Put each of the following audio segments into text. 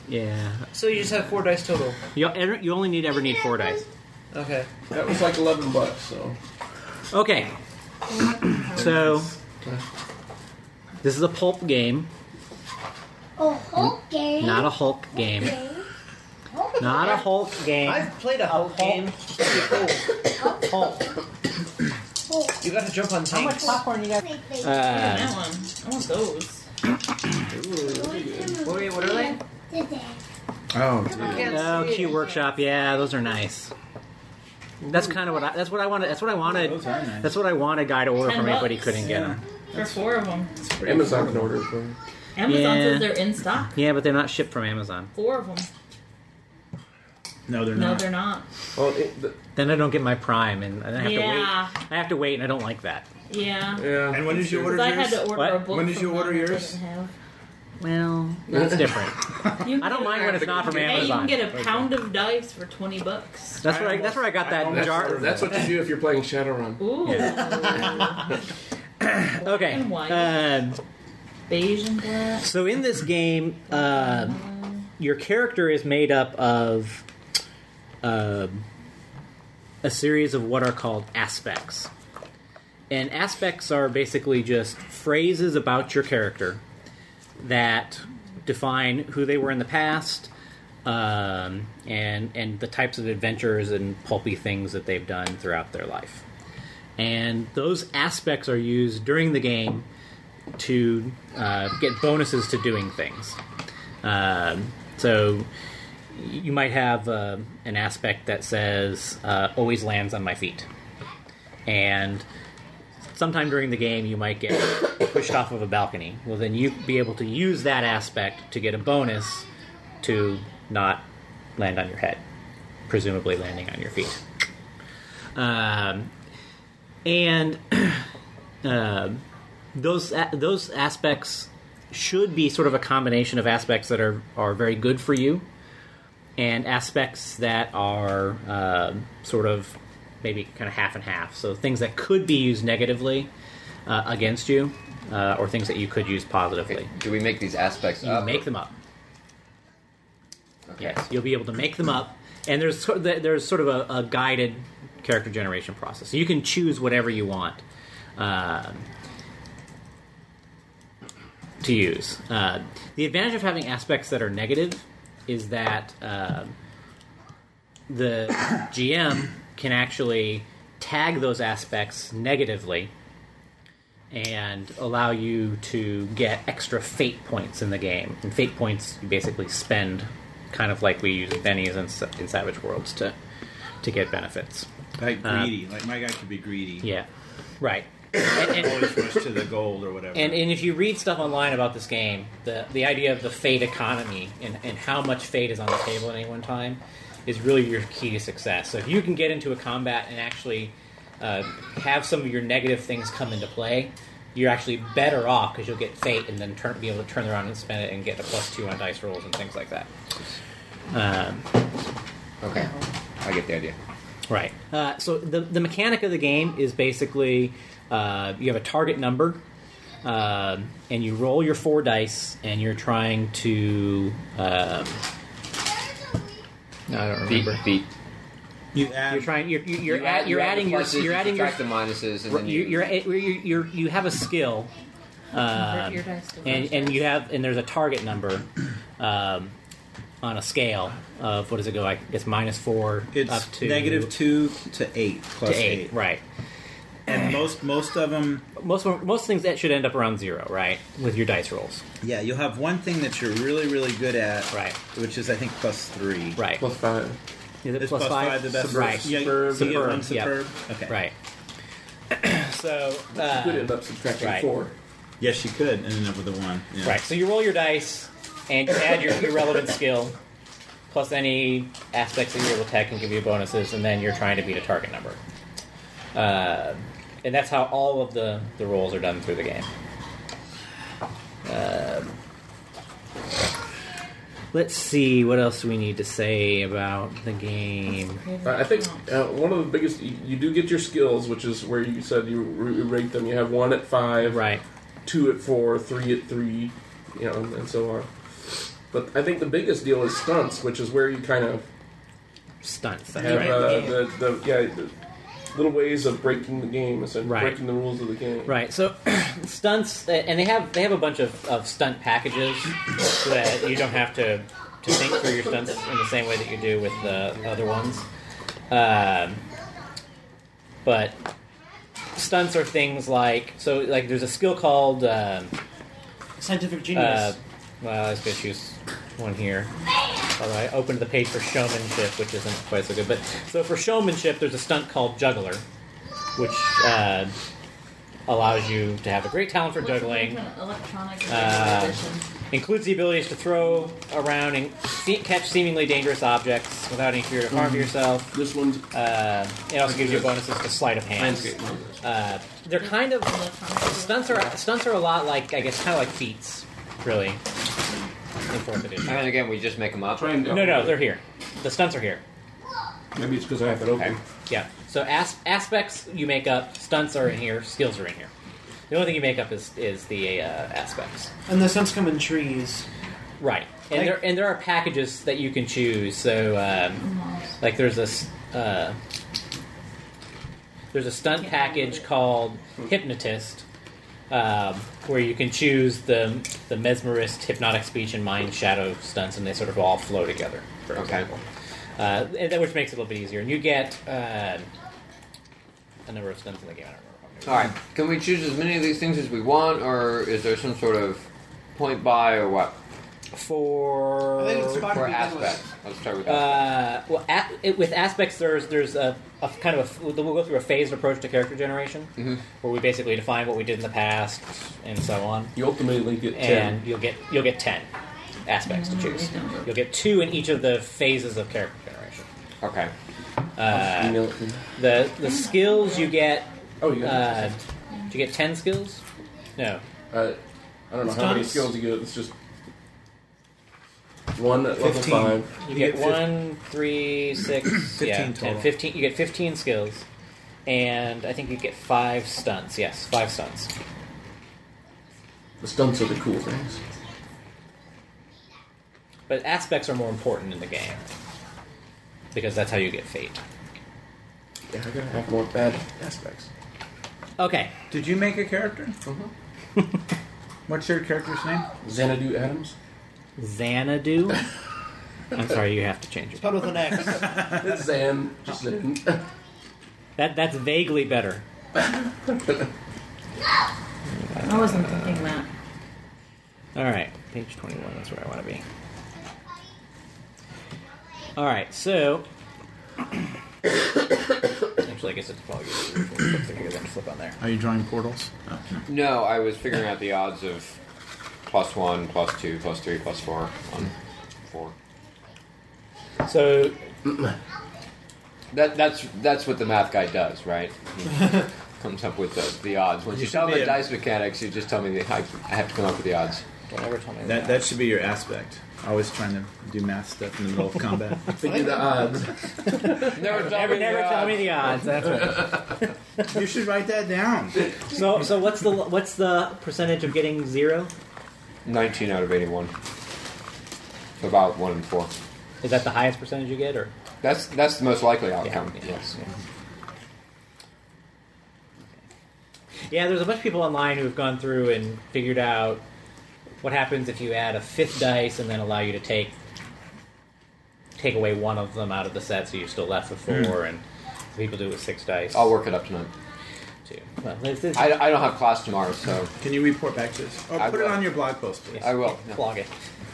Yeah. So you just have 4 dice total. You only need 4 dice. Okay. That was like $11, so. Okay. So, this is a pulp game. Oh, Hulk game. Not a Hulk game. Not a Hulk game. I've played a Hulk game. It's pretty cool. Hulk. You got to jump on How much tanks. popcorn you got? that one. I want those. Wait, what are they? Oh, Q Workshop. Yeah, those are nice. That's kind of what that's what I wanted. That's what I wanted. Those are nice. That's what I wanted Guy to order for me, $10. but he couldn't get them. For 4 of them. Amazon can order it for me. Amazon Yeah. says they're in stock. Yeah, but they're not shipped from Amazon. 4 of them. No, they're No, not. they're not. Well, Then I don't get my Prime, and I have to Yeah. wait. I have to wait, and I don't like that. Yeah. yeah. And when did you order Because I yours? had to order What? a book. When did you from order them that yours? they didn't have. Well, that's different. You can I don't get mind when it's not from Hey, you Amazon. can get a pound of dice for $20. That's where I got that jar. That's what you do if you're playing Shadowrun. Ooh. Okay. And white. Beige and black. So in this game, your character is made up of a series of what are called aspects. And aspects are basically just phrases about your character that define who they were in the past, and the types of adventures and pulpy things that they've done throughout their life. And those aspects are used during the game to get bonuses to doing things. So you might have an aspect that says always lands on my feet, and sometime during the game you might get pushed off of a balcony. Well, then you'd be able to use that aspect to get a bonus to not land on your head, presumably landing on your feet. And those aspects should be sort of a combination of aspects that are very good for you and aspects that are sort of maybe kind of half and half. So things that could be used negatively against you, or things that you could use positively. Okay. Do we make these aspects You up? make them up. Okay. Yes, you'll be able to make them up, and there's sort of a guided character generation process. So you can choose whatever you want to use. The advantage of having aspects that are negative is that the GM can actually tag those aspects negatively and allow you to get extra fate points in the game. And fate points you basically spend, kind of like we use bennies in Savage Worlds to get benefits. Like greedy. Like my guy could be greedy. Yeah, right. And Always rush to the gold or whatever. And if you read stuff online about this game, the idea of the fate economy and how much fate is on the table at any one time is really your key to success. So if you can get into a combat and actually have some of your negative things come into play, you're actually better off because you'll get fate and then be able to turn around and spend it and get a +2 on dice rolls and things like that. Okay, I get the idea. Right. So the mechanic of the game is basically you have a target number, and you roll your 4 dice, and you're trying to. I don't remember. Beat. you add. You're trying. You're You add adding the your. pluses, You're adding your. subtract the minuses, and then You have a skill, Convert your dice to and you have and there's a target number on a scale of what does it go? I guess -4 It's up to -2 to 8 plus to 8. Right. And most of them, Most things that should end up around 0, right? With your dice rolls. yeah, you'll have one thing that you're really, really good at, Right. which is I think +3. Right. +5. Is it Is plus five? the best? Right. Yeah, Superb. you get one Superb, yep. superb. Okay. Right. So, You could end up subtracting right. 4. Yes, you could, and end up with a 1. Yeah. right. So you roll your dice, and you add your relevant skill, plus any aspects that you're able to attack can give you bonuses, and then you're trying to beat a target number. And that's how all of the rolls are done through the game. Let's see, what else do we need to say about the game? I think one of the biggest... You do get your skills, which is where you said you rate them. You have 1 at 5, Right. 2 at 4, 3 at 3, and so on. But I think the biggest deal is stunts, which is where you kind of Stunts. have That's right. the little ways of breaking the game, essentially Right. breaking the rules of the game. Right. So stunts, and they have a bunch of stunt packages so that you don't have to think through your stunts in the same way that you do with the other ones. But stunts are things like there's a skill called Scientific genius. well, I was going to choose one here. Although I opened the page for showmanship, which isn't quite so good. But so for showmanship, there's a stunt called juggler, which allows you to have a great talent for juggling. Electronic edition. Includes the abilities to throw around and catch seemingly dangerous objects without any fear of harm to yourself. This one's It also gives you bonuses to sleight of hand. landscape. They're kind of Electronic stunts are a lot like, I guess, kind of like feats, really. In fourth edition. And again, we just make them up. Try and No, they're here. The stunts are here. Maybe it's because I have it open. Okay. Yeah. So aspects you make up, stunts are in here, skills are in here. The only thing you make up is the aspects. And the stunts come in trees. Right. And there are packages that you can choose. So like there's a stunt package called Hypnotist, where you can choose the mesmerist, hypnotic speech, and mind shadow stunts, and they sort of all flow together. For example, which makes it a little bit easier. And you get a number of stunts in the game. I don't remember. All right. Can we choose as many of these things as we want, or is there some sort of point buy or what? For I think it's fine to For begin with. aspects. Let's start with aspects. with aspects, there's a kind of we'll go through a phased approach to character generation, where we basically define what we did in the past and so on. You ultimately get 10. And you'll get 10 aspects to choose. You'll get 2 in each of the phases of character generation. Okay. Email it to me. The skills you get. Oh, you got Do you get 10 skills? No. I don't know how many Stunts? skills you get. It's just one at level 15. 5. You You get get 1, 3, 6, 15 yeah, 10, total. 15. You get 15 skills, and I think you get 5 stunts. Yes, 5 stunts. The stunts are the cool things. But aspects are more important in the game because that's how you get fate. Yeah, I gotta have more bad aspects. Okay. Did you make a character? What's your character's name? Xanadu Adams. Xanadu. I'm sorry, you have to change it. Spelled with an X. It's Zan. Just Zan. That's vaguely better. I wasn't thinking that. All right, page 21. That's where I want to be. All right, so actually, I guess it's probably easier than flip on there. Are you drawing portals? Oh, no. No, I was figuring out the odds of +1, +2, +3, +4 on 4. So That's what the math guy does, right? He comes up with the odds. Once you tell him the dice mechanics, you just tell me I have to come up with the odds. don't ever tell me That should be your aspect. Always trying to do math stuff in the middle of combat. Figure the odds. Never Never tell me the odds. That's right. You should write that down. So what's the percentage of getting 0? 19 out of 81. So about 1 in 4. Is that the highest percentage you get, or? That's the most likely outcome. Yeah. Yes. Yeah, there's a bunch of people online who have gone through and figured out what happens if you add a 5th dice and then allow you to take away one of them out of the set, so you're still left with 4. And people do it with 6 dice. I'll work it up tonight. too. Well, this I don't have class tomorrow, so Can you report back to us? Or I put it will. on your blog post, please. I will. Yeah. Flog it.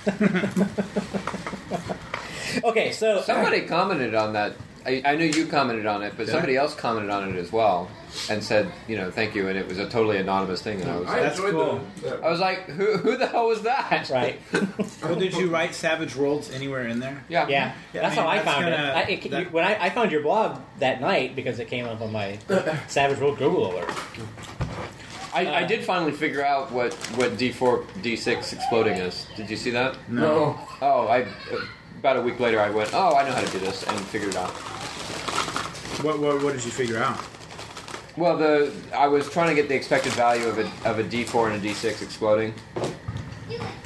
Okay, so Somebody commented on that. I know you commented on it, but Did somebody I? else commented on it as well and said, thank you, and it was a totally anonymous thing. And I was, I That's enjoyed cool. I was like, who the hell was that? right, Well, did you write Savage Worlds anywhere in there? Yeah. yeah, Yeah, that's I mean, how I that's found gonna- it. that- When I found your blog that night because it came up on my Savage World Google alert. I did finally figure out what D4, D6 exploding is. Did you see that? No. Oh, about a week later I went, I know how to do this, and figured it out. What did you figure out? Well, I was trying to get the expected value of a D4 and a D6 exploding.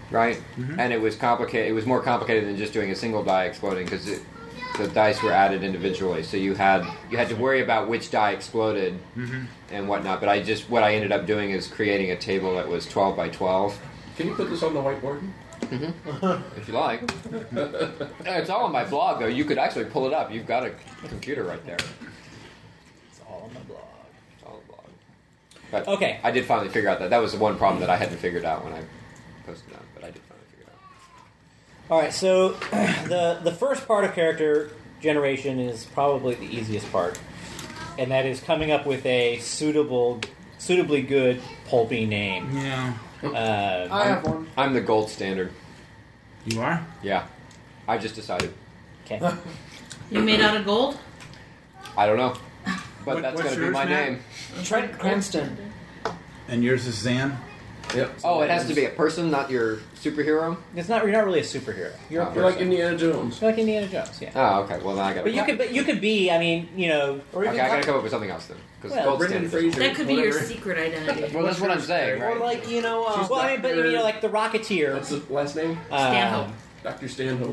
right? And it was complicated. It was more complicated than just doing a single die exploding because the dice were added individually, so you had to worry about which die exploded and whatnot. But what I ended up doing is creating a table that was 12 by 12. Can you put this on the whiteboard? If you like. It's all on my blog, though. You could actually pull it up. You've got a computer right there. It's all on my blog. It's all on the blog. But Okay. I did finally figure out that was the one problem that I hadn't figured out when I posted that, but I did finally figure it out. All right, so the first part of character generation is probably the easiest part, and that is coming up with a suitably good pulpy name. Yeah. I have one. I'm the gold standard. You are? Yeah. I just decided. Okay. You made out of gold? I don't know. But that's what's going to be yours, my Matt? name. Trent Cranston. And yours is Zan? Yep. Oh, it has to be a person, not your superhero? You're not really a superhero. You're a Oh. You're like Indiana Jones. You're like Indiana Jones, yeah. Oh, okay. Well, then I got But you could be. I mean, you know. Or you Okay, I got to come up with something else then. Because Well, gold Brendan standard. Fraser. That could be your whatever. secret identity. Well, that's what I'm saying, Or right? like, you know, Well, I mean, but you know, like the Rocketeer. What's the last name? Stanhope. Dr. Stanhope.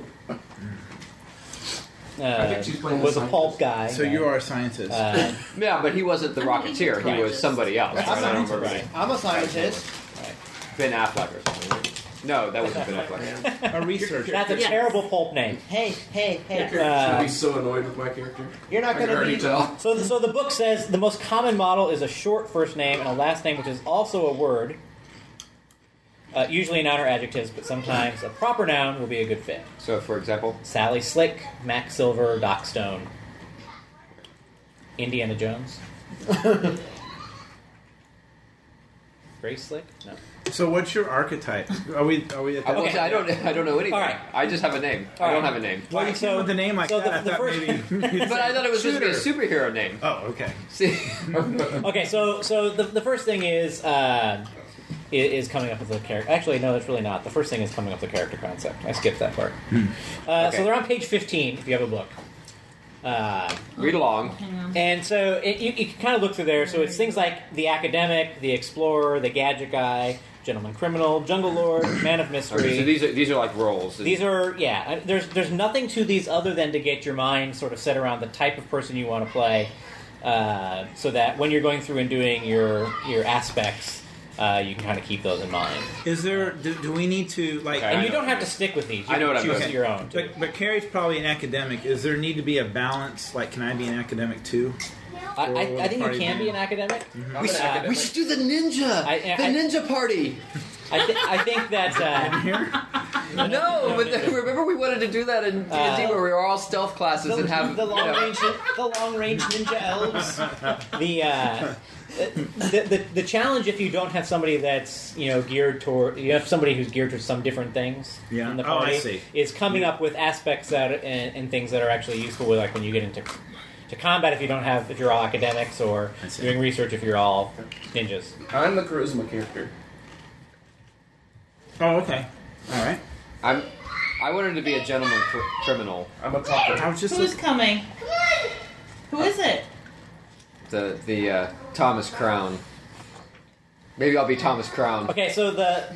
I think she's playing was the a pulp guy. So you are a scientist. Yeah, but he wasn't the I mean, he's Rocketeer. He was right. somebody else. Right? I don't remember. Right. I'm a scientist. Ben Affleck or something. Right? No, that wasn't Ben Affleck. a researcher. That's a Yes. terrible pulp name. Hey. I'd be so annoyed with my character. You're not I can going to already be... tell. So the book says the most common model is a short first name and a last name, which is also a word. Usually noun or adjectives, but sometimes a proper noun will be a good fit. So, for example, Sally Slick, Mac Silver, Doc Stone, Indiana Jones. Grace Slick? No. So what's your archetype? Are we at I will Okay. say I don't know anything. All right. I just have a name. All I don't right. have a name. Well, you came with the name like So that. the I thought first- maybe. you'd But say I thought it was supposed to be a shooter. superhero name. Oh, okay. See, Okay, so the first thing is coming up with a character. Actually, no, that's really not. The first thing is coming up with a character concept. I skipped that part. Okay. So they're on page 15 if you have a book. read along. Hang on. And so you can kind of look through there. So it's things like the academic, the explorer, the gadget guy, gentleman criminal, jungle lord, man of mystery. Okay, so these are like roles. These are, yeah. There's nothing to these other than to get your mind sort of set around the type of person you want to play, so that when you're going through and doing your aspects, you can kind of keep those in mind. Is there? Do we need to like? Okay. And I you know. don't have to stick with these. You I know can what I'm choose doing. your own. Too. But Carrie's probably an academic. Is there need to be a balance? Like, can I be an academic too? I think you Party can be man. an academic. We Uh, should do the ninja. I- ninja party. I think that. No, but remember we wanted to do that in D&D where we were all stealth classes and have the long range ninja elves. The challenge if you don't have somebody that's geared toward somebody who's geared to some different things Yeah. in the Oh, I party see. is coming up with aspects that and things that are actually useful with, like when you get into combat if you're all academics, or I see. doing research if you're all ninjas. I'm the charisma character. Oh, okay. All right. I wanted to be a gentleman criminal. I'm a talker. I was just. Who's coming? Who is it? The Thomas Crown. Maybe I'll be Thomas Crown. Okay, so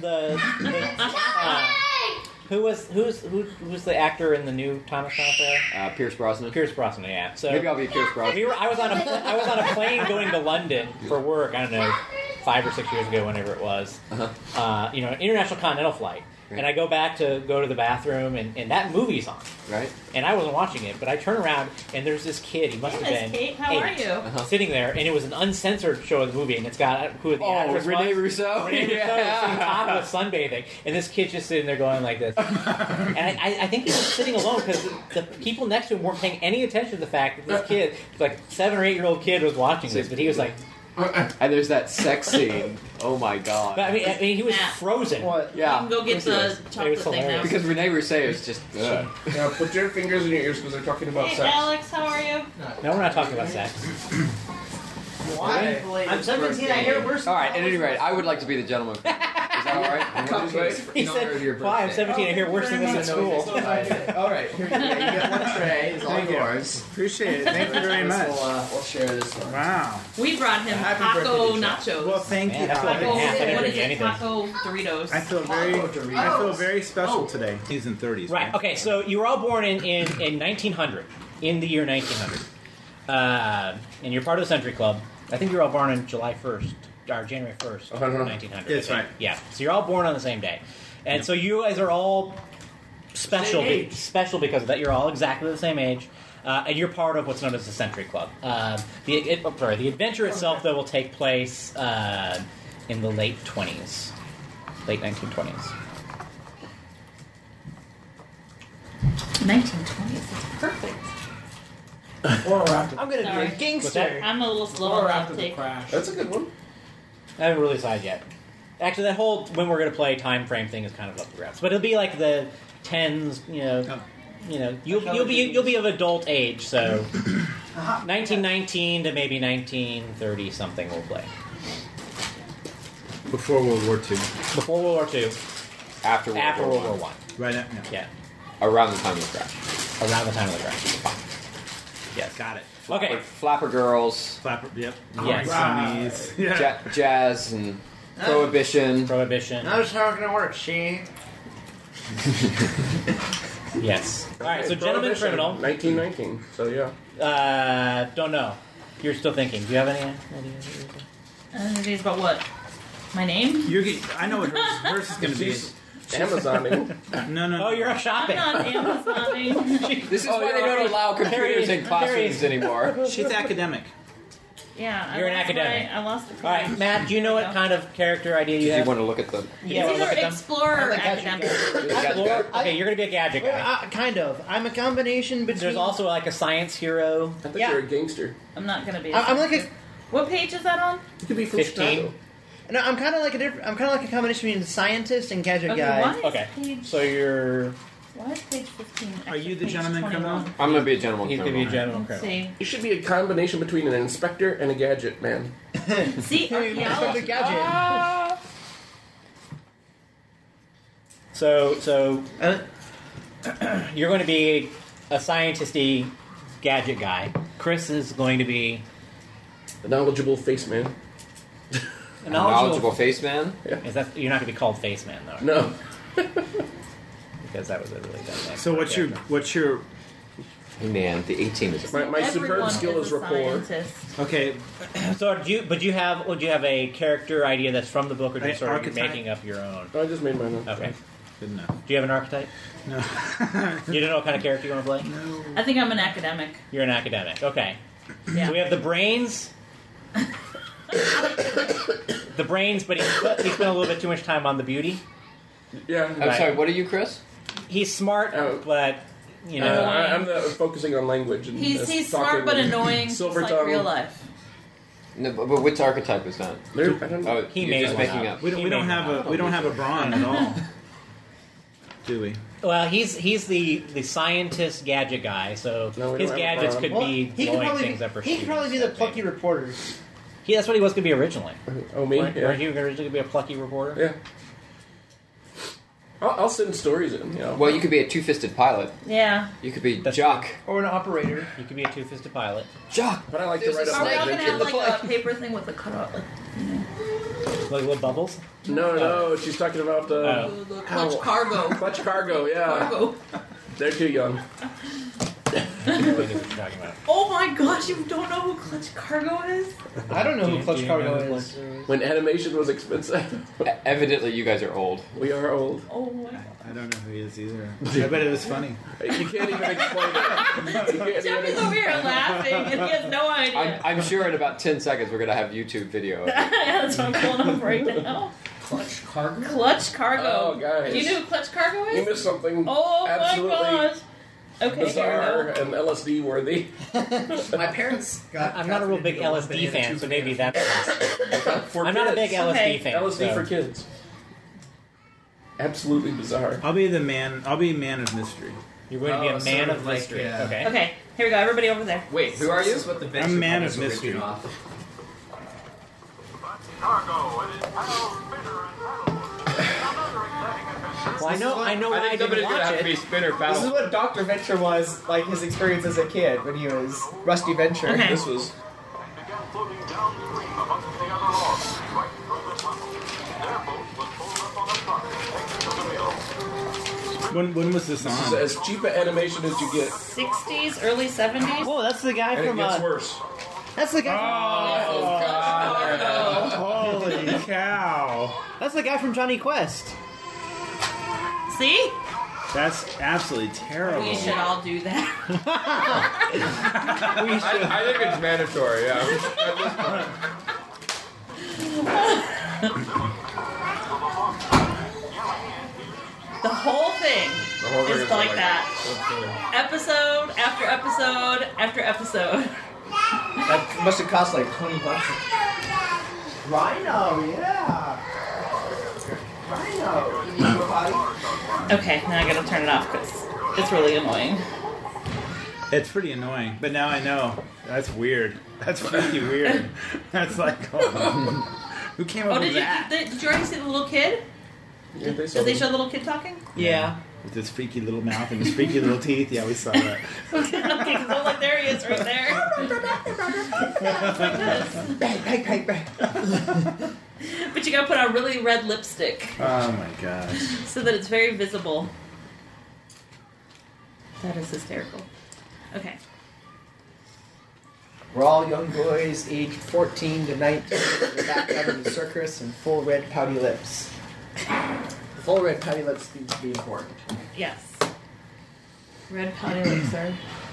who was the actor in the new Thomas Crown Affair? Pierce Brosnan. Pierce Brosnan, yeah. So Maybe I'll be Pierce Brosnan. I was on a plane going to London for work. I don't know, 5 or 6 years ago, whenever it was. Uh-huh. International continental flight. And I go back to go to the bathroom, and that movie's on. Right? And I wasn't watching it, but I turn around, and there's this kid. He must Hey, have Miss been Kate, how are 8, you? sitting there, and it was an uncensored show of the movie, and it's got who the actress Rene was. Russo. Rene Russo was sitting topless sunbathing, and this kid's just sitting there going like this. And I think he was sitting alone because the people next to him weren't paying any attention to the fact that this kid, like 7 or 8 year old kid, was watching this. But he was like, And there's that sex scene. Oh my god. but I mean, he was Matt. frozen. What? You Yeah. can go get the chocolate thing now. hilarious. Because Rene Russo is just. Now put your fingers in your ears because they're talking about Hey, sex. Alex, how are you? No, we're not talking about sex. Why? I'm 17. I hear worse. All right. At any rate, I would like to be the gentleman. Is that All right. And what did you say? He said, 5, 17, I hear worse than this at school. All right, here you go. You get one tray. It's all Thank you. yours. Appreciate it. Thank you very much. We'll share this one. Wow. We brought him Happy taco birthday, nachos. Well, thank you. Man, that's what taco, half what energy, is it? anything. Taco Doritos. I feel very special today. He's in 30s. Right. Okay. So you were all born in 1900, in the year 1900, and you're part of the Century Club. I think you're all born on July 1st or January 1st, 1900. That's right. Yeah. So you're all born on the same day, and so you guys are all special. Special because of that. You're all exactly the same age. And you're part of what's known as the Century Club. The adventure itself, though, will take place in the late 20s. Late 1920s. 1920s. That's perfect. I'm gonna be a Sorry. What's gangster. that? I'm a little slow on Or the after the uptake. crash. That's a good one. I haven't really decided yet. Actually, that whole when we're going to play time frame thing is kind of up for grabs. But it'll be like the 10s, you'll be of adult age, so 1919 to maybe 1930 something we'll play. Before World War II. Before World War II, After World War One. Right now. Yeah, Around the time of the crash. around the time of the crash. Yes. Got it. Okay. Flapper girls, Flapper. Yep. Yes. Sonnies. Yeah. jazz, and prohibition. Prohibition. How's how gonna work, she? Yes. All right. So, gentleman Prohibition, criminal. 1919. So yeah. Don't know. You're still thinking. Do you have any ideas? It's about what? My name? I know what hers is going to be. Amazoning. No. Oh, you're I'm shopping. not Amazoning. This is why they don't allow computers in classrooms anymore. She's academic. Yeah. You're an academic. I lost the All right, Matt. Do you know what kind of character idea you Did you have? want to look at the? Yeah, It's wanna look either at them? explorer or I like academic. Explore? Okay, you're gonna be a gadget guy. Kind of. I'm a combination between. There's also like a science hero. I think Yeah. you're a gangster. I'm not gonna be. I'm like a. What page is that on? You could be from 15. Chicago. No, I'm kind of like a different. I'm kind of like a combination between scientist and gadget Okay, guy. why is Okay, page? so you're Why is page 15? Are you the Page gentleman 21. criminal? I'm gonna be a gentleman. he's gonna be a criminal. general Let's criminal. see. You should be a combination between an inspector and a gadget man. See, The archaeology. gadget. So you're going to be a scientisty gadget guy. Chris is going to be A knowledgeable face man. a Knowledgeable face man. Is that you're not going to be called Face Man though? No. Because that was a really dumb name. So what's your Hey man, the 18 is. My superb Everyone skill is a rapport. scientist. okay? So do you have a character idea that's from the book, or just sort of Archetype? making up your own? I just made mine up. Okay. Good enough. Do you have an archetype? No. You don't know what kind of character you want to play? I think I'm an academic. You're an academic. Okay. Yeah. So we have the brains. The brains, but he spent a little bit too much time on the beauty. Yeah. I'm Right. sorry. What are you, Chris? He's smart, Oh. but you know. I'm focusing on language. And He's just smart talking but and annoying, just silver like tongue. real life. No, but which archetype is that? I don't know. Oh, He you're made just one making up. up. We don't have a brawn at all, do we? Well, he's the scientist gadget guy, so No, we his don't have a gadgets problem. could be he could blowing probably things up or he could probably be the plucky reporter. That's what he was going to be originally. Oh, me? Weren't you Yeah. originally going to be a plucky reporter? Yeah. I'll send stories in. Well, you could be a two-fisted pilot. Yeah. You could be That's Jock. Or an operator. You could be a two-fisted pilot. Jock. But I like to There's write a up Are we all my gonna have adventure. like a paper thing with the cutout? Like, Like little bubbles? No, she's talking about Oh. the clutch cargo. Clutch Cargo, yeah. Cargo. They're too young. I have no idea what you're talking about. Oh my gosh, you don't know who clutch cargo is? I don't know Do who you- Clutch do you know Cargo who is. Clutch Cargo is? When animation was expensive. Evidently, you guys are old. We are old. Oh my god. I don't know who he is either. I bet it was funny. You can't even explain it. You can't Jeff even is over here laughing and he has no idea. I'm sure in about 10 seconds we're gonna have YouTube video. Of it. Yeah, that's what I'm pulling up right now. Clutch cargo? Clutch cargo. Oh, guys. Do you know who clutch cargo You is? missed something Oh absolutely my gosh. Okay, bizarre here and LSD worthy. My parents got. I'm not a real big LSD fan, so maybe that's. For I'm not a big kids. LSD Okay. fan. LSD so. for kids. Absolutely bizarre. I'll be the man. I'll be man of mystery. You're going to be a man sort of of like, mystery. yeah. Okay. we go. Okay, here we go. Everybody over there. Wait, who are you? This is what the I'm a man of mystery. Cargo, it is now bigger and better. Well, I know I why I think didn't somebody's gonna have watch to be it. Spinner This is Battle. what Dr. Venture was like his experience as a kid when he was Rusty Venture. Okay. This was. When was this This is on? as cheap an animation as you get, 60s, early 70s. Whoa, that's the guy and it from. gets worse. That's the guy. Holy cow! That's the guy from Johnny Quest. See? That's absolutely terrible. We should all do that. I think it's mandatory. Yeah. The whole thing The whole thing is like that. Episode after episode after episode. That must have cost like $20. Rhino, yeah. Rhino. You need to go potty? Okay, now I gotta turn it off because it's really annoying. It's pretty annoying, but now I know. That's weird. That's freaky weird. That's like, who came up Oh, with that? did you already see the little kid? Yeah, Did they show the little kid talking? Yeah. With his freaky little mouth and his freaky little teeth. Yeah, we saw that. Okay, so like there he is right there. Bang, bang, bang, bang. But you gotta put on really red lipstick Oh my gosh. so that it's very visible. That is hysterical. Okay. We're all young boys, aged 14 to 19, with the back out of the circus and full red pouty lips. The full red pouty lips seem to be important. Yes. Red pouty lips, sir.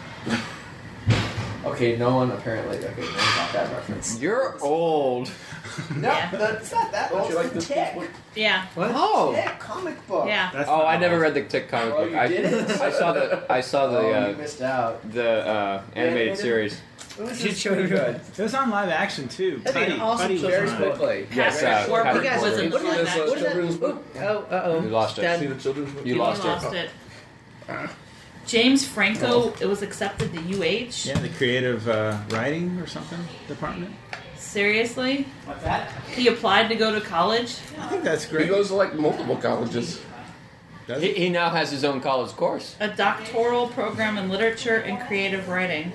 Okay, no one apparently got that reference. You're old. No, Yeah. it's not that. Don't That's you like the this Tick. book? Yeah. What? Oh. Tick comic book. Yeah. That's Oh, not I never awesome. read the Tick comic Oh, book. you I didn't? I saw the Oh, you missed out. animated Animated? series. It was Should just show pretty you. good. It was on live action too. That'd be an awesome Buddy was Very on it. quickly. Yes, Patrick Warburton Patrick was was in in the What is live this, action. children's book? Oh, You lost it. Dad. See the children's book? You You lost lost it. it. James Franco, it was accepted to UH. Yeah, the creative writing or something department. Seriously? What's that? He applied to go to college. I think that's He great. goes to like multiple colleges. Does He, it? he now has his own college course. A doctoral program in literature and creative writing.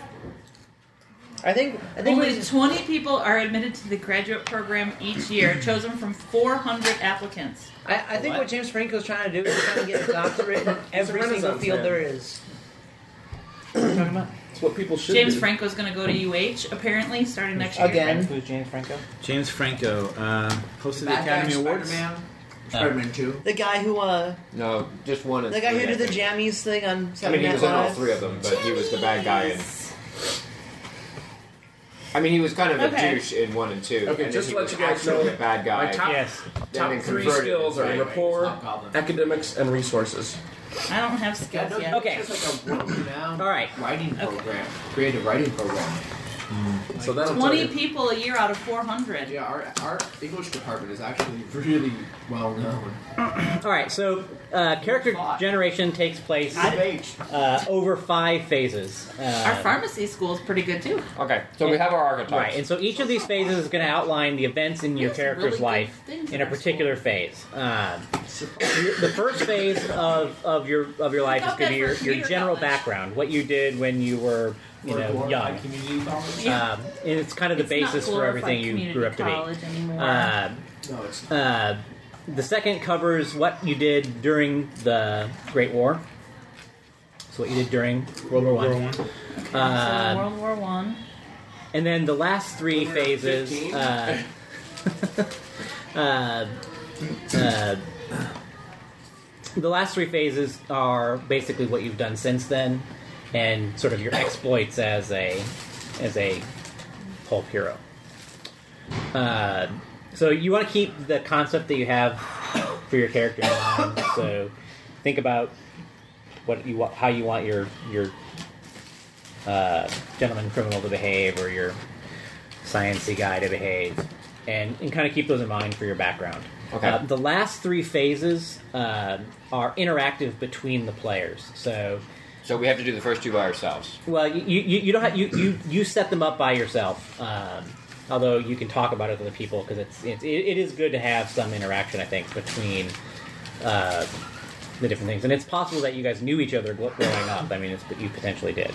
I think Only what 20 people are admitted to the graduate program each year, chosen from 400 applicants. I think what James Franco's trying to do is trying to get a doctorate in every single Renaissance field man. there is. What are you talking about? It's what people should James do. Franco's going to go to UH, apparently, starting next year. Again. Who's James Franco? James Franco hosted the Bad guy Academy in Awards. Spider-Man. Spider-Man 2. The guy who No, just one. the guy who did the jammies thing on I mean, Saturday he Night was in all Live. three of them, but he was the bad guy in. I mean, he was kind of a Okay. douche in 1 and 2. Okay, and just then to he let was you guys actually know, a bad guy. my top- Yes. Top then 3 converted skills are into- rapport, academics, and resources. I don't have skills yet. Okay. It's like a world-renowned All right. writing program, creative writing program. So that'll 20 tell you. people a year out of 400. Yeah, our English department is actually really well known. All right. So character generation takes place over 5 phases. Our pharmacy school is pretty good, too. Okay, so we have our archetypes. Right, and so each of these phases is going to outline the events in your There's character's really good life things in in a our particular phase. The first phase of your life is going to be your general background, what you did when you were young. Community college? Yeah. And it's kind of the It's basis not for everything glorified you grew up to be. college anymore. No, it's The second covers what you did during the Great War. So what you did during World War One. so World War One. And then the last 3 phases. The last 3 phases are basically what you've done since then, and sort of your exploits as a pulp hero. So you want to keep the concept that you have for your character in mind. So think about how you want your gentleman criminal to behave, or your sciencey guy to behave, and kind of keep those in mind for your background. Okay. The last 3 phases are interactive between the players. So we have to do the first 2 by ourselves. well, you don't have, you set them up by yourself. Although you can talk about it with other people, because it is good to have some interaction, I think, between the different things. And it's possible that you guys knew each other growing up. I mean, you potentially did.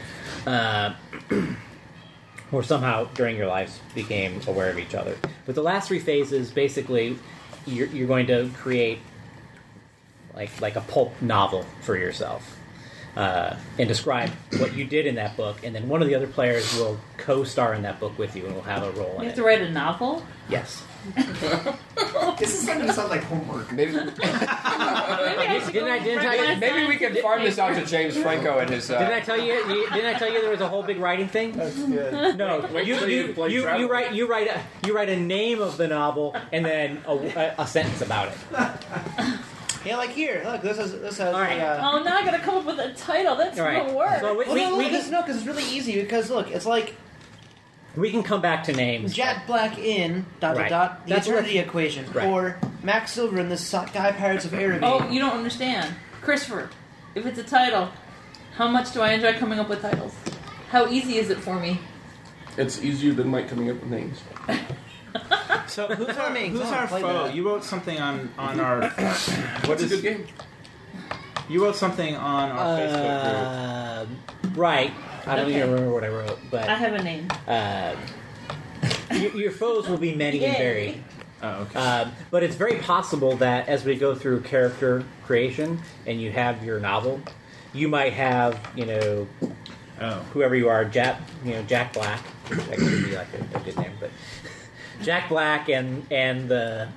Or somehow during your lives became aware of each other. But the last 3 phases, basically, you're going to create like a pulp novel for yourself. And describe what you did in that book, and then one of the other players will co-star in that book with you and will have a role in it. You have to write a novel? Yes. This is starting to sound like homework. Maybe Didn't I tell you? we can farm this out to James Franco and his. Didn't I tell you? Didn't I tell you there was a whole big writing thing? That's good. No, you write a name of the novel and then a sentence about it. Yeah, like here. Look, this has All right. Oh, now I gotta come up with a title. That's All right. no work. So because it's really easy. Because look, it's like we can come back to names. Jack Black in ... Right. the That's Eternity what- Equation, Right. or Max Silver in the Sky Pirates of Araby. Oh, you don't understand. Christopher, if it's a title, how much do I enjoy coming up with titles? How easy is it for me? It's easier than Mike coming up with names. So who's Tell me, who's come on, our play foe? that. You wrote something on our. What It's a is good game. You wrote something on our Facebook group. Right. I don't Okay. even remember what I wrote, I but have a name. your foes will be many and Yay. varied. Oh, okay. But it's very possible that as we go through character creation and you have your novel, you might have, Oh. whoever you are, Jack Black, which actually would be like a good name, but Jack Black and the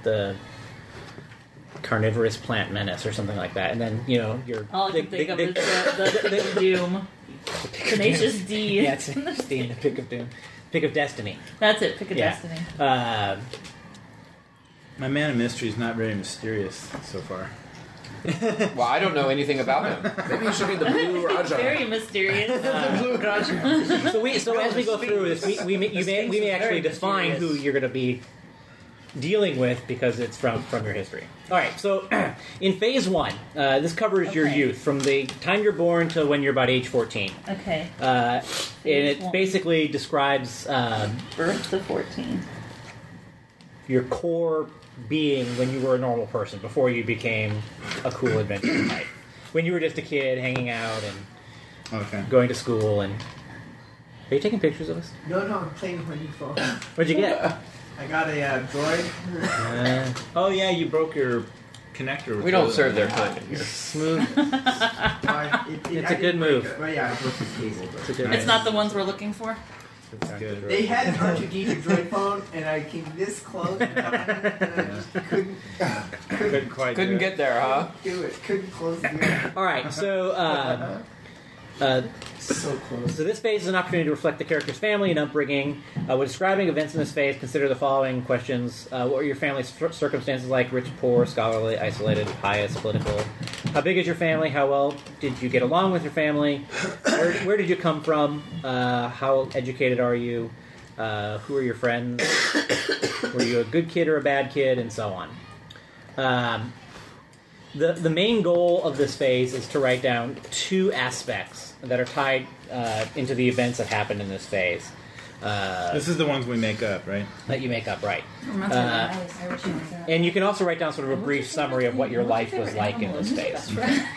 carnivorous plant menace or something like that, and then your All I can think of is the Pick of Doom. Tenacious D. Yeah, it's the Pick of Doom, Pick of Destiny. That's it, Pick of Yeah. Destiny. My man of mystery is not very mysterious so far. Well, I don't know anything about him. Maybe you should be the Blue Raja. Very mysterious. So as we go through this, we may actually define who you're going to be dealing with because it's from your history. All right. So in phase 1, this covers your Okay. youth from the time you're born to when you're about age 14. Okay. And it one. basically describes Birth to 14. your core being when you were a normal person before you became a cool adventurer type. When you were just a kid hanging out and Okay. going to school and. Are you taking pictures of us? No, I'm playing with my new phone. What'd you get? I got a droid. Oh yeah, you broke your connector. with We don't the- serve their kind in here. Smooth. It's a good move. Well, yeah, I broke the cable. It's a good It's not the ones we're looking for. That's good. They had an R2D2 droid phone, and I came this close, and I just couldn't Couldn't quite. do Couldn't it. get there, huh? do it. Couldn't close the air. All right, so So close. so this phase is an opportunity to reflect the character's family and upbringing. When describing events in this phase, consider the following questions: What were your family's circumstances like? Rich, poor, scholarly, isolated, pious, political? How big is your family? How well did you get along with your family? Where did you come from? How educated are you? Who are your friends? Were you a good kid or a bad kid? And so on. The main goal of this phase is to write down 2 aspects that are tied into the events that happened in this phase. This is the ones we make up, right? That you make up, right? And you can also write down sort of a brief summary of what your life was like in this phase.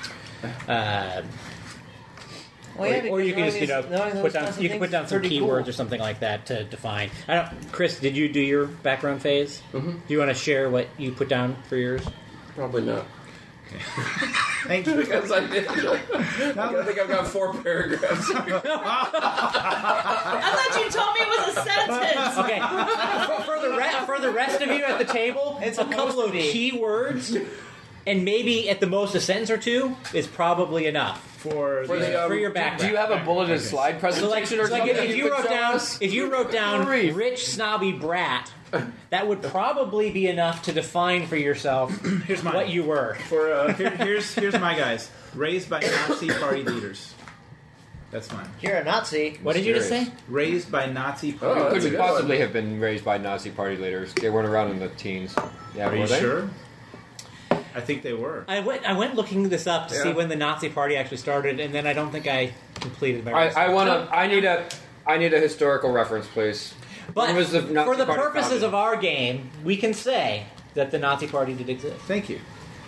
Or you can just you can put down some keywords or something like that to define. Chris, did you do your background phase? Mm-hmm. Do you want to share what you put down for yours? Probably not. Thank you. Because I did. I think I've got 4 paragraphs. I thought you told me it was a sentence. Okay. For the rest of you at the table, it's a couple of keywords, and maybe at the most a sentence or 2 is probably enough For your background. Do you have a bulleted slide presentation or something? if you wrote down Brief. rich snobby brat, that would probably be enough to define for yourself Here's mine. what you were. Here's my guys. Raised by Nazi party leaders. That's mine. You're a Nazi. What did you just say? Raised by Nazi Oh, party. that's a Couldn't good possibly one. have been raised by Nazi party leaders. They weren't around in the teens. Yeah, Are were you they? sure? I think they were. I went looking this up to see Yeah. when the Nazi Party actually started, and then I don't think I completed my research. I need a historical reference, please. But When was the Nazi for the Party purposes founded? of our game, we can say that the Nazi Party did exist. Thank you.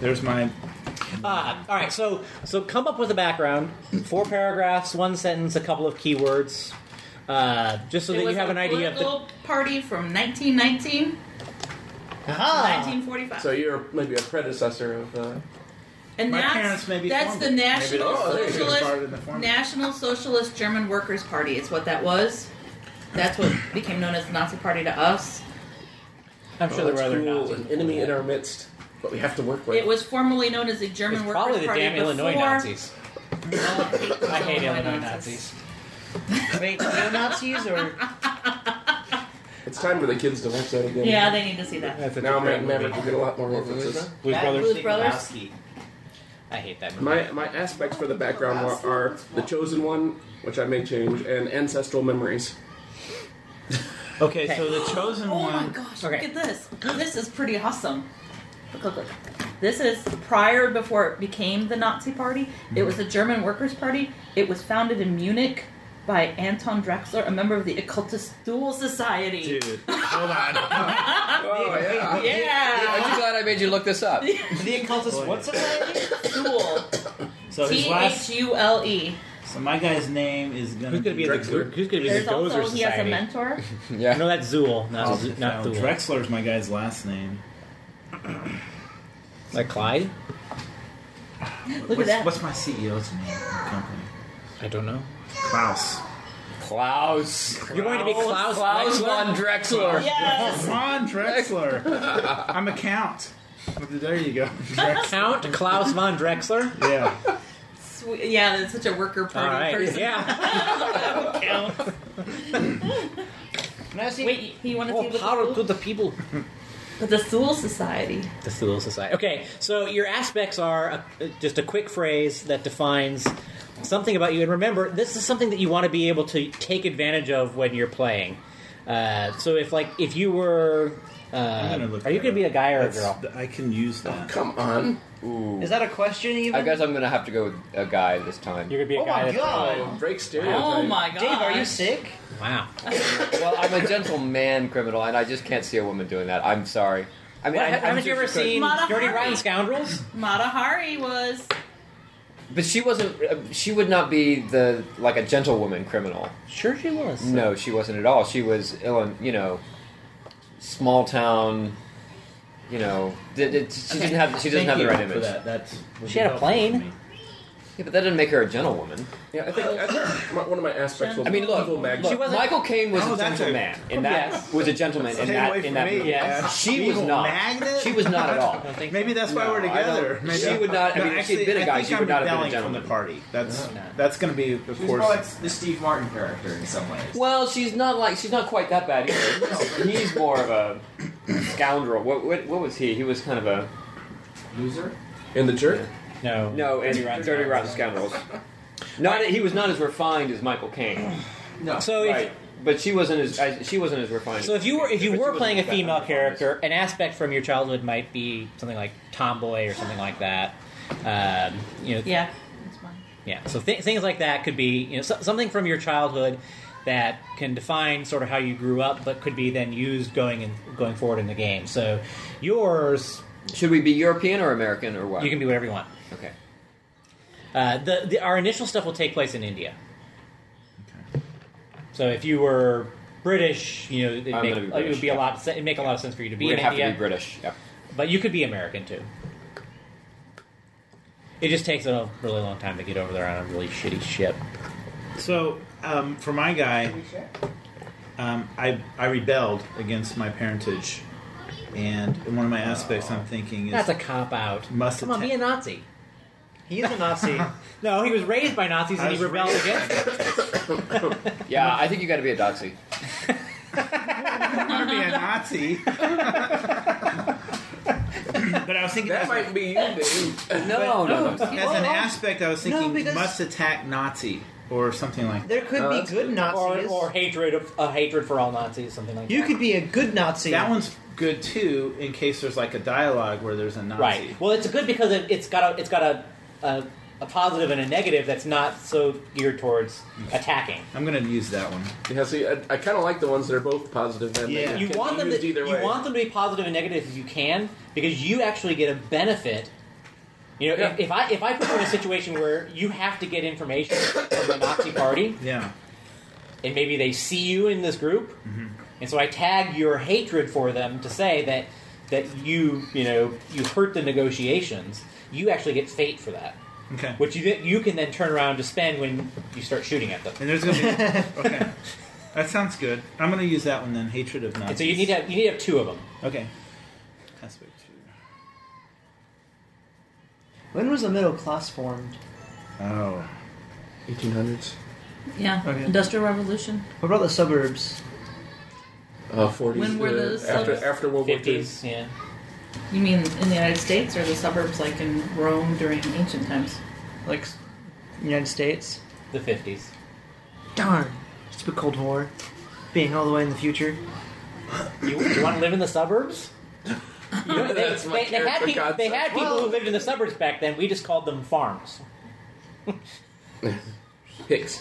There's my. All right, so come up with a background. 4 paragraphs, 1 sentence, a couple of keywords, just so that you have an idea of the political party from 1919 to 1945. So you're maybe a predecessor of. And My that's, parents may be that's formed the it. Maybe National they should have started in the Socialist form. National Socialist German Workers' Party is what that was. That's what became known as the Nazi Party to us. I'm sure there were that's other cool. Nazis. An enemy in our midst, but we have to work with. It was formerly known as the German It's Workers' probably the Party damn before. Illinois Nazis. Oh, I hate Illinois Nazis. Wait, neo-Nazis or... It's time for the kids to watch that again. Yeah, they need to see that. That's a Now different Maverick movie. will get a lot more references. Blues Brothers. Blues Brothers. I hate that movie. My aspects for the background are the chosen one, which I may change, and ancestral memories. Okay, so the chosen Oh my one. gosh, Okay. look at this. This is pretty awesome. Look. This is before it became the Nazi Party. It was the German Workers' Party. It was founded in Munich by Anton Drexler, a member of the Occultist Dual Society. Dude, hold on. Oh, yeah. Yeah. I'm just glad I made you look this up. The occultist what society? Dual. So his last. Thule. So my guy's name is gonna. Who's gonna be the There's Gozer also, he has a Society? mentor. Yeah. No, that's Zool, not No, Thule. Drexler's my guy's last name. Like Clyde? Look at that. What's my CEO's name? In the company. I don't know. Klaus. Klaus. You're going to be Klaus Klaus Drexler? von Drexler. Yes. Von Drexler. I'm a count. There you go. Drexler. Count Klaus von Drexler? Yeah. Sweet. Yeah, that's such a worker party All right. person. Yeah. Can I see? Wait, you want to see Oh, what power the to the people. But the Thule Society. The Thule Society. Okay, so your aspects are just a quick phrase that defines something about you. And remember, this is something that you want to be able to take advantage of when you're playing. So if you were... I'm gonna look are you that going to be up. a guy or a That's- girl? I can use that. Come on. Ooh. Is that a question even? I guess I'm gonna have to go with a guy this time. You're going to be a Oh guy my that's... god! Oh, Drake stereotype. Oh my god. Dave, are you sick? Wow. Well, I'm a gentleman criminal, and I just can't see a woman doing that. I'm sorry. I mean, Haven't you ever seen Mata Dirty Hari. Rotten Scoundrels? Mata Hari was. But she wasn't. She would not be like a gentlewoman criminal. Sure she was. No, she wasn't at all. She was small town. She doesn't have. She doesn't have the right image. She had a plane. Yeah, but that didn't make her a gentlewoman. Yeah, I think one of my aspects was I mean, look, evil mag. She wasn't- Michael Caine was Oh, a that's gentleman. a- In that Yes. was a gentleman in Stay that away in from that me, movie. man. She was Evil not. magnet? She was not at all. I don't think Maybe that's why No, we're I together. don't- Maybe she would not- I mean, if she'd been a guy, think she would I'm not have been a rebelling from the gentleman. party. That's going to be, of She's course. more like the Steve Martin character in some ways. Well, she's not quite that bad either. He's more of a scoundrel. What was he? He was kind of a Loser? In the jerk? No. no in Dirty Rotten Scoundrels. He was not as refined as Michael Caine. No. So if, Right, but she wasn't as refined. So if you were But she wasn't playing a as bad female as the character, an aspect from your childhood might be something like tomboy or something like that. Yeah, that's fine. Yeah. So things like that could be something from your childhood that can define sort of how you grew up, but could be then used going forward in the game. So yours, Should we be European or American or what? you can be whatever you want. Okay. Our initial stuff will take place in India. So if you were British, it'd I'm gonna be British, it would be it'd make a lot of sense for you to be We'd in have India. to be British. Yeah. But you could be American too. It just takes a really long time to get over there on a really shitty ship. So, for my guy, I rebelled against my parentage. And one of my aspects I'm thinking is... That's a cop out. Must Come on, be a Nazi. He is a Nazi. No, he was raised by Nazis and he I was rebelled raised- against them. Yeah, I think you got to be a Nazi. I want to be a Nazi. But I was thinking... That as, might be you, Dave. No. as an aspect, I was thinking, because- must attack Nazi. Or something like that. There could be good Nazis. Or hatred for all Nazis, something like You that. could be a good Nazi. That one's good, too, in case there's like a dialogue where there's a Nazi. Right. Well, it's good because it's got a positive and a negative that's not so geared towards attacking. I'm going to use that one. Yeah, see, I kind of like the ones that are both positive. And Yeah. they You can want be them used either way. to be positive and negative if you can, because you actually get a benefit You know, if I put you in a situation where you have to get information from the Nazi Party, Yeah. and maybe they see you in this group, and so I tag your hatred for them to say that you hurt the negotiations, you actually get fate for that. Okay. Which you can then turn around to spend when you start shooting at them. And there's going to be... Okay. That sounds good. I'm going to use that one then, Hatred of Nazis. And so you need to have two of them. Okay. Aspect 2. When was the middle class formed? Oh. 1800s. Yeah. Okay. Industrial Revolution. What about the suburbs? 40s. When were those after World War II? 50s, yeah. You mean in the United States or the suburbs like in Rome during ancient times? Like, United States? The 50s. Darn. Stupid Cold War. Being all the way in the future. You want to live in the suburbs? That's my character they had people who lived in the suburbs back then. We just called them farms. Hicks.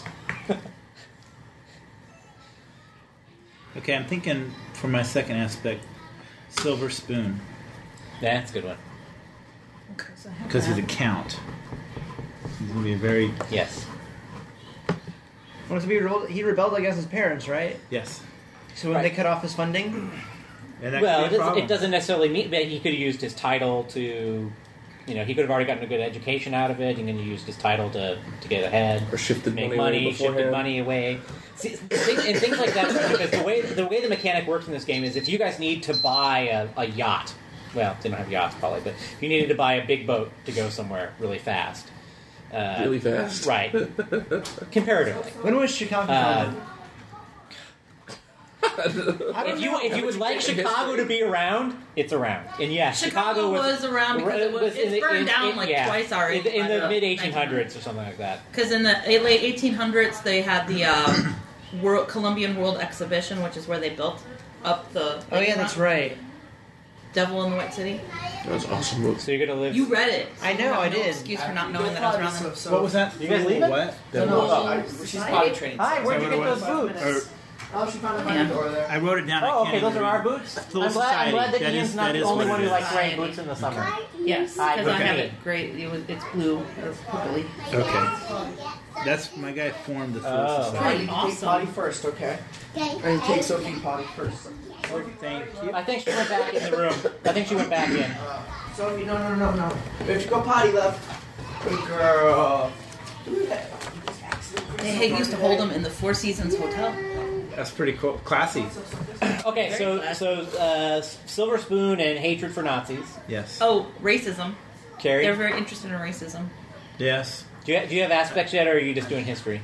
Okay, I'm thinking for my second aspect, Silver Spoon. That's a good one. Because he's a count. He's going to be a very... Yes. Well, to be he rebelled against his parents, right? Yes. So when they cut off his funding? And that Well, could be a problem. it doesn't necessarily mean that he could have used his title to... he could have already gotten a good education out of it, and then he used his title to get ahead. Or shifted make money away money, shifted beforehand. money away. See, things like that, because the way the mechanic works in this game is if you guys need to buy a yacht, well, they don't have yachts probably, but if you needed to buy a big boat to go somewhere really fast. Really fast? Right. Comparatively. When was Chicago founded? If you would like Chicago to be around, it's around. And yes, Chicago was around because it's burned down twice already. In the mid 1800s or something like that. Because in the late 1800s, they had the Columbian World Exhibition, which is where they built up the... Oh yeah, that's right. Devil in the White City. That was an awesome movie. So you're going to live... You read it. I know, You have I no did. excuse for not knowing that I was around there. What was that? You guys leave it? What? She's potty training. Hi, where'd you Is that get what those it was? boots? Oh, she found my door there. I wrote it down. I Oh, can't okay, those even are our read. boots? Full I'm glad that Society. Ian's not That the is only what one it who is. likes wearing boots in the summer. Yes, Hi, because I okay. have it great. It's blue or purpley. Okay. That's my guy formed the Full Oh. Society. You take Awesome. potty first, okay? And you take Sophie potty first. Thank you. I think she went back in the room. I think she went back in. Sophie, no. We have to go potty, love. Good girl. They used to hold them in the Four Seasons Hotel. That's pretty cool. Classy. Okay, so Silver Spoon and Hatred for Nazis. Yes. Oh, racism. Carrie, They're very interested in racism. Yes. do you have aspects yet, or are you just doing history?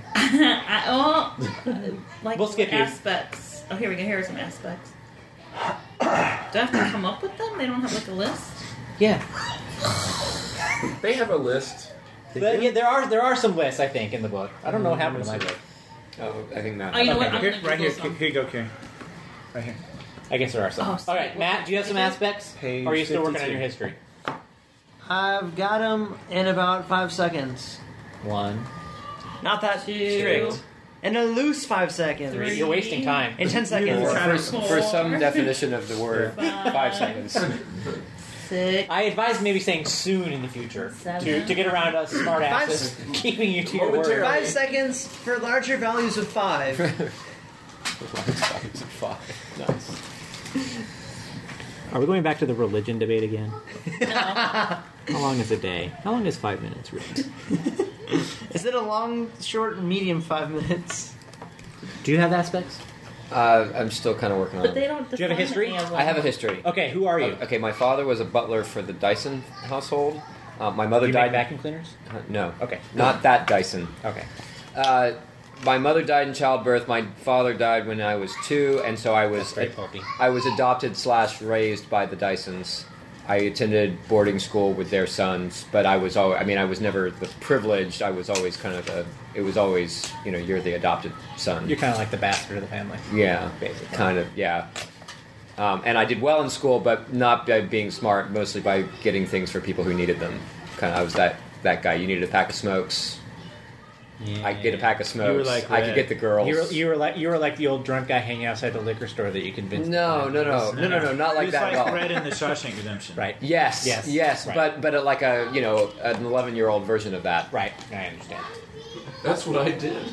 Like We'll skip you. aspects. Oh, here we go. Here are some aspects. Do I have to come up with them? They don't have like a list. Yeah. They have a list. But, yeah, there are some lists, I think, in the book. I don't know what happened to my book. Oh, I think Matt. Oh, you know Okay. what? I'm Here, gonna right here. Google some. Here you go, Karen. Right here. I guess there are some. Oh, All sweet. right, Matt, do you have some aspects? Page or are you still working on 52. your history? I've got them in about 5 seconds. 1. Not that Two. strict. And a loose 5 seconds. Three. You're wasting time. In 10 seconds. For some definition of the word, 5 seconds. 6. I advise maybe saying soon in the future Seven. to get around us smart asses keeping you to your word. 5 seconds for larger values of 5. Nice. Are we going back to the religion debate again? No. How long is a day? How long is 5 minutes, really? Is it a long, short, medium 5 minutes? Do you have aspects? I'm still kind of working on But they it. don't. Do you have a define history? any of them. I have a history. Okay, who are you? Okay, my father was a butler for the Dyson household. My mother You died. make vacuum cleaners? No. Okay. Not that Dyson. Okay. My mother died in childbirth. My father died when I was 2, and so I was Very pulpy. I was adopted / raised by the Dysons. I attended boarding school with their sons, but I was always, I was never the privileged. I was always kind of it was always, you're the adopted son. You're kind of like the bastard of the family. Yeah, Basically. kind of, yeah. And I did well in school, but not by being smart, mostly by getting things for people who needed them. I was that guy. You needed a pack of smokes. Yeah. I could get a pack of smokes. You were like I could Red. get the girls. You were like the old drunk guy hanging outside the liquor store that you convinced. No, not like He was that at all. Red in the Shawshank Redemption. Right. Yes, Right. but like a an 11-year-old version of that. Right. I understand. That's what I did.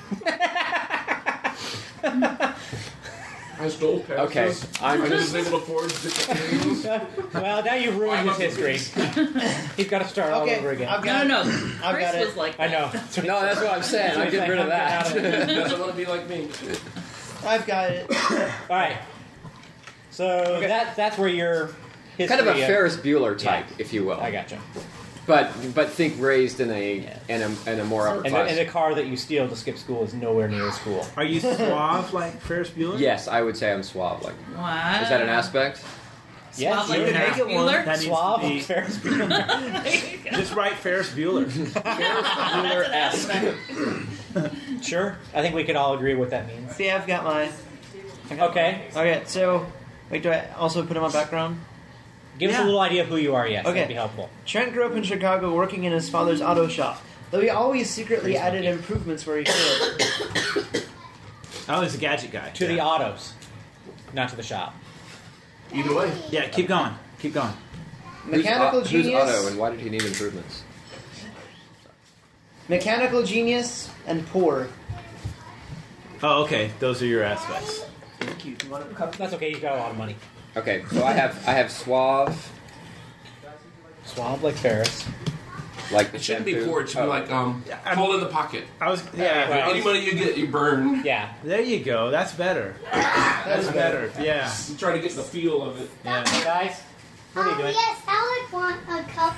I stole passes. Okay, I was able to forge different things. Well, now you've ruined his history. He's got to start all over again. I've got No. I've Chris got it. was like I that. know. No, that's what I'm saying. I'm getting rid of that. Doesn't want to be like me. I've got it. All right. So that's where your history. Kind of a Ferris Bueller type, if you will. I gotcha. But think raised in a more upper And class. the car that you steal to skip school is nowhere near school. Are you suave like Ferris Bueller? Yes, I would say I'm suave. Like, Wow. is that an aspect? Yes, Suave like you can Ferris make it one. Bueller? That needs Suave to be, Ferris Bueller. There you go. just write Ferris Bueller. That's an aspect. Sure. I think we could all agree what that means. See, I've got mine. Okay. Okay, so wait, do I also put in my background? Give us a Yeah. little idea of who you are, yes. Okay. That'd be helpful. Trent grew up in Chicago working in his father's auto shop, though he always secretly Pretty added funky. improvements where he could. Oh, he's a gadget guy. To the autos, not to the shop. Either way. Yeah, keep going. Keep going. Mechanical Who's genius, Otto, and why did he need improvements? mechanical genius, and poor. Oh, okay. Those are your aspects. Thank you. You want a cup? That's okay. You've got a lot of money. Okay, so I have suave, Suave like Ferris. like the It shouldn't be shampoo. poor. It should be like hold in the pocket. I was yeah. Any money you get, you burn. Yeah. There you go. That's better. That's better. Yeah. You try to get the feel of it. Yeah. Guys, what are you doing? Yes, I would want a cupcake.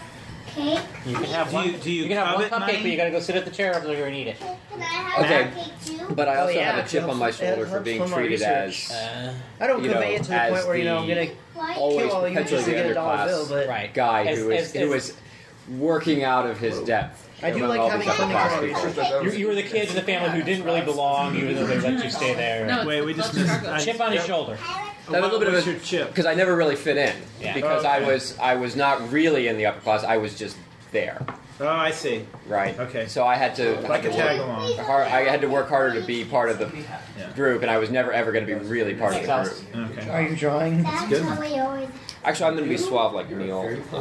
You can have one. Do you can have one covet cupcake, money? but you got to go sit at the chair over there and eat it. Can I have Okay. a cupcake too? But I also yeah, have a chip it on my helps- it shoulder for helps being with my treated research. as I don't you convey know, it to the as point where I'm the gonna Why? always kill all you just perpetually to get a dollar underclass bill, but Right. guy As- who as- was working out of his depth. I do among like all having these upper fun class and people. You were the kid in the family who didn't really belong, even though they let you stay there. No, Wait, we just missed. I- Chip on his shoulder. I had a little bit of What's a your chip? because I never really fit in Yeah. because I was not really in the upper class. I was just there, Oh, I see. right? Okay. So I had to Like a tag along. I had to work harder to be part of the group, and I was never ever going to be really part of the group. Okay. Are you drawing? That's good. how we always. Actually, I'm going to be suave like Neil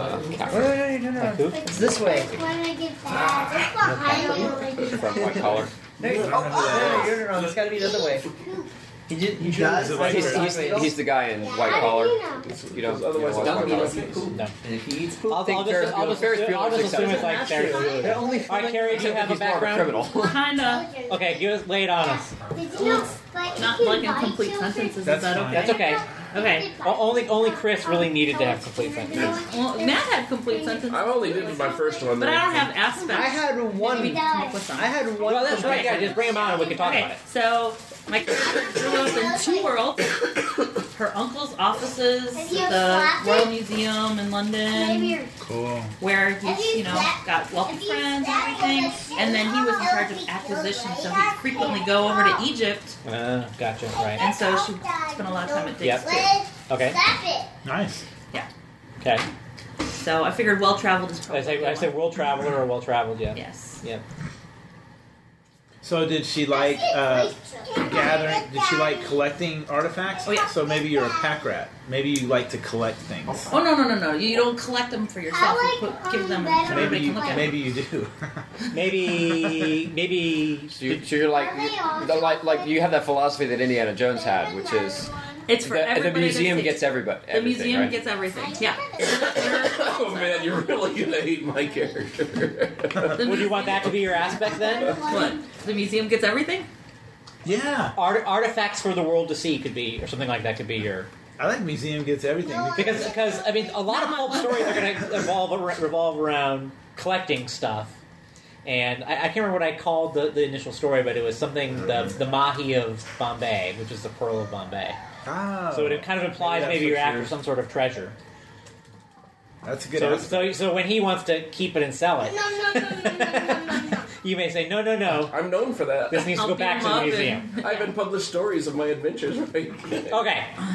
Cameron No. It's this way. When I get that, it's behind me. from White Collar. No, you're wrong. It's got to be the other way. He does. Is it like He's the guy in White Collar. You know, Otherwise, White it Collar. doesn't be No. And if he eats poop, I'll think just Ferris Bueller's assume it's like successful. Ferris They're Bueller. only All right, Carrie, do you have a He's more of a background? criminal. Kinda. Okay, lay it on us. Did you know? Like, Not you can like in buy complete children- sentences. Is That's that fine. okay? That's okay. Okay. Only Chris really needed to have complete sentences. Well, Matt had complete sentences, I only did my first one. but I don't have aspects. I had one. Maybe come up with some. I had one. Well, that's right. Yeah, just bring him on and we can talk about Okay, it. so my character grew up in two worlds. Her uncle's offices, the Royal Museum in Maybe London, you're Cool. where he's, got wealthy friends and everything. And then he was in charge of acquisition, so he'd frequently go over to Egypt, Gotcha. Right. and so she spent a lot of time at Dick's Yep. too. Okay. Stop it. Nice. Okay. So I figured well-traveled is I probably say world traveler or well traveled. Yeah. yes. Yep. So did she like gathering? Did she like collecting artifacts? Oh, yeah. So maybe you're a pack rat. Maybe you like to collect things. Oh no! You don't collect them for yourself. You give them and Maybe everybody you, can look at them. maybe you do. Maybe. So you're like you have that philosophy that Indiana Jones had, which is It's for the everybody. museum to see. gets everybody. The museum gets everything. Yeah. Oh man, you're really gonna hate my character. Would you want that to be your aspect then? What? The museum gets everything? Yeah, Artifacts for the world to see could be, or something like that could be your. I like museum gets everything. Because I mean, a lot of pulp stories are going to revolve around collecting stuff. And I can't remember what I called the initial story, but it was something the Mahi of Bombay, which is the Pearl of Bombay. Oh, So it kind of implies that's maybe you're what after you're- some sort of treasure. That's a good answer. So when he wants to keep it and sell it, No. you may say, no. I'm known for that. This needs to go back to the museum. I even published stories of my adventures. Right? Okay.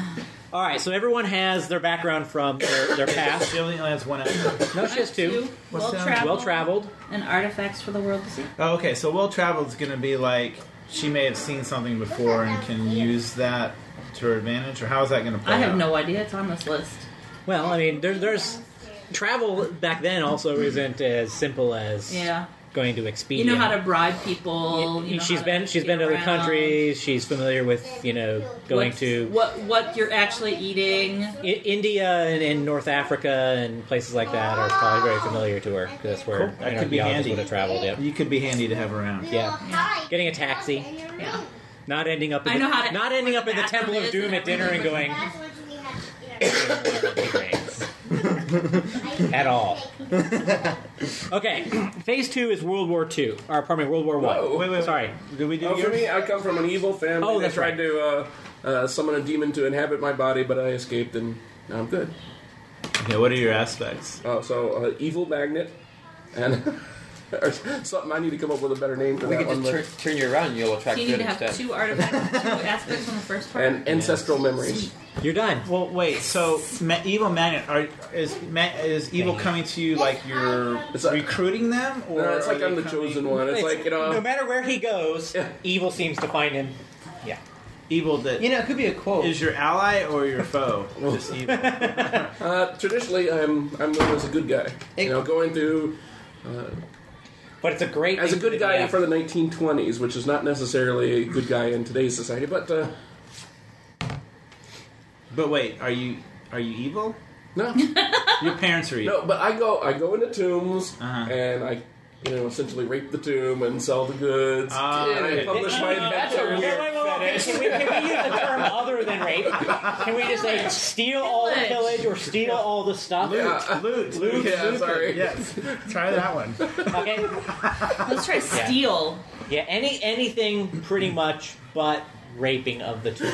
All right, so everyone has their background from their past. She only has one aspect. No, she has two. What's that? Well-traveled. Well-traveled. And artifacts for the world to see. Oh, okay, so well-traveled is going to be like she may have seen something before and can use that to her advantage, or how is that going to play I have out? no idea. It's on this list. Well, I mean, there's travel back then also isn't as simple as Yeah. going to Expedia. You know how to bribe people. You know she's how been to to other around. countries. She's familiar with going What's- to what you're actually eating. India and North Africa and places like that are probably very familiar to her because that's where Cool. That could be archaeologists handy. would have traveled. Yep. You could be handy to have around. Yeah. Getting a taxi, Yeah. not ending up in I know how to not ending up in the bathroom Temple of is Doom and at dinner and going That's what we had. at all. Okay, phase 2 is World War II. Or pardon me, World War One. Whoa. Wait. Sorry. Did we do Oh, for yours? me, I come from an evil family Oh, that that's tried to summon a demon to inhabit my body, but I escaped and now I'm good. Okay, what are your aspects? Oh, so evil magnet and or something. I need to come up with a better name for We that could one. just turn you around and you'll attract So you need good to have instead. 2 artifacts, 2 aspects on the first part. And ancestral memories. You're done. Well, wait. So, evil magnet is evil coming to you like you're It's like- recruiting them, or No, it's like are I'm they the coming- chosen one. It's like no matter where he goes, Yeah. evil seems to find him. Yeah. evil that You know, it could be a quote. is your ally or your foe. Just evil. traditionally I'm known as a good guy. Going through But it's a great as a thing good to guy do. for the 1920s, which is not necessarily a good guy in today's society, but But wait, are you evil? no. Your parents are evil. No, but I go into tombs Uh-huh. and I, essentially rape the tomb and sell the goods. Ah, and I okay. publish my That's a adventures. weird Can we use a term other than rape? Can we just say steal all the pillage or steal all the stuff? Loot. Yeah, sorry. Yes. Try that one. Okay. Let's try steal. Yeah. Anything pretty much, but raping of the two.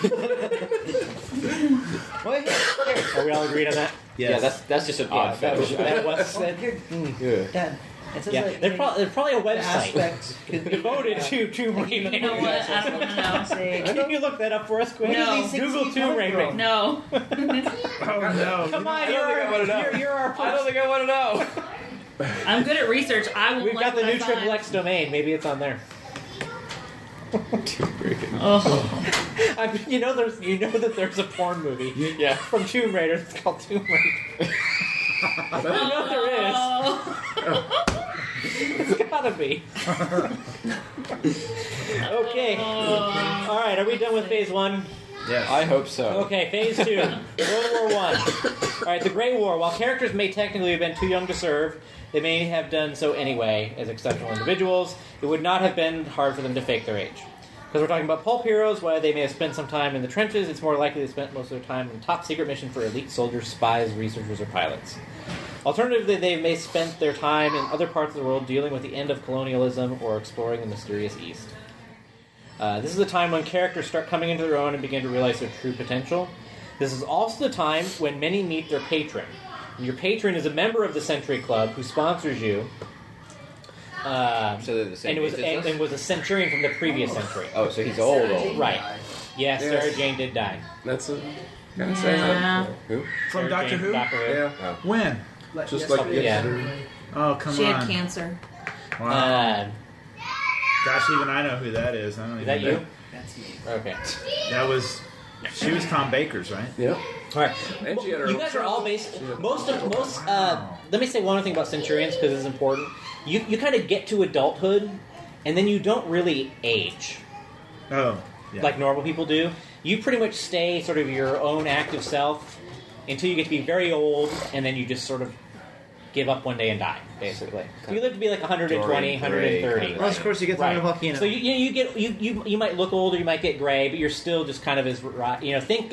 Well, here, Are we all agreed on that? Yeah, that's just an odd that was, fetish. that was here, Yeah. Dad. It says yeah. that There's probably a the website aspects could be devoted to tomb raping. You know what? I don't want to know. Say, Can you look that up for us, quick? No. Google tomb raping. No. Oh no. Come on, I don't think I wanna know. you're our I don't think I want to know. I'm good at research. I will We've like got the what I new find. XXX domain. Maybe it's on there. Oh. that there's a porn movie Yeah. from Tomb Raider. It's called Tomb Raider. I know there is. It's gotta be. Okay. All right. Are we done with phase 1? Yes. I hope so. Okay, phase 2, World War I. All right, the Great War. While characters may technically have been too young to serve, they may have done so anyway as exceptional individuals. It would not have been hard for them to fake their age. Because we're talking about pulp heroes, while they may have spent some time in the trenches, it's more likely they spent most of their time in top secret mission for elite soldiers, spies, researchers, or pilots. Alternatively, they may have spent their time in other parts of the world dealing with the end of colonialism or exploring the mysterious East. This is the time when characters start coming into their own and begin to realize their true potential. This is also the time when many meet their patron. Your patron is a member of the Century Club who sponsors you. So they're the same And it was age as us? and was a centurion from the previous century. Oh, so he's old. Right. Yes, Yes. Sarah Jane did die. That's a kind of sad. Yeah. Who? From Sarah Doctor Jane, Who? Doctor Who. Yeah, When? just like Yeah. yesterday. Oh, come She on. had cancer. Wow. Gosh, even I know who that is. I don't Is that even know. you? That's me. Okay. That was. She was Tom Baker's, right? Yeah. All right. And she had her You own guys are all based. Yeah. Most. Let me say one other thing about centurions because it's important. You kind of get to adulthood, and then you don't really age Oh. Yeah. like normal people do. You pretty much stay sort of your own active self until you get to be very old, and then you just sort of give up one day and die. Basically, you live to be like 120, Dorian Gray 130. kind Well, of course, you get the Right. volcano. So you get you might look older, you might get gray, but you're still just kind of as think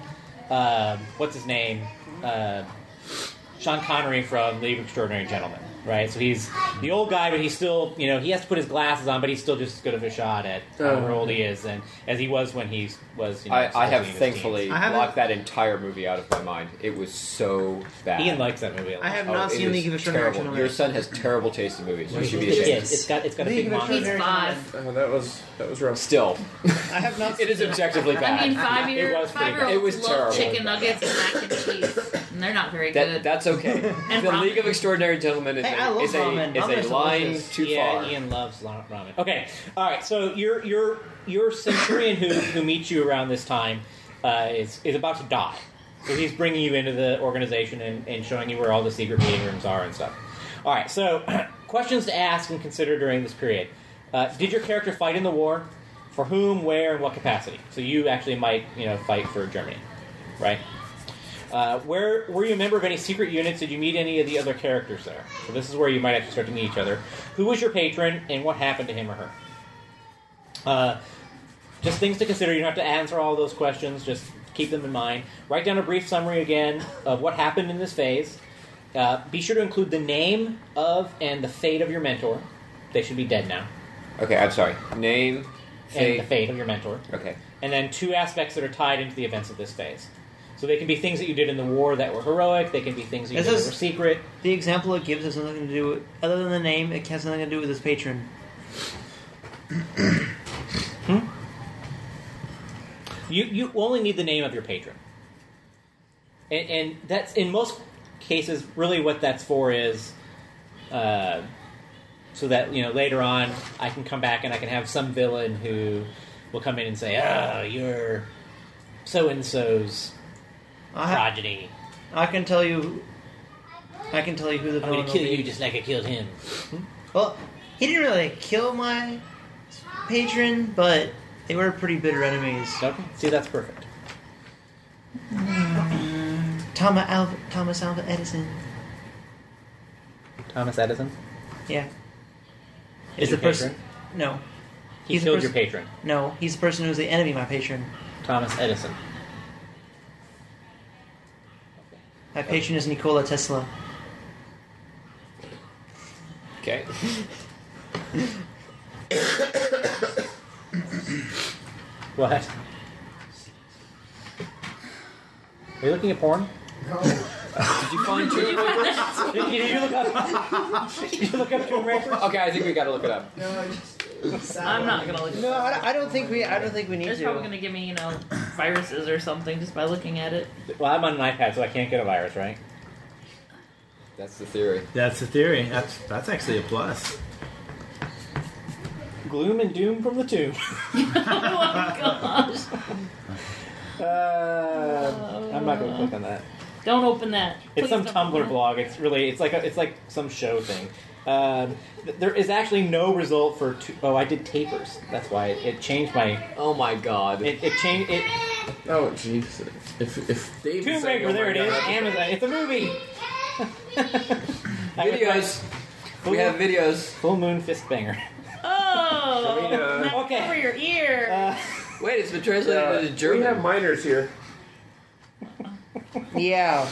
what's his name, Sean Connery from League of Extraordinary Gentlemen. right? So he's the old guy, but he's still, he has to put his glasses on, but he's still just as good of a shot at however old he is, and as he was when he was. I have in his thankfully teens. blocked that entire movie out of my mind. It was so bad. Ian likes that movie a lot. I have not it seen is League of Extraordinary terrible. Gentlemen. Your son has terrible taste in movies. You should be It's a ashamed. kid. It's got a League big of monster. He's 5. Oh, that was rough. Still, I have not. it is objectively bad. I mean, It was pretty bad. 5-year-olds It was love terrible. chicken nuggets and mac and cheese, and they're not very good. That's okay. And The ramen. League of Extraordinary Gentlemen is Hey, I love ramen. a Ramen's line delicious. too far. Ian loves ramen. Okay, all right. So your centurion who meets you around this time is about to die. So he's bringing you into the organization and showing you where all the secret meeting rooms are and stuff. All right. So questions to ask and consider during this period. Did your character fight in the war? For whom, where, and what capacity? So you actually might fight for Germany, right? Where were you a member of any secret units? Did you meet any of the other characters there? So this is where you might actually start to meet each other. Who was your patron, and what happened to him or her? Just things to consider. You don't have to answer all those questions. Just keep them in mind. Write down a brief summary again of what happened in this phase. Be sure to include the name of and the fate of your mentor. They should be dead now. Okay, I'm sorry. Name, And fate. the fate of your mentor. Okay. And then 2 aspects that are tied into the events of this phase. So they can be things that you did in the war that were heroic. They can be things that you did that were secret. The example it gives has nothing to do with, other than the name, it has nothing to do with his patron. You only need the name of your patron. And that's, in most cases, really what that's for is so that, later on I can come back and I can have some villain who will come in and say, oh, you're so-and-so's progeny. I can tell you who the I'm villain going to will kill be. you just like I killed him. Well, he didn't really kill my patron, but they were pretty bitter enemies. Okay. See, that's perfect. Thomas Alva Edison. Thomas Edison? Yeah. Is the your person. patron? No. He He's the killed person- your patron. No, he's the person who's the enemy of my patron. Thomas Edison. My patron is Nikola Tesla. Okay. What? Are you looking at porn? Did you find Tomb Raider? Did you look up? Did you look up Tomb Raider? Okay, I think we got to look it up. I'm not gonna look. No, I don't think we need It's to. probably gonna give me, viruses or something just by looking at it. Well, I'm on an iPad, so I can't get a virus, right? That's the theory. That's the theory. That's actually a plus. Gloom and doom from the tomb. Oh my gosh! I'm not going to click on that. Don't open that. It's Please some don't Tumblr open that. blog. It's like some show thing. There is actually no result for. I did tapers. That's why it changed my. Oh my god. It changed it. Oh, jeez. If Dave Tomb is saying, Raider. oh There my it is. God, Amazon. It's a movie. Videos. We have videos. Full Moon Fist Banger. Oh! Burrito. Not Okay. over your ear. Wait, it's been translated into German. We have minors here. Yeah.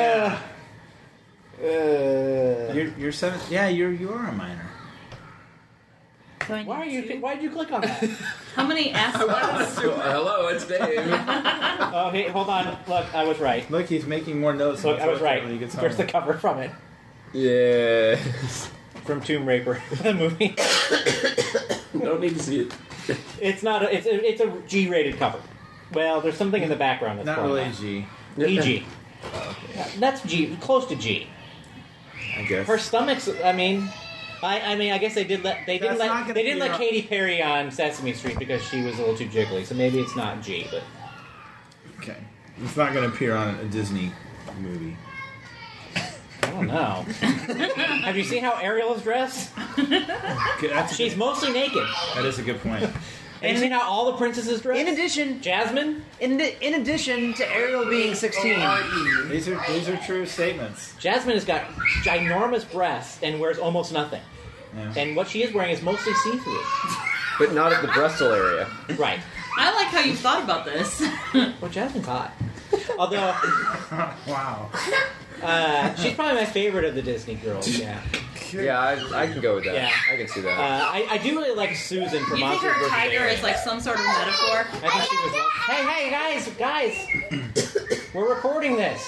You're 7. Yeah, you are a minor. So I Why need to- why did you click on that? How many aspects? Hello, it's Dave. Oh, hey, hold on. Look, I was right. Look, he's making more notes. Look, I was right. When he gets There's home. the cover from it. Yes. From Tomb Raider, the movie. Don't need to see it. It's not. It's a G-rated cover. Well, there's something in the background that's Not going really on. G, PG. That's G, close to G. I guess. Her stomach's. I mean, I guess they didn't let Katy Perry on Sesame Street because she was a little too jiggly. So maybe it's not G, but Okay. It's not going to appear on a Disney movie. I don't know. Have you seen how Ariel is dressed? She's mostly naked. That is a good point. Have you seen how all the princesses dress? In addition, Jasmine? in addition to Ariel being 16, These are true statements. Jasmine has got ginormous breasts and wears almost nothing. Yeah. And what she is wearing is mostly see-through. But not at the Bristol area. Right. I like how you thought about this. Well, Jasmine's hot. Although, Wow. she's probably my favorite of the Disney girls, yeah. Yeah, I can go with that. Yeah. I can see that. I do really like Susan from You think Monsters her vs. tiger Aliens. is like some sort of metaphor? I think she was like, hey, guys, we're recording this.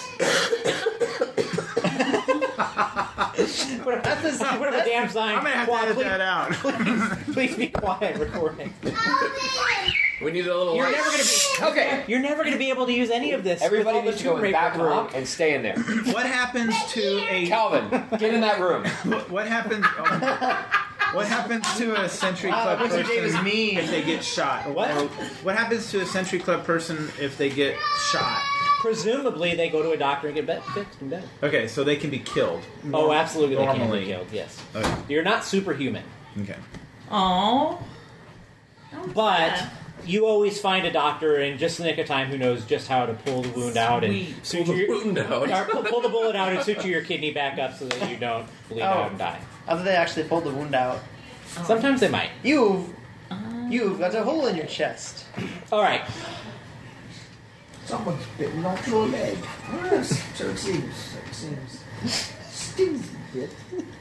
Put up a damn sign. I'm gonna have to edit that out. Please be quiet, recording. We need a little. You're light. never gonna be Okay. You're never gonna be able to use any of this. Everybody with all needs to the go in the Tomb back Raider room talk. and stay in there. What happens to a Calvin, get in that room. What happens? What happens to a Century Club Mr. person Dave is mean. if they get shot? What? Or what happens to a Century Club person if they get shot? Presumably, they go to a doctor and get fixed and dead. Okay, so they can be killed. Oh, absolutely, they can Normally. be killed. Yes, Okay. you're not superhuman, Okay. Oh. but you always find a doctor in just the nick of time who knows just how to pull the wound out and Sweet. suture your, Wound out. or pull the bullet out and suture your kidney back up so that you don't bleed out and die. I thought they actually pulled the wound out. Sometimes they might. You've got a hole in your chest. All right. Someone's bitten off your leg. Yes, so it seems. Stings a bit.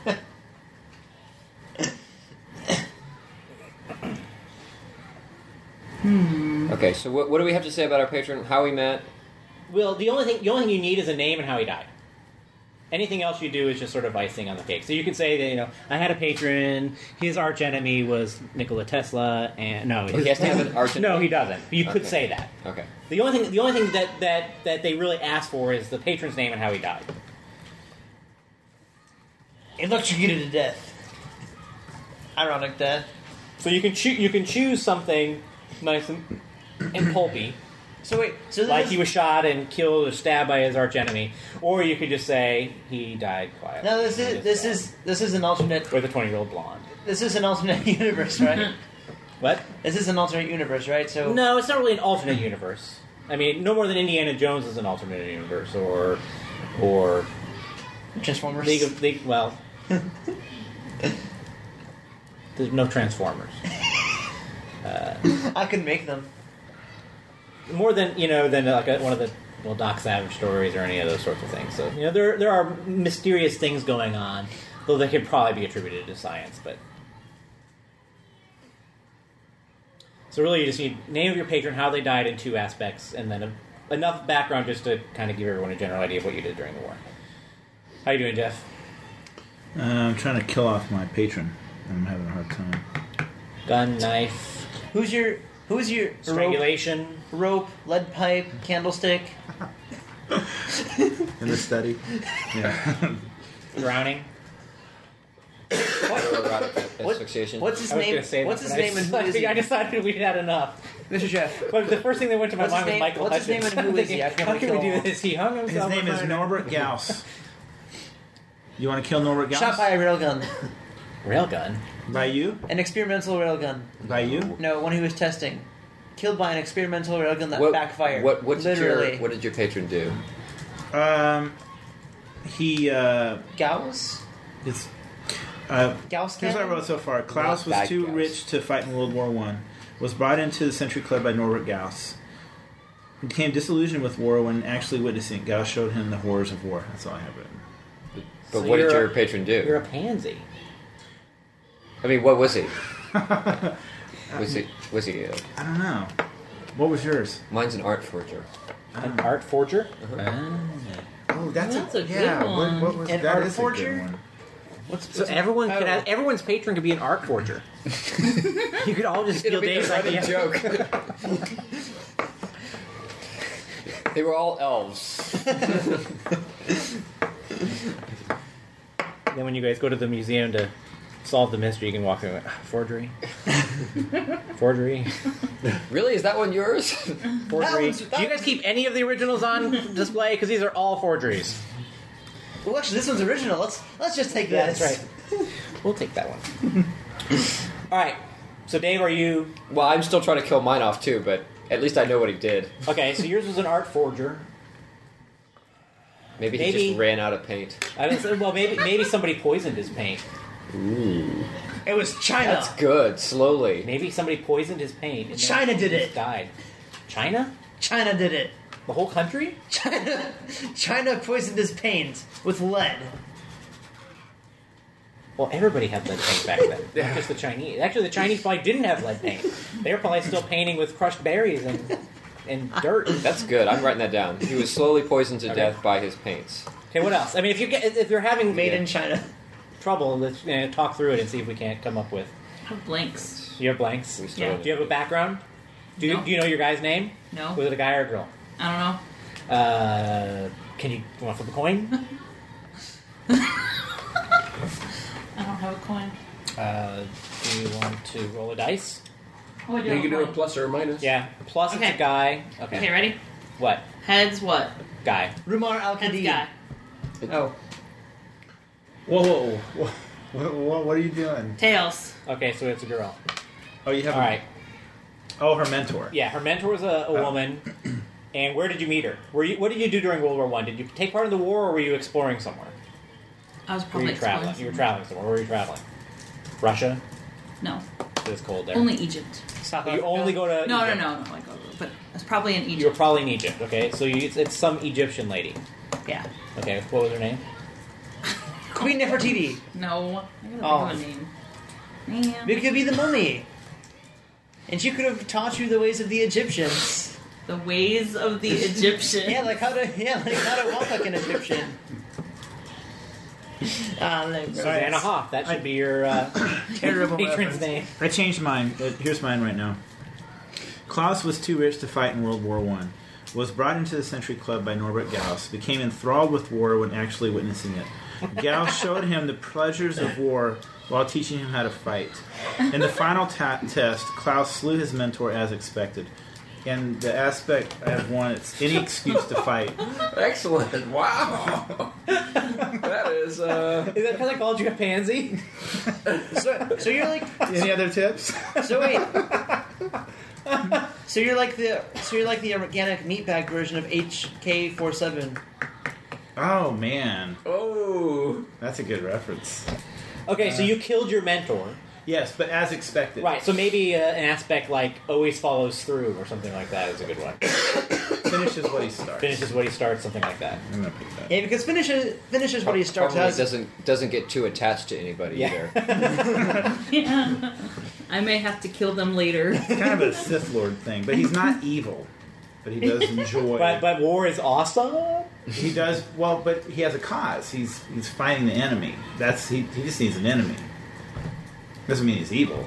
Okay, so what do we have to say about our patron? How we met? Well, the only thing you need is a name and how he died. Anything else you do is just sort of icing on the cake. So you can say that I had a patron. His arch enemy was Nikola Tesla, and no, He has to have an arch enemy? No, he doesn't. You could Okay. say that. Okay. The only thing that they really ask for is the patron's name and how he died. Electrocuted to death. Ironic death. So you can choose something nice and pulpy. So wait, so Like he was shot and killed or stabbed by his arch enemy, or you could just say he died quietly. No, this is an alternate. With a 20-year-old blonde. This is an alternate universe, right? What? This is an alternate universe, right? So No, it's not really an alternate universe. I mean, no more than Indiana Jones is an alternate universe, or Transformers. well, there's no Transformers. I could make them. More than like one of the Doc Savage stories or any of those sorts of things. So there are mysterious things going on, though they could probably be attributed to science. But so really, you just need name of your patron, how they died in 2 aspects, and then enough background just to kind of give everyone a general idea of what you did during the war. How you doing, Jeff? I'm trying to kill off my patron. I'm having a hard time. Gun, knife, Who's your strangulation. rope, lead pipe, candlestick? In the study. Yeah. Drowning. Asphyxiation. What's his I was name? going to say What's that, his but name and who is he? I decided we had enough. Mr. Jeff. But the first thing that went to my What's his mind was name? Michael What's his name Hutchins. and who I'm is he? thinking, I can how can we recall. do this? He hung His himself. name is Norbert Gauss. You want to kill Norbert Gauss? Shot by a railgun. Railgun. By you? An experimental railgun. By you? No, one he was testing. Killed by an experimental railgun that backfired. What Literally. did your patron do? He Gauss? it's Gauss here's what I cannon? wrote so far. Klaus was Bad too Gauss. rich to fight in World War I. Was brought into the Century Club by Norbert Gauss. He became disillusioned with war when actually witnessing it. Gauss showed him the horrors of war. That's all I have written. But So what did you're your a- patron do? You're a pansy. I mean, what was he? Was he? I don't know. What was yours? Mine's an art forger. An art forger. Oh, That's a good yeah. one. What was An that? art Is a forger? good one. So everyone's patron could be an art forger. You could all just steal Dave's idea. joke. They were all elves. Then when you guys go to the museum to solve the mystery, you can walk in and go, forgery. Forgery. Really? Is that one yours? Forgery. Do you guys keep any of the originals on display? Because these are all forgeries. Well, actually, this one's original. Let's just take Yeah, this. that's right. We'll take that one. All right. So, Dave, are you... Well, I'm still trying to kill mine off too, but at least I know what he did. Okay, so yours was an art forger. Maybe he Maybe- just ran out of paint. Well, maybe somebody poisoned his paint. Ooh. It was China. That's good. Slowly. Maybe somebody poisoned his paint. And then China did he it. just died. China? China did it. The whole country? China poisoned his paint with lead. Well, everybody had lead paint back then, not just the Chinese. Actually, the Chinese probably didn't have lead paint. They were probably still painting with crushed berries and dirt. That's good. I'm writing that down. He was slowly poisoned to death by his paints. Okay, what else? I mean, if you're having Made in China. trouble, let's talk through it and see if we can't come up with. I have blanks. You have blanks. We Yeah. started. Do you have a background? Do No. you know your guy's name? No. Was it a guy or a girl? I don't know. Can you want to flip a coin? I don't have a coin. Do you want to roll a dice? Oh, I do You have can a do a coin. plus or a minus. Yeah. Plus it's Okay. a guy. Okay. Okay, ready? What? Heads what? Guy. Rumar Al Heads Khadid. guy. Oh, Whoa. What are you doing? Tails. Okay, so it's a girl. Oh, you have. All right. Oh, her mentor. Yeah, her mentor was a woman. And where did you meet her? What did you do during World War I? Did you take part in the war, or were you exploring somewhere? I was Were probably you traveling? exploring You were traveling somewhere. Where were you traveling? Russia? No, It's cold there. only Egypt. South You Africa. only go to No, Egypt. no. Like, but it's probably in You were Egypt. probably in Egypt. Okay, so it's some Egyptian lady. Yeah. Okay, what was her name? Queen Nefertiti. No. I gotta Oh. think of a name. Man. It could be the mummy. And she could have taught you the ways of the Egyptians. The ways of the Egyptian. Yeah, like how to walk like an Egyptian. Susanna Hoff. That should be your Terrible patron's reference. name. I changed mine. Here's mine right now. Klaus was too rich to fight in World War I. Was brought into the Century Club by Norbert Gauss. Became enthralled with war when actually witnessing it. Gauss showed him the pleasures of war while teaching him how to fight. In the final test, Klaus slew his mentor as expected. And the aspect I have one, it's any excuse to fight. Excellent. Wow. That is. Is that because I called you a pansy? So you're like Any other tips? so wait. So you're like the organic meatbag version of HK47. Oh, man. Oh. That's a good reference. Okay, so you killed your mentor. Yes, but as expected. Right, so maybe an aspect like always follows through or something like that is a good one. Finishes what he starts. Finishes what he starts, something like that. I'm going to pick that. Yeah, because finishes what he starts Probably as. doesn't get too attached to anybody Yeah. either. Yeah. I may have to kill them later. It's kind of a Sith Lord thing, but he's not evil. But he does enjoy. But war is awesome. He does well, but he has a cause. He's fighting the enemy. He just needs an enemy. Doesn't mean he's evil.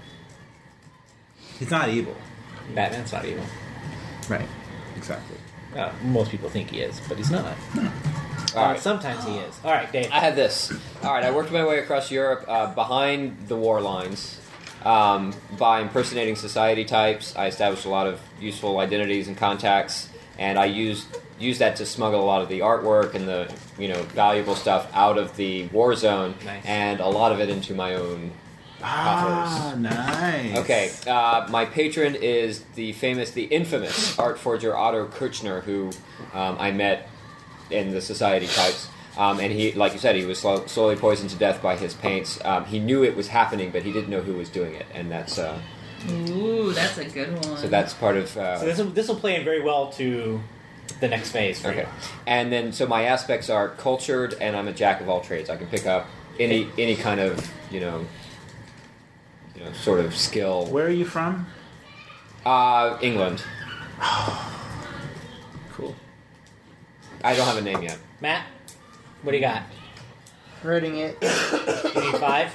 He's not evil. Batman's not evil. Right. Exactly. Most people think he is, but he's not. All right. Sometimes he is. All right, Dave. I had this. All right, I worked my way across Europe behind the war lines by impersonating society types. I established a lot of useful identities and contacts, and I used that to smuggle a lot of the artwork and the valuable stuff out of the war zone, Nice. and a lot of it into my own coffers. Nice. Okay, my patron is the infamous art forger Otto Kirchner, who I met in the society types. And he, like you said, he was slowly poisoned to death by his paints. He knew it was happening, but he didn't know who was doing it, and that's Ooh, that's a good one. so that's part of. So this will play in very well to the next phase for Okay, you. and then so my aspects are cultured, and I'm a jack of all trades. I can pick up any kind of sort of skill. Where are you from? England. Cool. I don't have a name yet. Matt, what do you got? Writing it. You need 5?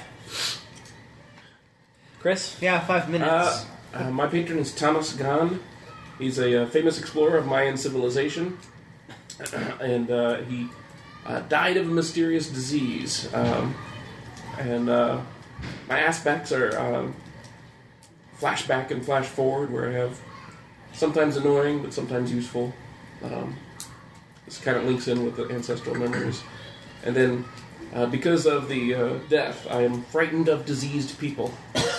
Chris? Yeah, 5 minutes. My patron is Thomas Gahn. He's a famous explorer of Mayan civilization, and he died of a mysterious disease. And my aspects are flashback and flash forward, where I have sometimes annoying but sometimes useful. This kind of links in with the ancestral memories. And then, because of the death, I am frightened of diseased people.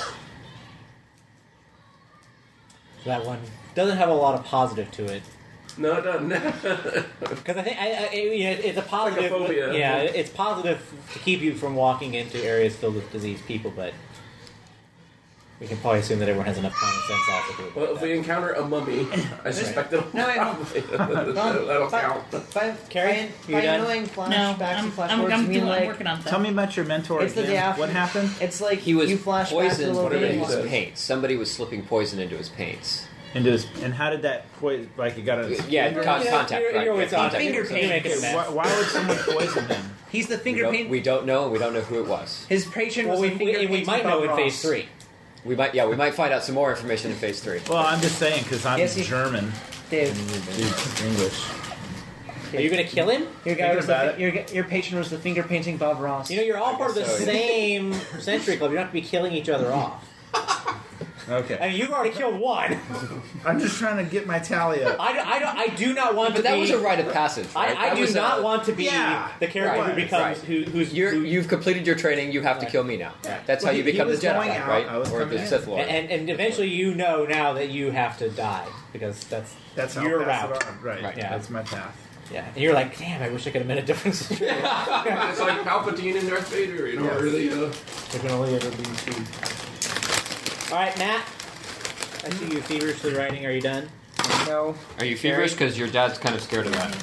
That one doesn't have a lot of positive to it. No, it doesn't. Because I think it's a positive. Like a phobia. Yeah, it's positive to keep you from walking into areas filled with diseased people, but We can probably assume that everyone has enough common sense also to Well, if we encounter a mummy, I suspect it'll No, wait, that'll count. Carrie, you by done? knowing No, flashbacks and flash I'm forwards, you mean like working on that. Tell me about your mentor it's the day again. after. What happened? It's like He was you flash back to poisoned the whatever into he his said. paints. Somebody was slipping poison into his paints. And how did that poison? Like it got a Yeah, contact. You're Right? always Yeah, on contact. finger You make it a Okay, mess. why would someone poison him? He's the We finger don't, paint. we don't know. We don't know who it was. His patron Well, was we the finger might painting know Bob in Ross. phase 3. We might find out some more information in phase 3. Well, I'm just saying because I'm Yes, he- German. Dave, Dude's English. Are you going to kill him? your guy Thinking was about your patron was the finger painting Bob Ross. You know, you're all part of the so, yeah. same Century Club. You don't have to be killing each other off. Okay. I mean, you've already killed one. I'm just trying to get my tally up. I do not want But to that be... was a rite of passage. Right? I That do was not want to be Yeah. the character Right, who becomes... right. Who's... You've completed your training. You have to kill me now. That's how Well, you he become the was going Jedi, out, right? I was Or coming the in. Sith Lord. And eventually you know now that you have to die. Because That's how your I'll pass route. it on. Right. Right. Yeah. That's my path. Yeah. And you're like, damn, I wish I could have been a different situation. It's like Palpatine and Darth Vader, you know, Yes. really. There can only ever be two. Alright, Matt. I see you feverishly writing. Are you done? No. Are you feverish? Because your dad's kind of scared of that.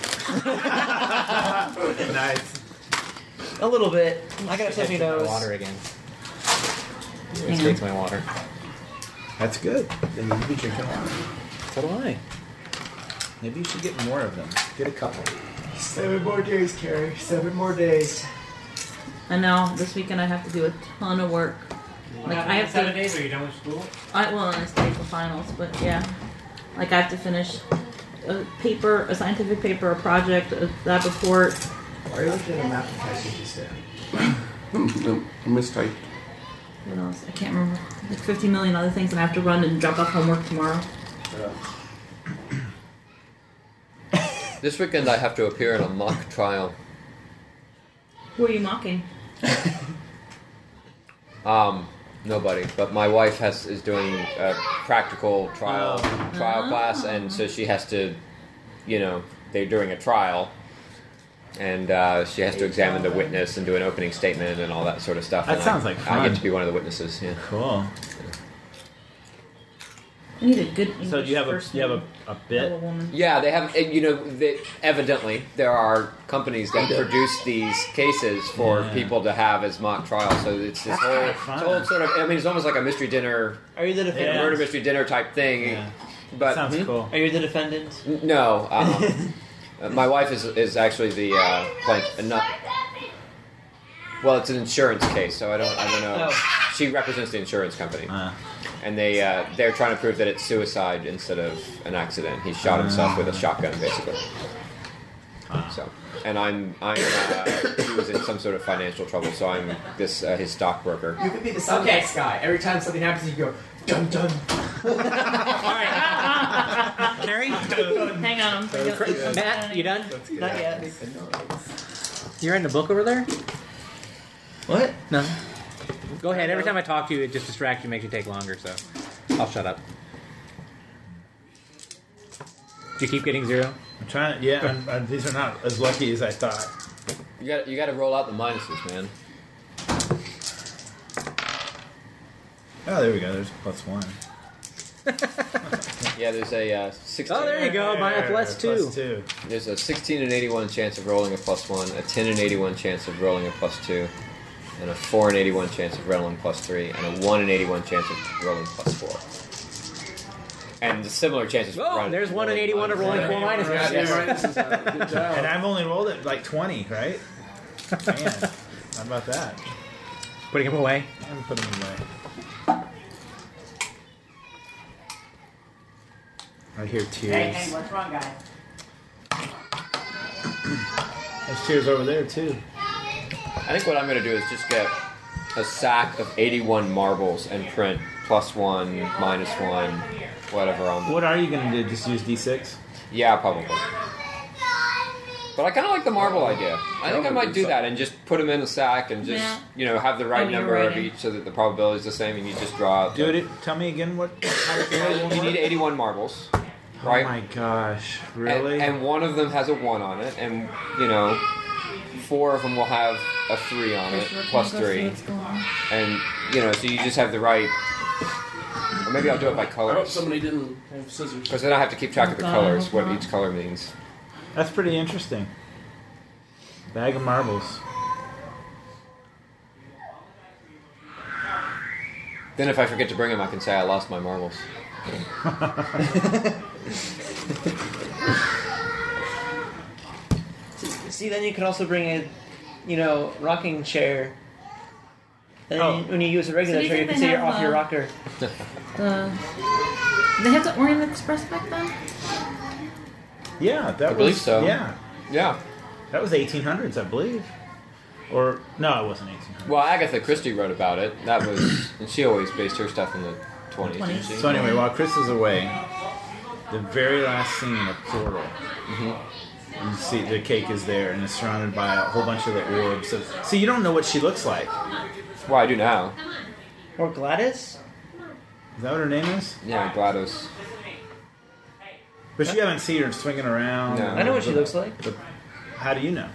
Nice. A little bit. I got a stuffy My nose. water again. He always takes my water. That's good. Then you be drinking water. So do I. Maybe you should get more of them. Get a couple. 7 more days, Carrie. 7 more days. I know. This weekend I have to do a ton of work. Like I have 7 to. days. Are you done with school? I stay for finals, but yeah. Like I have to finish a paper, a scientific paper, a project, a lab report. Why are you looking at a map of Pakistan? Mistyped. What else? I can't remember. Like 50 million other things, and I have to run and drop off homework tomorrow. This weekend I have to appear in a mock trial. Who are you mocking? Nobody. But my wife is doing a practical trial class, and so she has to, they're doing a trial, and she has to examine the witness and do an opening statement and all that sort of stuff. That and sounds like I fun. get to be one of the witnesses. Yeah. Cool. I need a good English So do you have first a name bit? of a woman. Yeah, they have. Evidently, there are companies that produce these cases for Yeah. people to have as mock trials. So it's this That's whole, kinda it's fun. whole sort of. I mean, it's almost like a mystery dinner, Are you the a defendant? murder mystery dinner type thing. Yeah. But Sounds cool. Are you the defendant? no, my wife is actually the plaintiff. Not. Well, it's an insurance case, so I don't know. Oh. She represents the insurance company, and they're trying to prove that it's suicide instead of an accident. He shot himself with a shotgun, basically. So, and he was in some sort of financial trouble, so I'm his stockbroker. You could be the Sundance guy. Every time something happens, you go, dun dun. Carrie? Hang on. Matt, you done? Not yet. You writing a book over there? What? No. Go ahead. Every time I talk to you, it just distracts you, makes you take longer, so I'll shut up. Do you keep getting 0? I'm trying to. Yeah, these are not as lucky as I thought. You got to roll out the minuses, man. Oh, there we go. There's +1. Yeah, there's a 16. Oh, there you go. Mine a +2. +2. There's a 16 and 81 chance of rolling a +1, a 10 and 81 chance of rolling a +2, and a 4 and 81 chance of rolling +3, and a 1 and 81 chance of rolling +4. And the similar chances. Oh, there's 1 in 81 of rolling 4 minuses. Yeah, Yes. good job. And I've only rolled it like 20, right? Man, how about that? Putting him away. I'm putting them away. I hear tears. Hey, what's wrong, guy? There's tears over there too. I think what I'm going to do is just get a sack of 81 marbles and print +1, -1, whatever on them. What are you going to do? Just use D6? Yeah, probably. But I kind of like the marble idea. I think I might do that and just put them in the sack and just, have the right Oh, you're number of writing. each so that the probability is the same and you just draw out. Do it. Tell me again what. You need 81 marbles, right? Oh my gosh! Really? And one of them has a 1 on it, and 4 of them will have a 3 on it, +3, and so you just have the right Or maybe I'll do it by I hope colors. somebody didn't have scissors. Because then I have to keep track of the colors, what each color means. That's pretty interesting. Bag of marbles. Then if I forget to bring them, I can say I lost my marbles. See, then you could also bring a, rocking chair. Then Oh. when you use a regular So do you chair, you think can they say you're have, off your rocker. They had the Orient Express back then? Yeah, that was. believe so. Yeah, Yeah. that was 1800s, I believe. Or no, it wasn't 1800s. Well, Agatha Christie wrote about it. That was, and she always based her stuff in the 20s. didn't she? So anyway, while Chris is away, the very last scene of Portal, you see the cake is there and it's surrounded by a whole bunch of the orbs. See, you don't know what she looks like. Well, I do now. Or Gladys? Is that what her name is? Yeah, GLaDOS. But you haven't seen her swinging around. No. I know what she looks like. How do you know?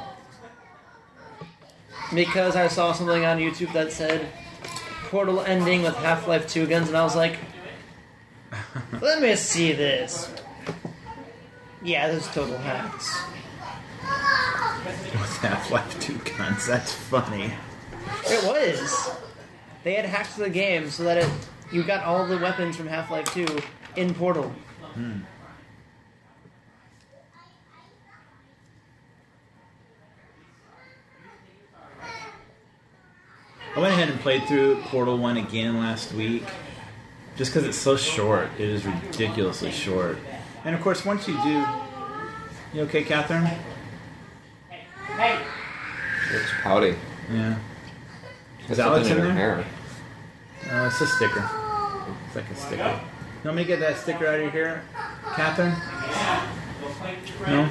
Because I saw something on YouTube that said Portal ending with Half-Life 2 guns, and I was like, let me see this. Yeah, this is total hacks. With Half-Life 2 guns, that's funny. It was. They had hacked the game so that you got all the weapons from Half-Life 2 in Portal. I went ahead and played through Portal 1 again last week. Just because it's so short. It is ridiculously short. And of course, once you do... You okay, Catherine? It's pouty. Yeah. Is Alex in her there? hair? It's a sticker. It's like a sticker. You want me to get that sticker out of your hair, Catherine? No?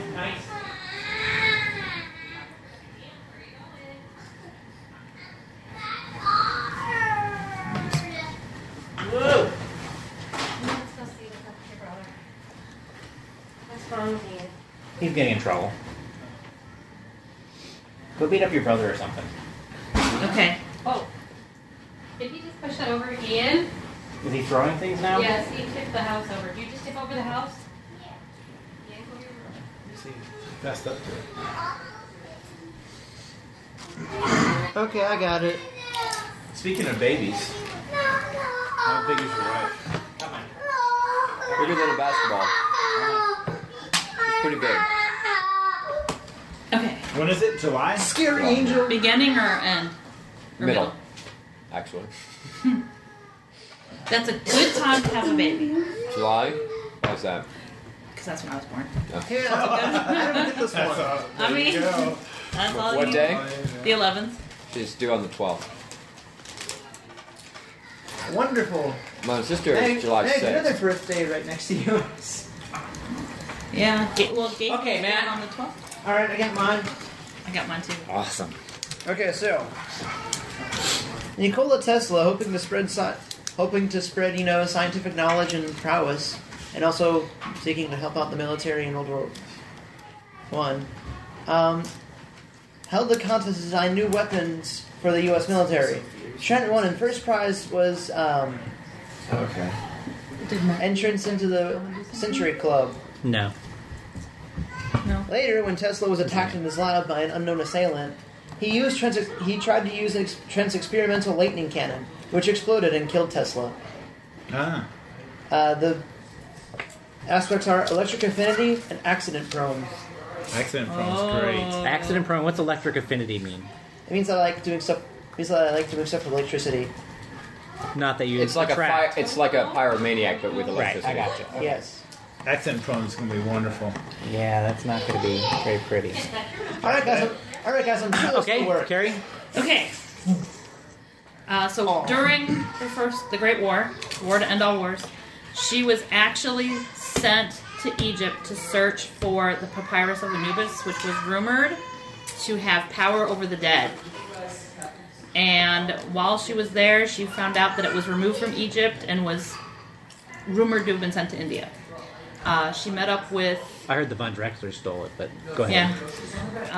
Let's go see your brother. What's wrong with you? He's getting in trouble. Go beat up your brother or something. Okay. Oh. Did you just push that over again? Is he throwing things now? Yes, he tipped the house over. Did you just tip over the house? Yeah. Over your brother. Fast up to it. Okay, I got it. Speaking of babies, how big is your wife? Bigger than a basketball. It's pretty big. Okay. When is it? July? Scary angel. Beginning or end? Or Middle. Actually. That's a good time to have a baby. July? Why's that? Because that's when I was born. Here, I don't get this one. I mean, that's all What you day? The 11th. She's due on the 12th. Wonderful. My sister is July hey, another 6th. birthday right next to you. Yeah. Well, Gabe Okay, was man. born on the 12th. Alright, I got mine. I got mine too. Awesome. Okay, so Nikola Tesla, hoping to spread scientific knowledge and prowess, and also seeking to help out the military in World War I, held the contest to design new weapons for the U.S. military. Trent won, and first prize was Okay. entrance into the Century Club. No. No. Later, when Tesla was attacked in his lab by an unknown assailant, he tried to use Trent's experimental lightning cannon, which exploded and killed Tesla. Ah. The aspects are electric affinity and accident prone. Accident prone's great. Accident prone. What's electric affinity mean? It means I like doing stuff. Means that I like doing stuff with electricity. Not that you. It's like attract. it's like a pyromaniac, but with Right. electricity. I gotcha. Okay. Yes. Accident prone is going to be wonderful. Yeah, that's not going to be very pretty. All right, guys. I'm doing this Okay, to work. Carrie. Okay. So during the Great War, the war to end all wars, she was actually sent to Egypt to search for the Papyrus of Anubis, which was rumored to have power over the dead. And while she was there, she found out that it was removed from Egypt and was rumored to have been sent to India. She met up with I heard the Von Drexler stole it, but go ahead.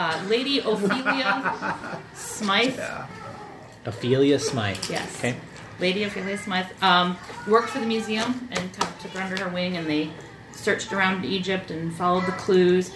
Lady Ophelia Smythe. Ophelia Smythe. Yes. Okay. Lady Ophelia Smythe, worked for the museum and kind of took her under her wing, and they searched around Egypt and followed the clues.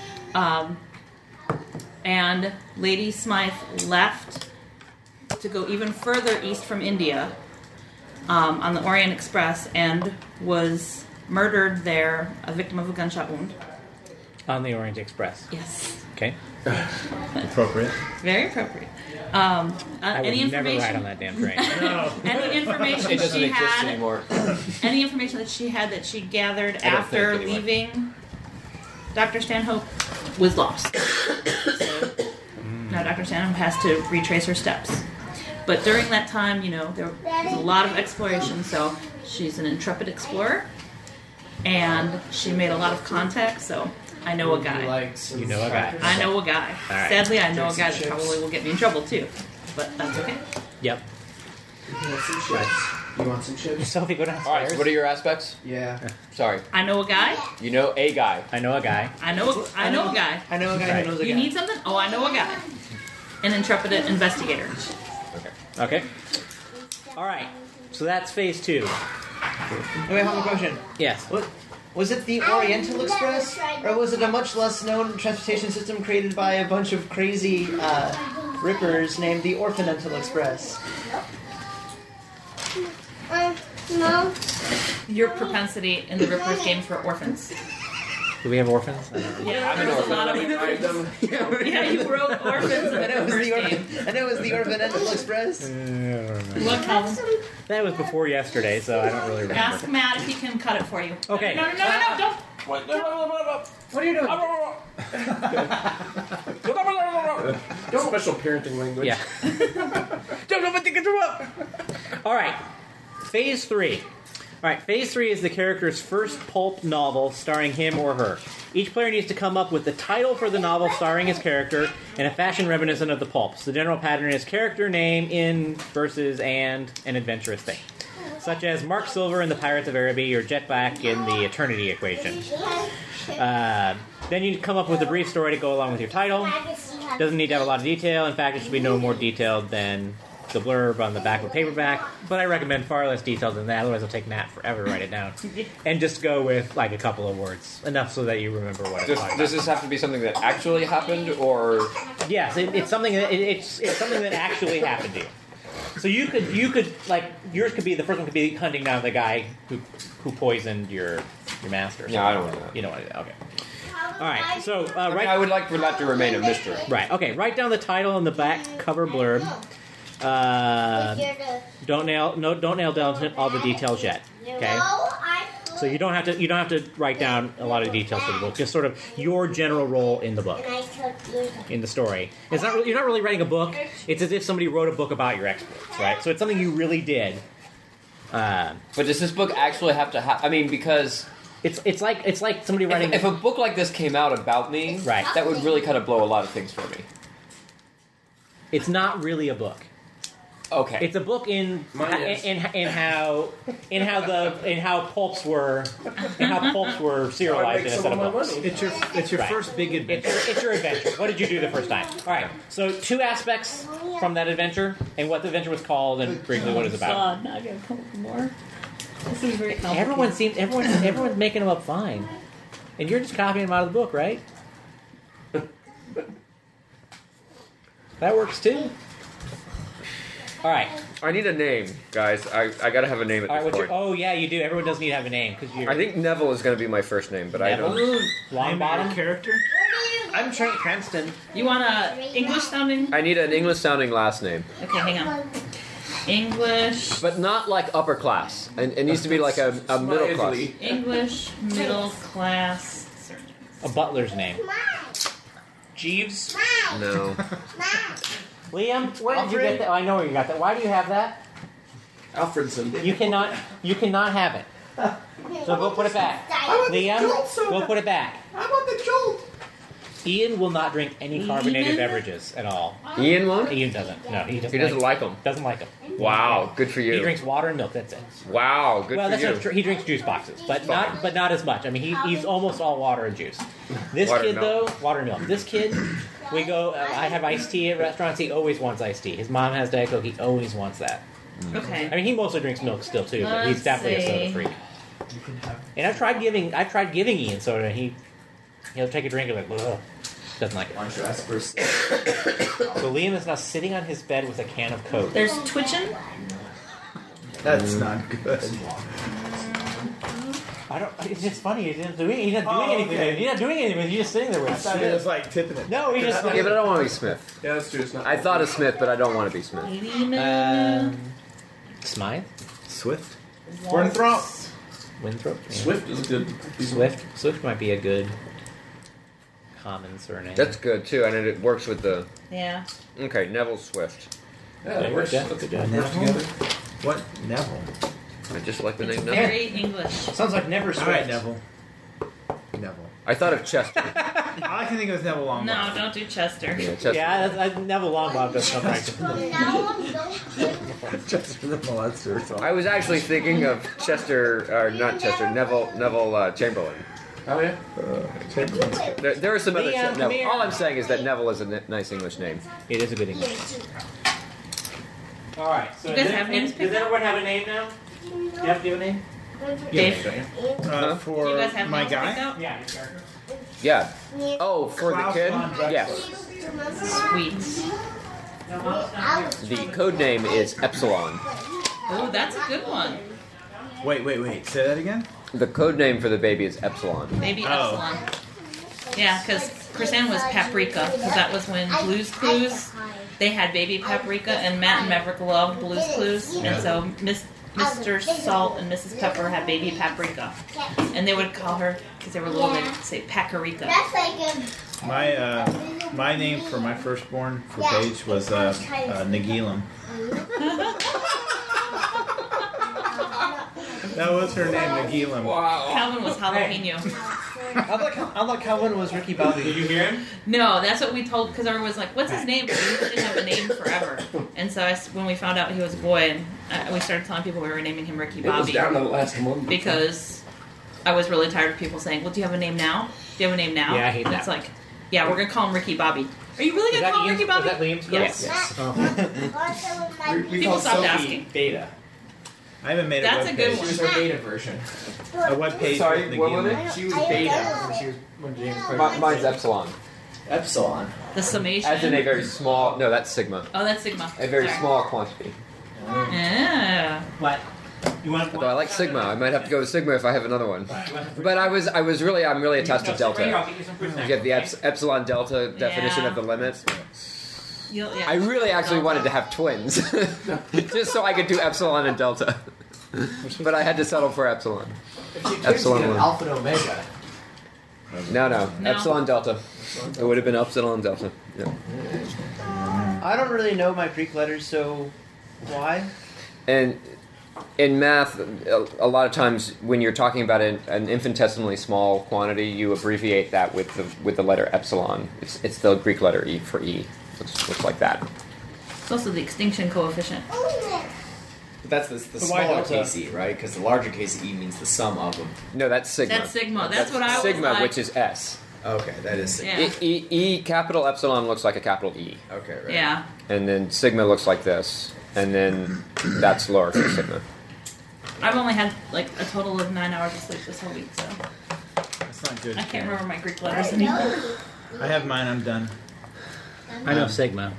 And Lady Smythe left to go even further east from India on the Orient Express and was murdered there, a victim of a gunshot wound. On the Orient Express. Yes. Okay. Appropriate. Very appropriate. I Any would never ride information? on that damn train. Any information It doesn't she exist had? anymore. Any information that she had that she gathered I don't after think, anyway. leaving Dr. Stanhope was lost. So now Dr. Stanhope has to retrace her steps. But during that time, you know, there was a lot of exploration. So she's an intrepid explorer, and she made a lot of contacts. So I know a guy. You know a guy. I know a guy. All right. Sadly, I know a Drink guy some that chips. probably will get me in trouble too. But that's okay. Yep. You want some chips? You want some chips? Sophie, go downstairs. All right. So what are your aspects? Yeah. Sorry. I know a guy. You know a guy. I know a guy. I know a guy. I know a guy Right. who knows a You guy. need something? Oh, I know a guy. An intrepid investigator. Okay. All right. So that's phase 2. Wait, I have a question. Yes. What, was it the Oriental Express, or was it a much less known transportation system created by a bunch of crazy rippers named the Orphanental Express? No. Your propensity in the Rippers game for orphans. Do we have orphans? Yeah, I'm an there's a lot of Ride them. Yeah, you wrote orphans in I know the it was Rippers the game. I know it was the Orphanental Express. What, Calvin? That was before yesterday, so I don't really remember. Ask Matt if he can cut it for you. Okay. No, don't. What What are you doing? Special parenting language. Yeah. All right. Phase 3. All right. Phase 3 is the character's first pulp novel starring him or her. Each player needs to come up with the title for the novel starring his character in a fashion reminiscent of the pulps. The general pattern is character name in versus and an adventurous thing, such as Mark Silver in The Pirates of Araby or Jet Black in The Eternity Equation. Then you come up with a brief story to go along with your title. Doesn't need to have a lot of detail. In fact, it should be no more detailed than the blurb on the back of a paperback. But I recommend far less detail than that. Otherwise, it'll take Nat forever to write it down. And just go with like a couple of words, enough so that you remember what it's talking Does about. this have to be something that actually happened, or Yes, it's something that it's something that actually happened to you. So you could like yours could be the first one could be hunting down the guy who poisoned your master. No, I don't want to do that. You don't want to do that. Okay. All right. So I right. mean, I would like for that to remain a mystery. Right. Okay. Write down the title and the back cover blurb. Don't nail down all the details yet. Okay. So you don't have to write down a lot of details for the book. Just sort of your general role in the book, in the story. It's not you're not really writing a book. It's as if somebody wrote a book about your exploits, right? So it's something you really did. But does this book actually have to have? I mean, because It's like somebody writing. if a book like this came out about me, Right. that would really kind of blow a lot of things for me. It's not really a book. Okay. It's a book in Mine is. how pulps were serialized Make in a some set of of my books. money. It's your Right. first big adventure. It's your adventure. What did you do the first time? All right. So 2 aspects from that adventure, and what the adventure was called, and briefly what it's about. God, now I gotta come up with more. This is very complicated. Everyone's making them up fine, and you're just copying them out of the book, right? That works too. All right. I need a name, guys. I gotta have a name at All right. this point. Oh yeah, you do. Everyone does need to have a name because you're I think Neville is gonna be my first name, but Neville? I don't. Long Name of bottom. your character? I'm Trent Cranston. You want a English sounding? I need an English sounding last name, Okay, hang on. English, but not like upper class. And it needs to be like a middle class. Smiley. English middle class surgeon. A butler's name. Jeeves. No. Liam, where did you get that? Oh, I know where you got that. Why do you have that? Alfredson. You cannot have it. So go put it back. Liam, go put it back. I want the jolt. Ian will not drink any carbonated Ian? beverages at all. Ian won't? Ian doesn't. No, he doesn't. He doesn't like them. Doesn't like them. Wow, good for you. He drinks water and milk. That's it. Wow, good Well, for that's you. not true. He drinks juice boxes, but not as much. I mean, he's almost all water and juice. This Water kid and milk. though, water and milk. This kid, we go. I have iced tea at restaurants. He always wants iced tea. His mom has Diet Coke. He always wants that. Okay. I mean, he mostly drinks milk still too, but he's Let's definitely a soda see. freak. And I've tried giving Ian soda, and he'll take a drink and like, ugh, doesn't like it. Why don't you ask for So Liam is now sitting on his bed with a can of Coke. There's Twitchin. That's not good. I don't. It's just funny. He's not doing anything. okay. He's not doing anything. He's just sitting there with I us. thought it was like tipping it. No, he just. Yeah, but I don't want to be Smith. Yeah, that's true. It's not. I thought of Smith, but I don't want to be Smith. Smythe, Swift. Winthrop. Winthrop, yeah. Swift is a good. Swift might be a good common surname. That's good too, and it works with the. Yeah. Okay, Neville Swift. Yeah, that works. Yeah, That's good good. job. Works together. What? Neville. I just like the name Neville. Very English. Sounds like Never Swift. All right, Neville. Neville. I thought of Chester. All I can think of is Neville Longbottom. No, don't do Chester. Yeah, Chester. Yeah, that's Neville Longbottom does come right to From now on, don't Chester the molester. I was actually thinking of Chester, or not Chester, Neville Chamberlain. Oh yeah. There are some other Liam, come Neville. here. All I'm saying is that Neville is a nice English name. It is a good English. All right. So You guys have names picked Does out? everyone have a name now? Do you have a name? Dave. For Do you guys have my names picked guy? out? Yeah, your character. Yeah. Oh, for the Klaus kid? von Drexler. Yes. Sweet. The code name is Epsilon. Oh, that's a good one. Wait. Say that again? The code name for the baby is Epsilon. Maybe Oh. Epsilon. Yeah, because Chrysann was Paprika, because that was when Blue's Clues, they had baby Paprika, and Matt and Maverick loved Blue's Clues, and so Mr. Salt and Mrs. Pepper had baby Paprika. And they would call her, because they were little, they'd say Paprika. That's like a. My name for my firstborn for Paige was Nagilam. That was her name, Nagilam. Calvin was jalapeno. I thought Calvin was Ricky Bobby. Did you hear him? No, that's what we told, because everyone was like, what's his name? But we didn't have a name forever. And so when we found out he was a boy, and we started telling people we were naming him Ricky It was Bobby. down to the last month. Because I was really tired of people saying, well, do you have a name now? Do you have a name now? Yeah, I hate and that. It's like, yeah, we're going to call him Ricky Bobby. Are you really Is going to that call him Ian's? Ricky Bobby? Is that Liam's? Yes. Oh. We People call stopped Sophie asking. Beta. I haven't made That's a a web good page. one. She was our beta version. A web page Sorry, with what was Nagilam. it? She was beta when James first. Mine's Epsilon. Epsilon. The summation. As in a very small. No, that's Sigma. Oh, that's Sigma. A very Sorry. small quantity. Yeah. What? You want? Although I like Sigma, I might have to go with Sigma if I have another one. But I'm really attached to Delta. I'll get you some fruit You snacks, get the okay? Epsilon Delta definition Yeah. of the limit. Yeah. I really actually wanted to have twins, just so I could do Epsilon and Delta. But I had to settle for Epsilon. If you Epsilon get an one. Alpha and Omega. No, No. Epsilon Delta. It would have been Epsilon Delta. Yeah. I don't really know my Greek letters, so why? And in math, a lot of times when you're talking about an infinitesimally small quantity, you abbreviate that with the letter epsilon. It's the Greek letter E for E. Looks like that. It's also the extinction coefficient. But that's the why smaller delta? case E, right? Because the larger case E means the sum of them. No, that's sigma. That's Sigma. That's what I was Sigma, like. which is S. Okay, that is sigma. Yeah. E capital epsilon looks like a capital E, Okay, right. Yeah. and then sigma looks like this, and then that's lowercase sigma. I've only had like a total of 9 hours of sleep this whole week, so That's not good. I can't remember my Greek letters anymore. I have mine. I'm done. I know Sigma.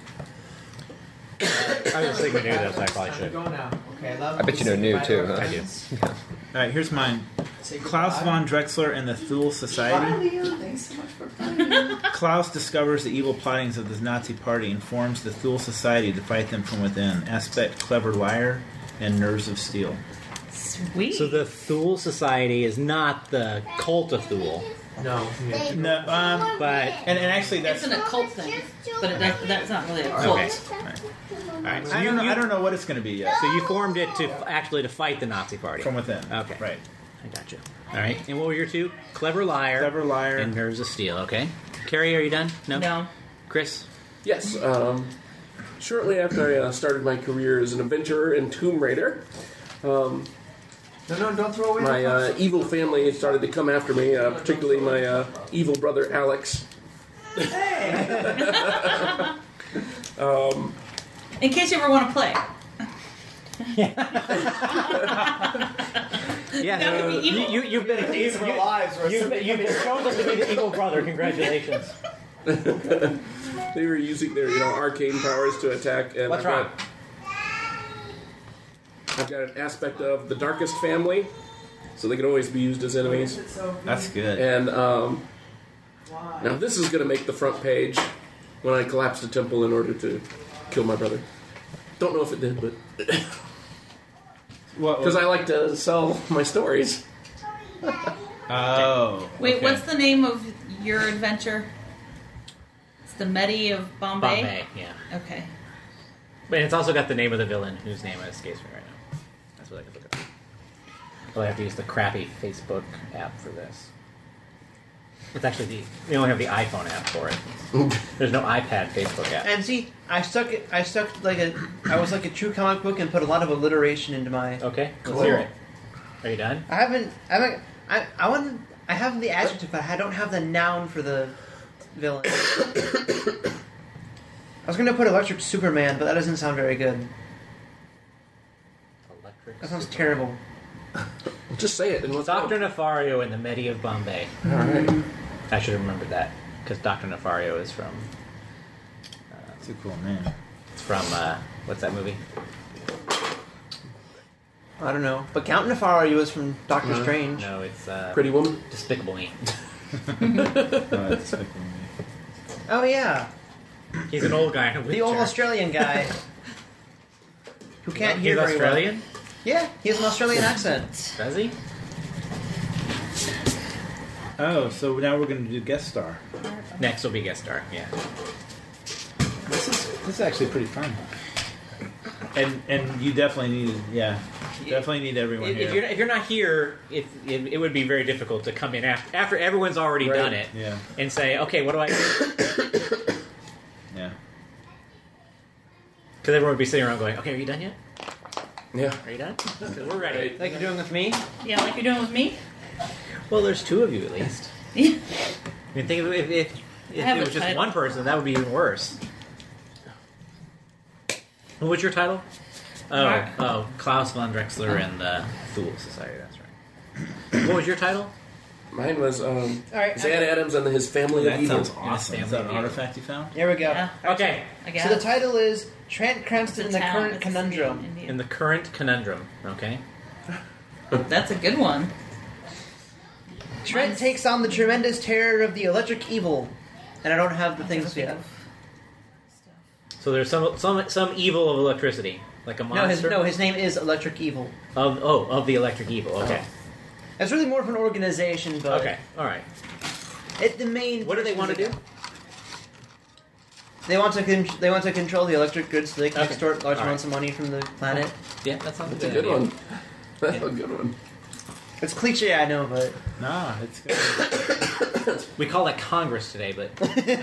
I know Sigma knew this. I probably should. Go now. Okay, love. I bet you know new too, huh? I do. All right, here's mine. Say Klaus goodbye. von Drexler and the Thule Bye, Society. Leo. Thanks so much for playing. Klaus discovers the evil plottings of the Nazi Party and forms the Thule Society to fight them from within. Aspect Clever Liar and Nerves of Steel. Sweet. So the Thule Society is not the cult of Thule, No. No, but and actually that's it's an occult thing, but that's not really a cult. okay. All right. So I you, don't know. you- I don't know what it's going to be yet. So you formed it to actually to fight the Nazi Party. From within. Okay. Right. I got you. All right. And what were your two? Clever Liar. Clever Liar. And Nerves of Steel. Okay. Carrie, are you done? No. Chris? Yes. Shortly after I started my career as an adventurer in Tomb Raider, No, don't throw away my the cups. evil family started to come after me, particularly my evil brother Alex. In case you ever want to play. Yeah, That would be evil. you've been you've been chosen to be the evil brother. Congratulations. They were using their arcane powers to attack. And What's wrong? I've got an aspect of the darkest family, so they can always be used as enemies. That's good. And now this is going to make the front page when I collapsed the temple in order to kill my brother. Don't know if it did, but because I like to sell my stories. Oh. Wait, okay. what's the name of your adventure? It's the Medi of Bombay? Bombay, yeah. Okay. But it's also got the name of the villain, whose name escapes me right now. That's what I can look up. Well, I have to use the crappy Facebook app for this. It's actually we only have the iPhone app for it. There's no iPad Facebook app. And see, I was like a true comic book and put a lot of alliteration into my. Okay, let's hear it. Are you done? I have the adjective, but I don't have the noun for the villain. I was going to put Electric Superman, but that doesn't sound very good. Electric. That sounds terrible. Just say it and let's Dr. go. Nefario in the Medi of Bombay. All right. I should have remembered that because Dr. Nefario is from. That's a cool name. It's from what's that movie? I don't know. But Count Nefario was from Doctor Strange. No, it's Pretty Woman. Despicable Me. Oh, yeah. He's an old guy in a wheelchair. The old Australian guy. Who can't hear He's very Australian? well. Yeah, he has an Australian accent. Does he? Oh, so now we're going to do guest star. Next will be guest star. Yeah. This is actually pretty fun. And you definitely need definitely need everyone here. If you're not here, it would be very difficult to come in after everyone's already Right. done it. Yeah. And say, okay, what do I do? Yeah. Because everyone would be sitting around going, okay, are you done yet? Yeah. Are you done? 'Cause we're ready. Like you're doing with me? Yeah, like you're doing with me? Well, there's two of you at least. Yeah. I mean, think of it if have it a was just title. one person, that would be even worse. What was your title? Oh, Klaus von Drexler and the Fool Society. That's right. What was your title? Mine was right, Zan Adams and his Family of That Evil. sounds awesome. Is that an artifact you found? Here we go. Yeah. Okay, I guess. So the title is Trent Cranston in the Town, Current it's a city Conundrum. in India. in the current conundrum. Okay. That's a good one. Trent takes on the tremendous terror of the electric evil. And I don't have the things yet. So there's some evil of electricity, like a monster. His name is Electric Evil. Of the electric evil. Okay. It's really more of an organization, but Okay. All right. The main. What do they want to do? They want to control the electric grid so they can Okay. extort large All amounts of money from the planet. Yeah, that sounds That's a good one. That's a good one. It's cliche, I know, but Nah, it's good. We call that Congress today, but.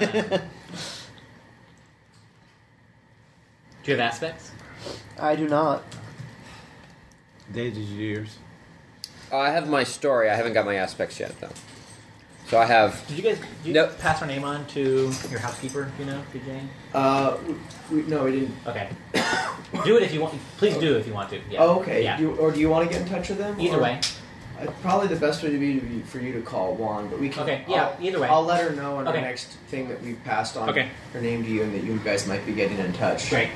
Do you have aspects? I do not. Dave, did you do yours? I have my story. I haven't got my aspects yet, though. So I have. Did you guys Nope. pass our name on to your housekeeper? Do you know, to Jane? No, we didn't. Okay. Do it if you want. Please do if you want to. Yeah. Oh, okay. Yeah. Do you want to get in touch with them? Either or- way. Probably the best way to be for you to call Juan, but we can. Okay, yeah, either way. I'll let her know in Okay. the next thing that we've passed on Okay. her name to you, and that you guys might be getting in touch. Great.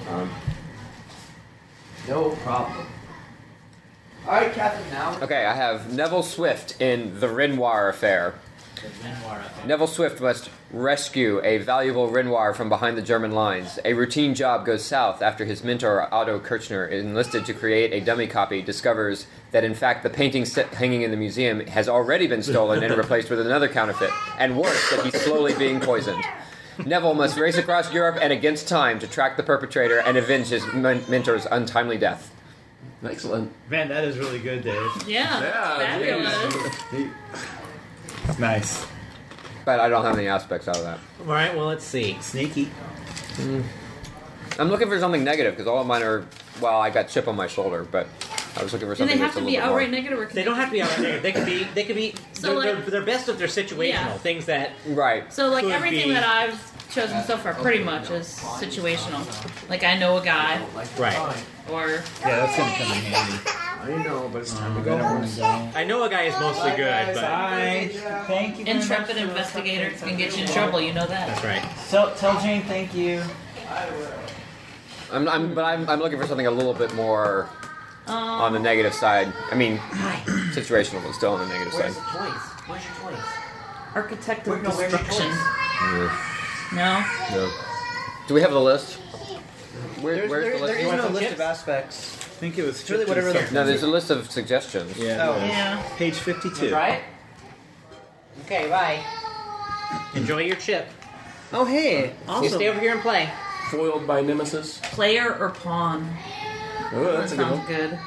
No problem. All right, Captain. Now. Okay, I have Neville Swift in the Renoir affair. Neville Swift must rescue a valuable Renoir from behind the German lines. A routine job goes south after his mentor, Otto Kirchner, enlisted to create a dummy copy, discovers that in fact the painting hanging in the museum has already been stolen and replaced with another counterfeit, and worse, that he's slowly being poisoned. Neville must race across Europe and against time to track the perpetrator and avenge his mentor's untimely death. Excellent. Man, that is really good, Dave. Yeah, Yeah, fabulous. Nice. But I don't have any aspects out of that. All right. Well, let's see. Sneaky. I'm looking for something negative because all of mine are. Well, I got chip on my shoulder, but I was looking for Do something they have that's a to little be bit outright more. negative, or can They don't have to be outright negative. They could be. So, they're best of their situational Yeah. things that. Right. So, like, could everything be- that I've chosen so far pretty much is situational. Like, I know a guy, Right. or Yeah, that's gonna come in handy. I know, but it's time to I go don't home. want to go. I know a guy is mostly good, but Bye. Thank you. very intrepid much for investigator the- can get you in trouble. You know that. that's right. So tell Jane thank you. I'm looking for something a little bit more on the negative side. I mean, situational, but still on the negative Where's side. the toys? Where's your toys? Architect of Where's your destruction. toys? No. No. Do we have the list? Where's the There list? is want no some list chips? of aspects. I think it was It's really whatever the- No, there's a list of suggestions. Yeah. Oh. it was. Yeah. Page 52. Right? Okay, bye. Enjoy your chip. Oh, hey. You Awesome. stay over here and play. Foiled by Nemesis. Player or pawn. Oh, That that's a good sounds one. good.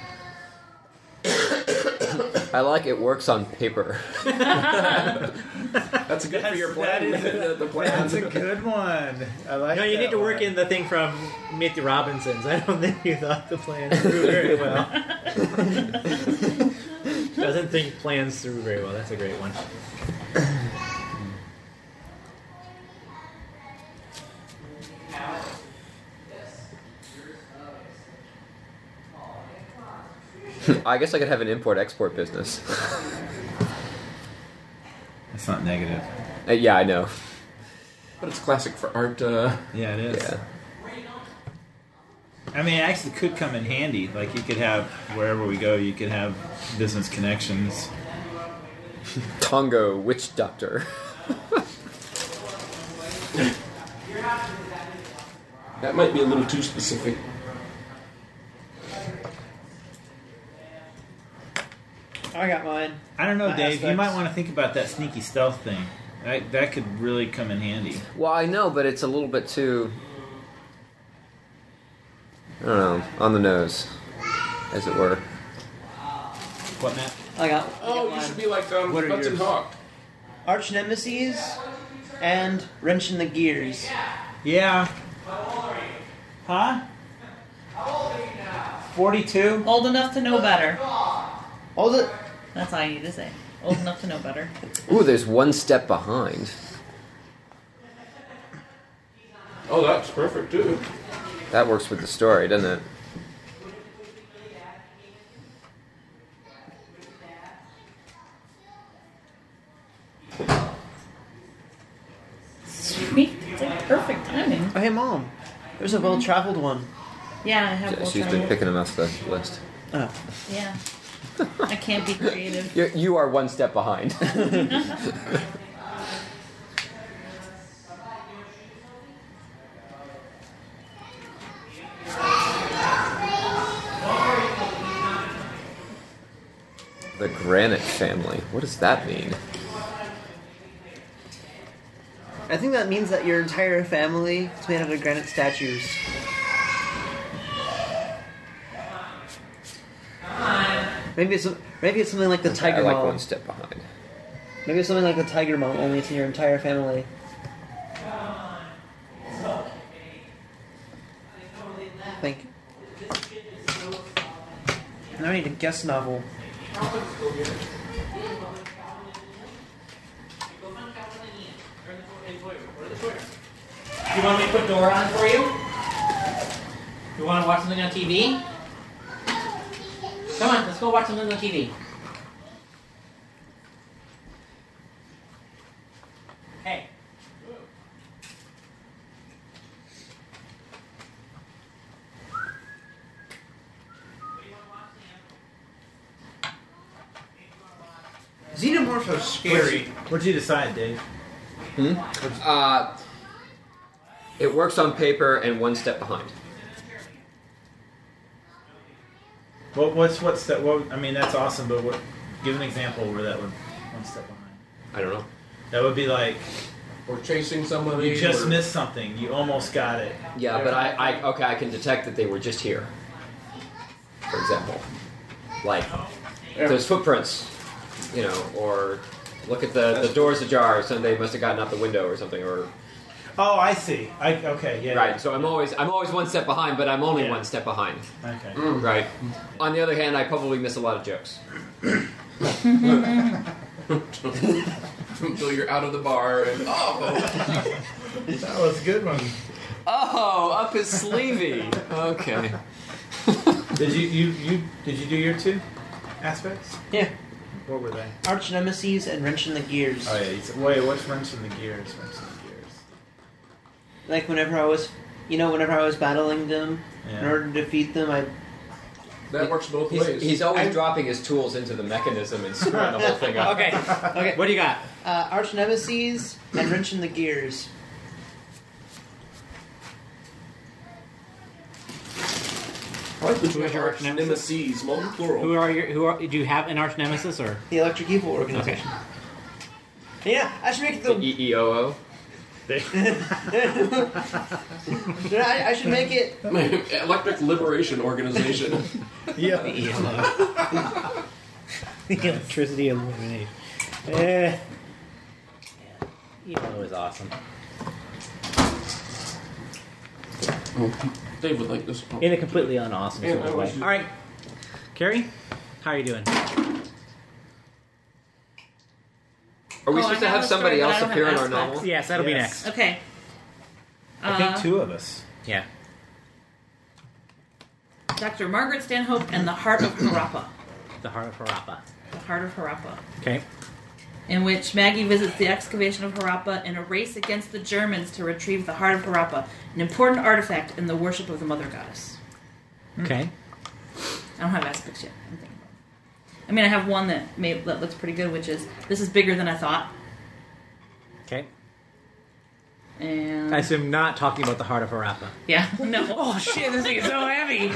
I like it works on paper. That's good for your plan. the plan. That's a good one. I like. No, you that need to work one. in the thing from Meet the Robinsons. I don't think you thought the plan through very well. Doesn't think plans through very well. That's a great one. I guess I could have an import-export business. That's not negative. Yeah, I know. But it's classic for art. Yeah, it is. Yeah. I mean, it actually could come in handy. Like, you could have, wherever we go, you could have business connections. Tongo witch doctor. That might be a little too specific. I got mine. I don't know, My Dave. You aspects. might want to think about that sneaky stealth thing. That could really come in handy. Well, I know, but it's a little bit too, I don't know, on the nose, as it were. What, Matt? I got Oh, you should be like What are Hudson yours? Hawk. Arch Nemesis and Wrenching the Gears. Yeah. Huh? 42? Old enough to know better. All the That's all I need to say. Old enough to know better. Ooh, there's one step behind. Oh, that's perfect too. That works with the story, doesn't it? Sweet. It's like perfect timing. Oh, hey, Mom. There's a well-traveled one. Yeah, I have She's been picking them off the list. Oh. Yeah. I can't be creative. You are one step behind. The Granite family. What does that mean? I think that means that your entire family is made out of granite statues. Maybe it's something like the I Tiger like Mom. one step behind. Maybe it's something like the Tiger Mom, only it's in your entire family. Think. Now I need a guest novel. You want me to put Dora on for you? You want to watch something on TV? Come on, let's go watch something on TV. Hey. Xenomorphs are scary. What'd you decide, Dave? It works on paper and one step behind. What's that? What, I mean, that's awesome, but give an example where that would one step behind. I don't know. That would be like Or chasing somebody. you just or- missed something. You almost got it. Yeah, but I can detect that they were just here. For example, like those footprints, or look at the doors ajar. So they must have gotten out the window or something. Or Oh, I see. Okay, yeah. Right. So I'm always one step behind, but I'm only Yeah. one step behind. Okay. Right. On the other hand, I probably miss a lot of jokes. Until you're out of the bar and That was a good one. Oh, up his sleevey. Okay. Did you did you do your 2 aspects? Yeah. What were they? Arch nemesis and wrenching the gears. Oh yeah. Wait, what's wrenching the gears? Like whenever I was battling them, Yeah. in order to defeat them, that works both ways. He's always dropping his tools into the mechanism and screwing the whole thing up. Okay. What do you got? arch nemesis and wrenching the gears. I like the Who is your arch arch nemesis? nemesis, multiple plural. Do you have an arch nemesis or? The Electric Evil organization. Yeah, I should make it the. EEOO. I should make it. Electric Liberation Organization. Yeah. The electricity illumination. Yeah. ELO is awesome. Dave would like this. In a completely unawesome Yeah, sort of I way. wish you- All right, Carrie, how are you doing? Are we Oh, supposed I to have have a somebody story, but else I don't appear in have our aspects. novel? Yes, that'll be Yes. next. Okay. I think 2 of us. Yeah. Dr. Margaret Stanhope and the Heart of Harappa. The Heart of Harappa. The Heart of Harappa. Okay. In which Maggie visits the excavation of Harappa in a race against the Germans to retrieve the Heart of Harappa, an important artifact in the worship of the Mother Goddess. Okay. I don't have aspects yet. I'm thinking about it. I mean, I have one that looks pretty good, which is this is bigger than I thought. Okay. And I assume not talking about the Heart of Harappa. yeah, no. Oh shit, this thing is so heavy.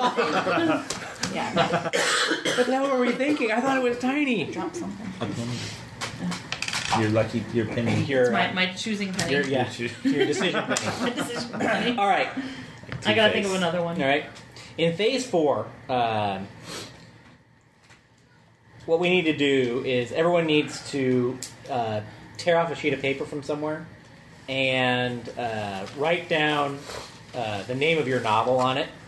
Yeah, What the hell were we thinking? I thought it was tiny. drop something. A penny. You're lucky. You're penny. Your, It's my choosing penny. your decision penny. My decision penny. All right. I gotta think of another one. All right. In phase 4, what we need to do is everyone needs to tear off a sheet of paper from somewhere and write down the name of your novel on it.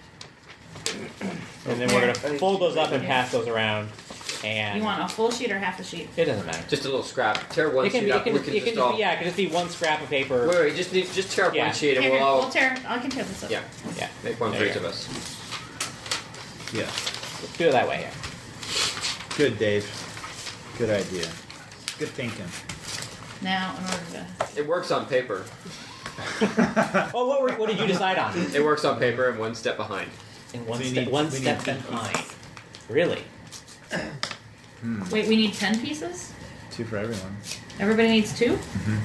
And then we're going to fold those up and pass those around. And You want a full sheet or half a sheet? it doesn't matter. Just a little scrap. Tear one It can sheet be, up. We can just all. it can just be one scrap of paper. Wait, just tear up Yeah. one sheet and Here, we'll all. we'll tear. I can tear this up. Yeah, Yeah. make one There for you each go. of us. Yeah. Let's do it that way. Yeah. Good, Dave. Good idea. Good thinking. Now, in order to. It works on paper. Oh, what did you decide on? It works on paper and one step behind. In one We step, need- one we step need 10 behind. Really? Wait, we need 10 pieces? 2 for everyone. Everybody needs 2?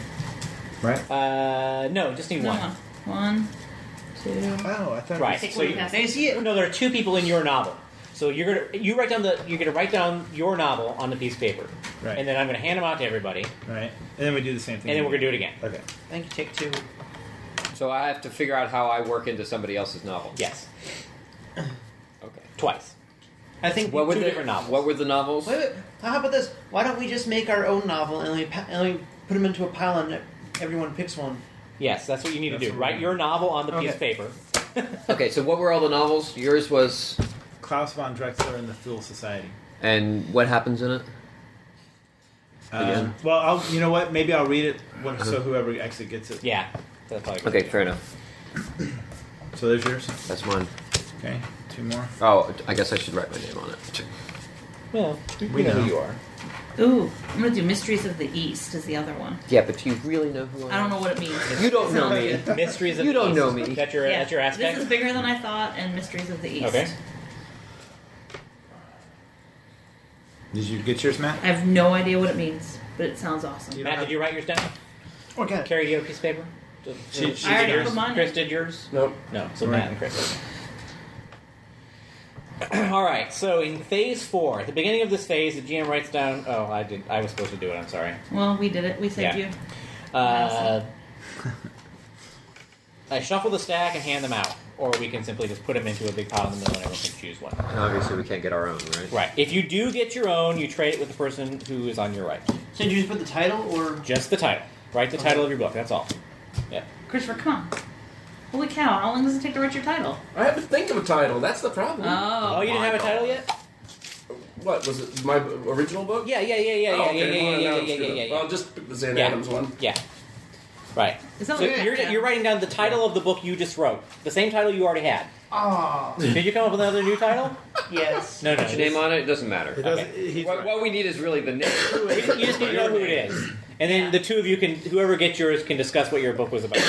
Right? No, just need No, one. 1, 2. Oh, I thought. Right. Take So one you, pass. They see it. no, there are 2 people in your novel. So you're gonna write down your novel on the piece of paper, Right. and then I'm gonna hand them out to everybody, Right. And then we do the same thing. and then we're gonna do it again. Okay. I think you take 2. So I have to figure out how I work into somebody else's novel. Yes, Okay. twice. I think What were 2 the different novels. What were the novels? Wait. How about this? Why don't we just make our own novel and we put them into a pile and everyone picks one? Yes, that's what you need to That's do. what Write we- your novel on the piece of Okay. paper. Okay, so what were all the novels? Yours was, Klaus von Drexler and the Fool Society. and what happens in it? Again? Well, you know what? Maybe I'll read it so whoever actually gets it. Yeah, that's probably Okay, fair enough. So there's yours. That's mine. Okay. 2 more. Oh, I guess I should write my name on it. Well, We know who you are. Ooh, I'm gonna do Mysteries of the East is the other one. Yeah, but do you really know who I am? I don't know what it means. You don't know Sounds me. good. Mysteries of You the don't East. know me. That's your Yeah, that's your aspect. This is bigger than I thought, and Mysteries of the East. Okay. Did you get yours, Matt? I have no idea what it means, but it sounds awesome. Matt, did you write yours down? Okay. Carrie, do you have a piece of paper? She did I already yours. put mine. Chris did yours? Nope. No, so Right. Matt and Chris. All right. So in phase 4, at the beginning of this phase, the GM writes down. Oh, I did. I was supposed to do it. I'm sorry. Well, we did it. We saved Yeah. you. I shuffle the stack and hand them out, or we can simply just put them into a big pile in the middle, and everyone can choose one. And obviously, we can't get our own, right? Right. If you do get your own, you trade it with the person who is on your right. So did you just put the title or? Just the title. Write the title of your book. That's all. Yeah. Christopher, come on. Holy cow, how long does it take to write your title? I have to think of a title. That's the problem. Oh. Oh, you didn't have a title yet? What was it? My original book? Yeah. Oh, okay, well, now it's Yeah. good. Well, just pick the Zan Yeah. Adams one. Yeah. Right. Is that So what you're writing down the title of the book you just wrote. The same title you already had. Oh, Did you come up with another new title? yes. No. Put your name on it. It doesn't matter. It doesn't, Okay. he's What, what we need is really the name. You just need to know who it is. And then the two of you can, whoever gets yours, can discuss what your book was about.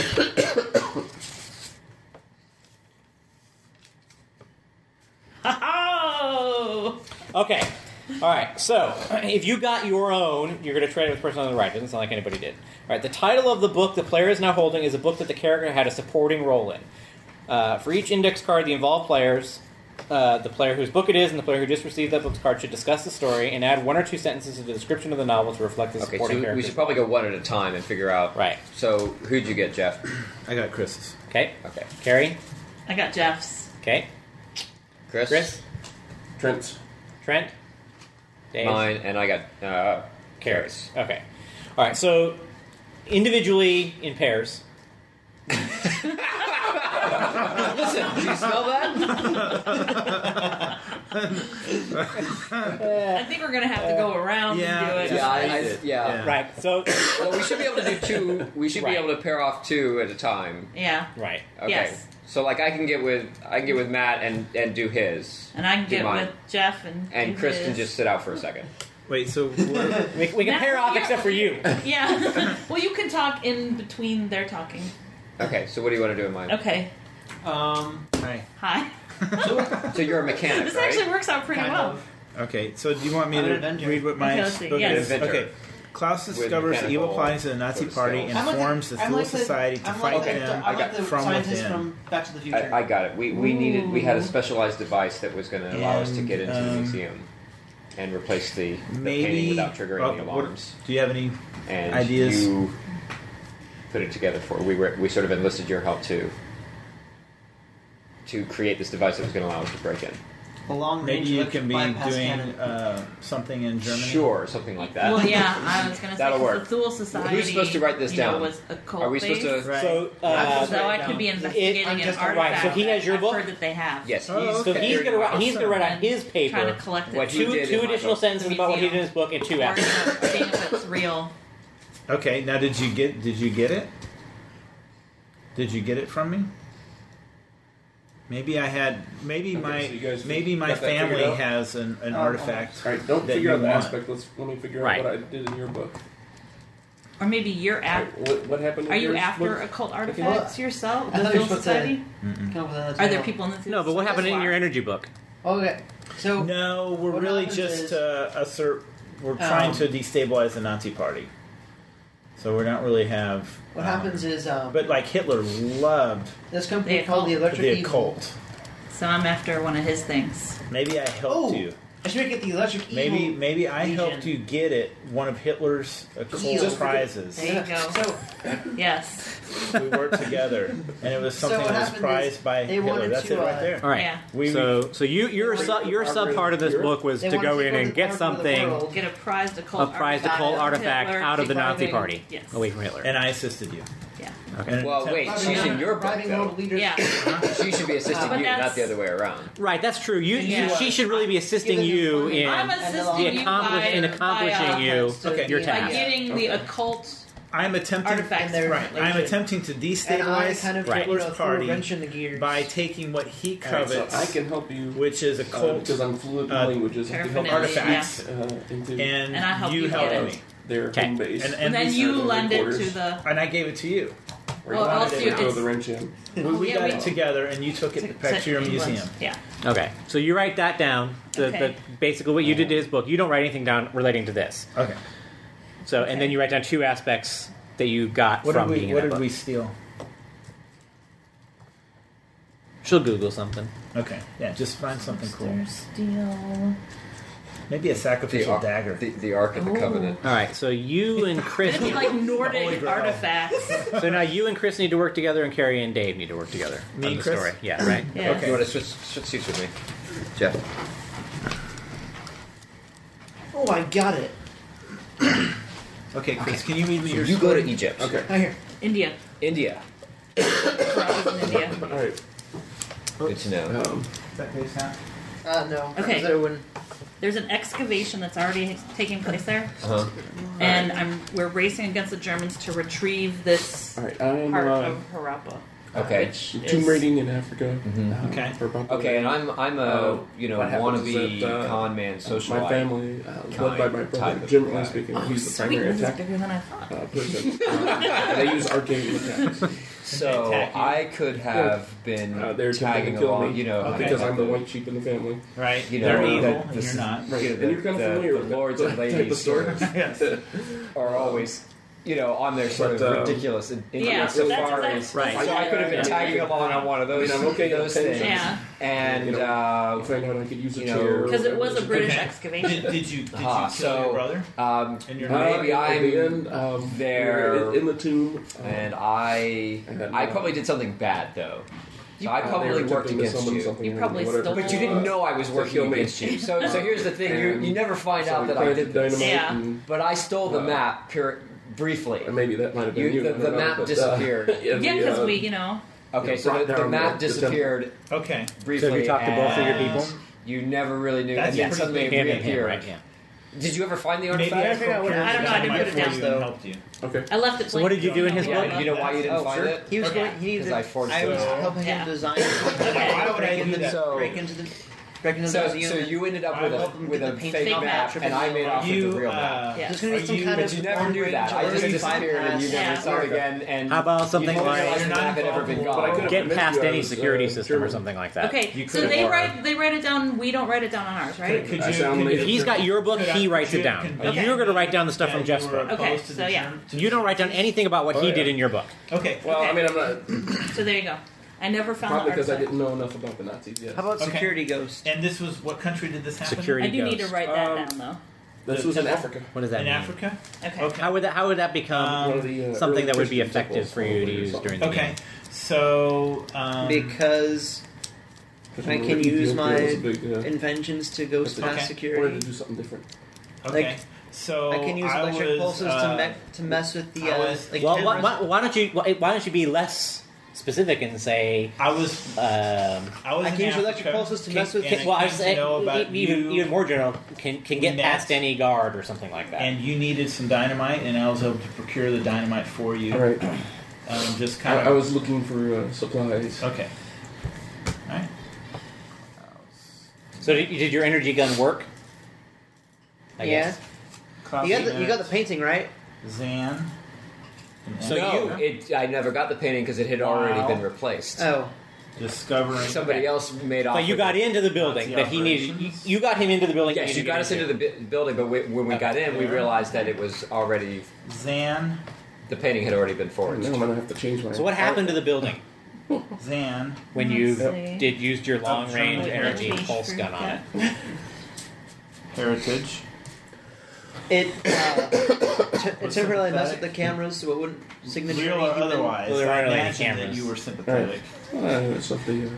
Oh! Okay. All right. So, if you got your own, you're going to trade it with the person on the right. Doesn't sound like anybody did. All right. The title of the book the player is now holding is a book that the character had a supporting role in. For each index card, the involved players, the player whose book it is, and the player who just received that book's card should discuss the story and add one or two sentences to the description of the novel to reflect the Okay, supporting so character. we should probably go one at a time and figure out. Right. So who'd you get, Jeff? I got Chris's. Okay. Okay. Carrie. I got Jeff's. Okay. Chris. Trent. Trent. Dave. Mine, and I got Carrie's. Okay. All right. So individually in pairs. Listen, do you smell that? I think we're gonna have to go around yeah, and do it. Yeah, Yeah. Right. So. Well, we should be able to do two. We should Right. be able to pair off two at a time. Yeah. Right. Okay. Yes. So like I can get with Matt and do his, And I can Do get mine. with Jeff and and do Chris his. can just sit out for a second. Wait, so We can pair off except for you. Yeah. Well, you can talk in between their talking. Okay. So what do you want to do in mine? Okay. hi. Hi. So you're a mechanic, This right? actually works out pretty Kind well. of. Okay, so do you want me I'm an to Avenger. read what my Okay, let's see. book Yes. is? Avenger. Okay. Klaus With discovers the evil mechanical plotting of the Nazi sort of party skills. and I'm like forms the I'm Thule like Society to I'm fight like them I'm like the from scientist within. from Back to the Future. I got it. We had a specialized device that was going to allow us to get into the And, museum and replace the Maybe painting without triggering the what- alarms. do you have any And ideas? you put it together for we sort of enlisted your help to create this device that was going to allow us to break in. A long Maybe range you electric can be bypass doing cannon. something in Germany? Sure, something like that. Well, yeah, I was going to say That'll 'cause work. the Thule Society. Who's supposed to write this you know, down? was occult Are we supposed to? Right. So. So I could be investigating I'm an just- artifact. right, so he has your I've book? heard that they have. Yes. Oh, So okay. he's gonna write on his Trying paper to collect it. What he two did in my additional book. sentences about what he did in his book and two Or, after. seeing if it's real. Okay, now did you get it? Did you get it from me? Maybe I had. Maybe Okay, so you guys maybe my got that figured family out? has an artifact. All right, don't that figure you out the want. aspect. Let me figure Right. out what I did in your book. Or maybe you're All right, after. what happened? Are in you yours? after What- occult artifacts yourself? I The thought you were Thule supposed to- Society? Mm-mm. Come up with another Are there title. people in the Thule No, but what happened in your energy book? Okay, so No, we're What really happens just is- assert. We're trying to destabilize the Nazi party. So we're not really have. what happens is But like Hitler loved this company The called the occult. Electric the Evil. occult. So I'm after one of his things. Maybe I helped Oh, you. I should get the Electric Evil. Maybe I Legion. helped you get it. One of Hitler's occult Just prizes. There you go. So Yes. We worked together, and it was So something what that was happened prized is by they Hitler. wanted That's to, it right there. All right. Yeah. So your sub part of this book was They to wanted go to in go and to get the part of the something, world. Get a prized occult a prized occult artifact Hitler out of the Nazi surviving- party, Yes. away from Hitler. And I assisted you. Yeah. Okay. And Well, wait. Bribing She's in your book, bribing world though. leaders. Yeah. She should be assisting But you, not that's- the other way around. Right, that's true. Yeah. She should really be assisting Give them you funding. in I'm assisting the you in accomplishing you Okay. your by task. getting the occult I'm attempting. artifacts. And they're- Right. from I'm Legion. attempting to And I destabilize kind of Right. threw Hitler's a party wrench in the gears. by taking what he All right, so covets, I can help you which is occult because I'm fluent in languages. I can help paraphernalia, artifacts, into and, And I help you you helped get it. me, their Okay. home base. And then you research lend it to headquarters. the. and I gave it to you. Well, else you throw it's, the wrench in. We yeah, got we- it together, and you took it back to your England. museum. Yeah. Okay, so you write that down. Okay. Basically, what you did to his book. You don't write anything down relating to this. Okay. So, and then you write down two aspects that you got What from did being we? in What that did book. we steal? She'll Google something. Okay. Yeah. Just find something cool. Steel. Maybe a sacrificial dagger. The Ark of the Ooh. Covenant. All right, so you and Chris. It'd be like Holy Nordic Grail. artifacts. So now you and Chris need to work together, and Carrie and Dave need to work together. Me on and the Chris? story. Yeah, right. Yeah. Okay. You want to switch seats with me, Jeff? Oh, I got it. Okay, Chris, can you read me your You story? go to Egypt. Okay. Right here. India. India. Harappa's in India. All right. Good to know. Is that base now? No. Okay. That one. There's an excavation that's already taking place there, Uh-huh. and we're racing against the Germans to retrieve this All right. I'm part of Harappa. Okay. Which tomb is- raiding in Africa. Okay. For about Okay, and I'm a what happens wannabe is that, con man socialite. my family, led by my type brother, of generally guy. speaking, Oh, he's the sweet, primary this is attack bigger than I thought. person. They use arcane attacks. So Attack you. I could have been They're tagging trying to kill along, me you know, because like I'm the white sheep in the family. Right. You know, They're evil, that and this you're is- not. Right. You know, And you're kind of familiar with lords that and type of ladies story. Yes. are always, you know, on their sort But, of ridiculous and Yeah, so that's far exactly- as Right. So I could have been tagging along on one of those. I mean, I'm okay those with things. pensions. Yeah, And You know, I found out I could use a you know, chair. because it was a British Okay. excavation. Did you kill so- your brother? And your maybe at I'm the end, there, we were in the tomb, and I probably did something bad though. So I they probably were worked attempting to against summon you. something You or probably whatever. stole- But you didn't know I was kill working me. against you. So here's the thing: And- you never find So out we that I planted did this. dynamite, Yeah. and, But I stole the map briefly. and maybe that might have been you. The I don't know, map but, disappeared. Yeah, because we, you know, Okay, so brought the down map the disappeared Okay. briefly. So have you talked to both of your and people? You never really knew, That's and then pretty suddenly it Hand in hand, reappeared. right? Yeah. Did you ever find the Maybe artifact? I procured I don't know, I didn't put it dynamite down, for you though. and helped you. Okay. I left it. So what did you do in his Yeah, book? You know why you didn't Oh, find sure. it? He was Okay. going. He needed. Because I forged I was it. helping Yeah. him design. Why would I do that? So- break into the museum. So you ended up with I a helped him with get a the paint fake fake map, map, and I made off with You, the real map. Yeah. There's going to be some you- kind But of you never knew that. I just 35 disappeared, and you Yeah. never saw it again. And How about something you didn't like- realize You're the not map had ever been involved. But I gone. could've Get past convinced you I any was, security system or German. something like that. Okay, You so could've they won. write it down. We don't write it down on ours, right? Could I you, sound could like- If he's got your book, he writes it down. Okay. You're going to write down the stuff from Jeff's book. Okay, so yeah. You don't write down anything about what Oh, he yeah. did in your book. Okay. Well, Okay. I mean, I'm not So there you go. I never found probably the because I artifact. didn't know enough about the Nazis yet. How about Okay. security ghost? And this was what country did this happen? Security I do need to ghost. write that down though. This was in Africa. What does that In mean? Africa. Okay. Okay. How would that become One of the, something early that would be Christian effective temples, for you to probably, or use something. during the Okay. game? So Because Because I when can Ethiopia use my was a big, inventions to ghost Okay. past wanted security. to do something different. okay. like, So I can use electric was, pulses to mess with the I was- like Well, cameras. why don't you be less specific and say? I was Um, I was I in can use Africa, electric pulses to mess with- and well, I I was came to saying know about even you, more general can get Net. past any guard or something like that. and you needed some dynamite, and I was able to procure the dynamite for you. All right. Just kind of. I was looking for supplies. Okay. All right. So did your energy gun work? I Yeah. guess. You got the painting right. Zan. So no, I never got the painting because it had already Wow. been replaced. Oh, Discovering. Somebody else made off. But you with got it. into the building Nazi that he needed. operations? You got him into the building. Yes, you got us into the building, but when we got in, we realized that it was already Zan. the painting had already been forged. Now I'm gonna have to change my. So what happened to the building Zan. when you Let's see. used your long range Wait, energy let's see. pulse gun on it? Heritage. it temporarily messed with the cameras, so it wouldn't signature Real or anything. otherwise. Well, there I aren't any imagine that cameras. you were sympathetic. It's of the.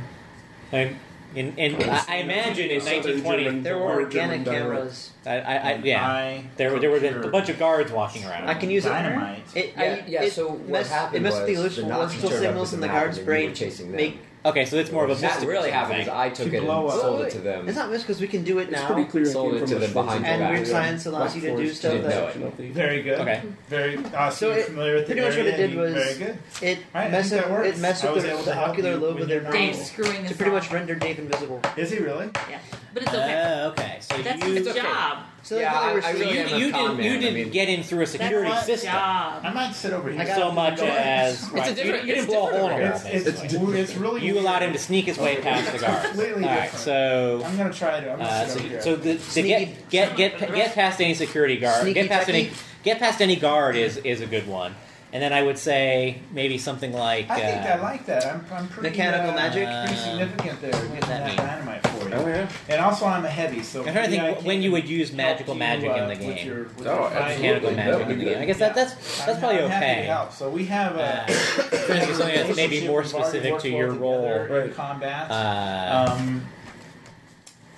I imagine in 1920 There were organic cameras. there would have been a bunch of guards walking around. I can use Dynamite. it. So what messed happened with the was the Nazis electrical turned up signals with in the the map guard's and then we brain were chasing them. make. Okay, so it's more of a What mystical really happened is thing. I took To it blow and up. sold it to them. It's not missed because we can do it It's now. pretty clear. Sold it to them behind your And back. weird science allows you to do stuff Didn't know that it. Very good. Okay. Very. So So you're it- familiar with pretty much what it did was- very good. it Right, I messed think that with works. it messed I was with able to the help ocular you lobe when of their you're brain Dave's screwing to us pretty off. much render Dave invisible. Is he really? Yeah, but it's okay. Okay, so That's you his okay. job. So Yeah, that's how I we're really seeing- am a you con didn't man. I mean- get in through a security That's his system job. I might sit over here. so much as Right. It's a different. you didn't blow a hole in a wall. It's really. You allowed him to sneak his way past the guards. Completely All right, different. so. I'm gonna try to. I'm gonna sit over here. So to Sneaky. get past any security guard, Sneaky get past any guard is a good one, and then I would say maybe something like I think I like that. I'm pretty Mechanical magic? pretty significant there. Getting that that mean? dynamite for you. Oh yeah. And also, I'm a heavy, so I'm trying to maybe I think when can you would use help magical you, magic in the with game. your- with Oh, your absolutely. Mechanical That magic would in the be game. I guess Yeah. that's probably I'm happy to okay. help. So we have a Trying to do something that's maybe more specific to your role. in combat.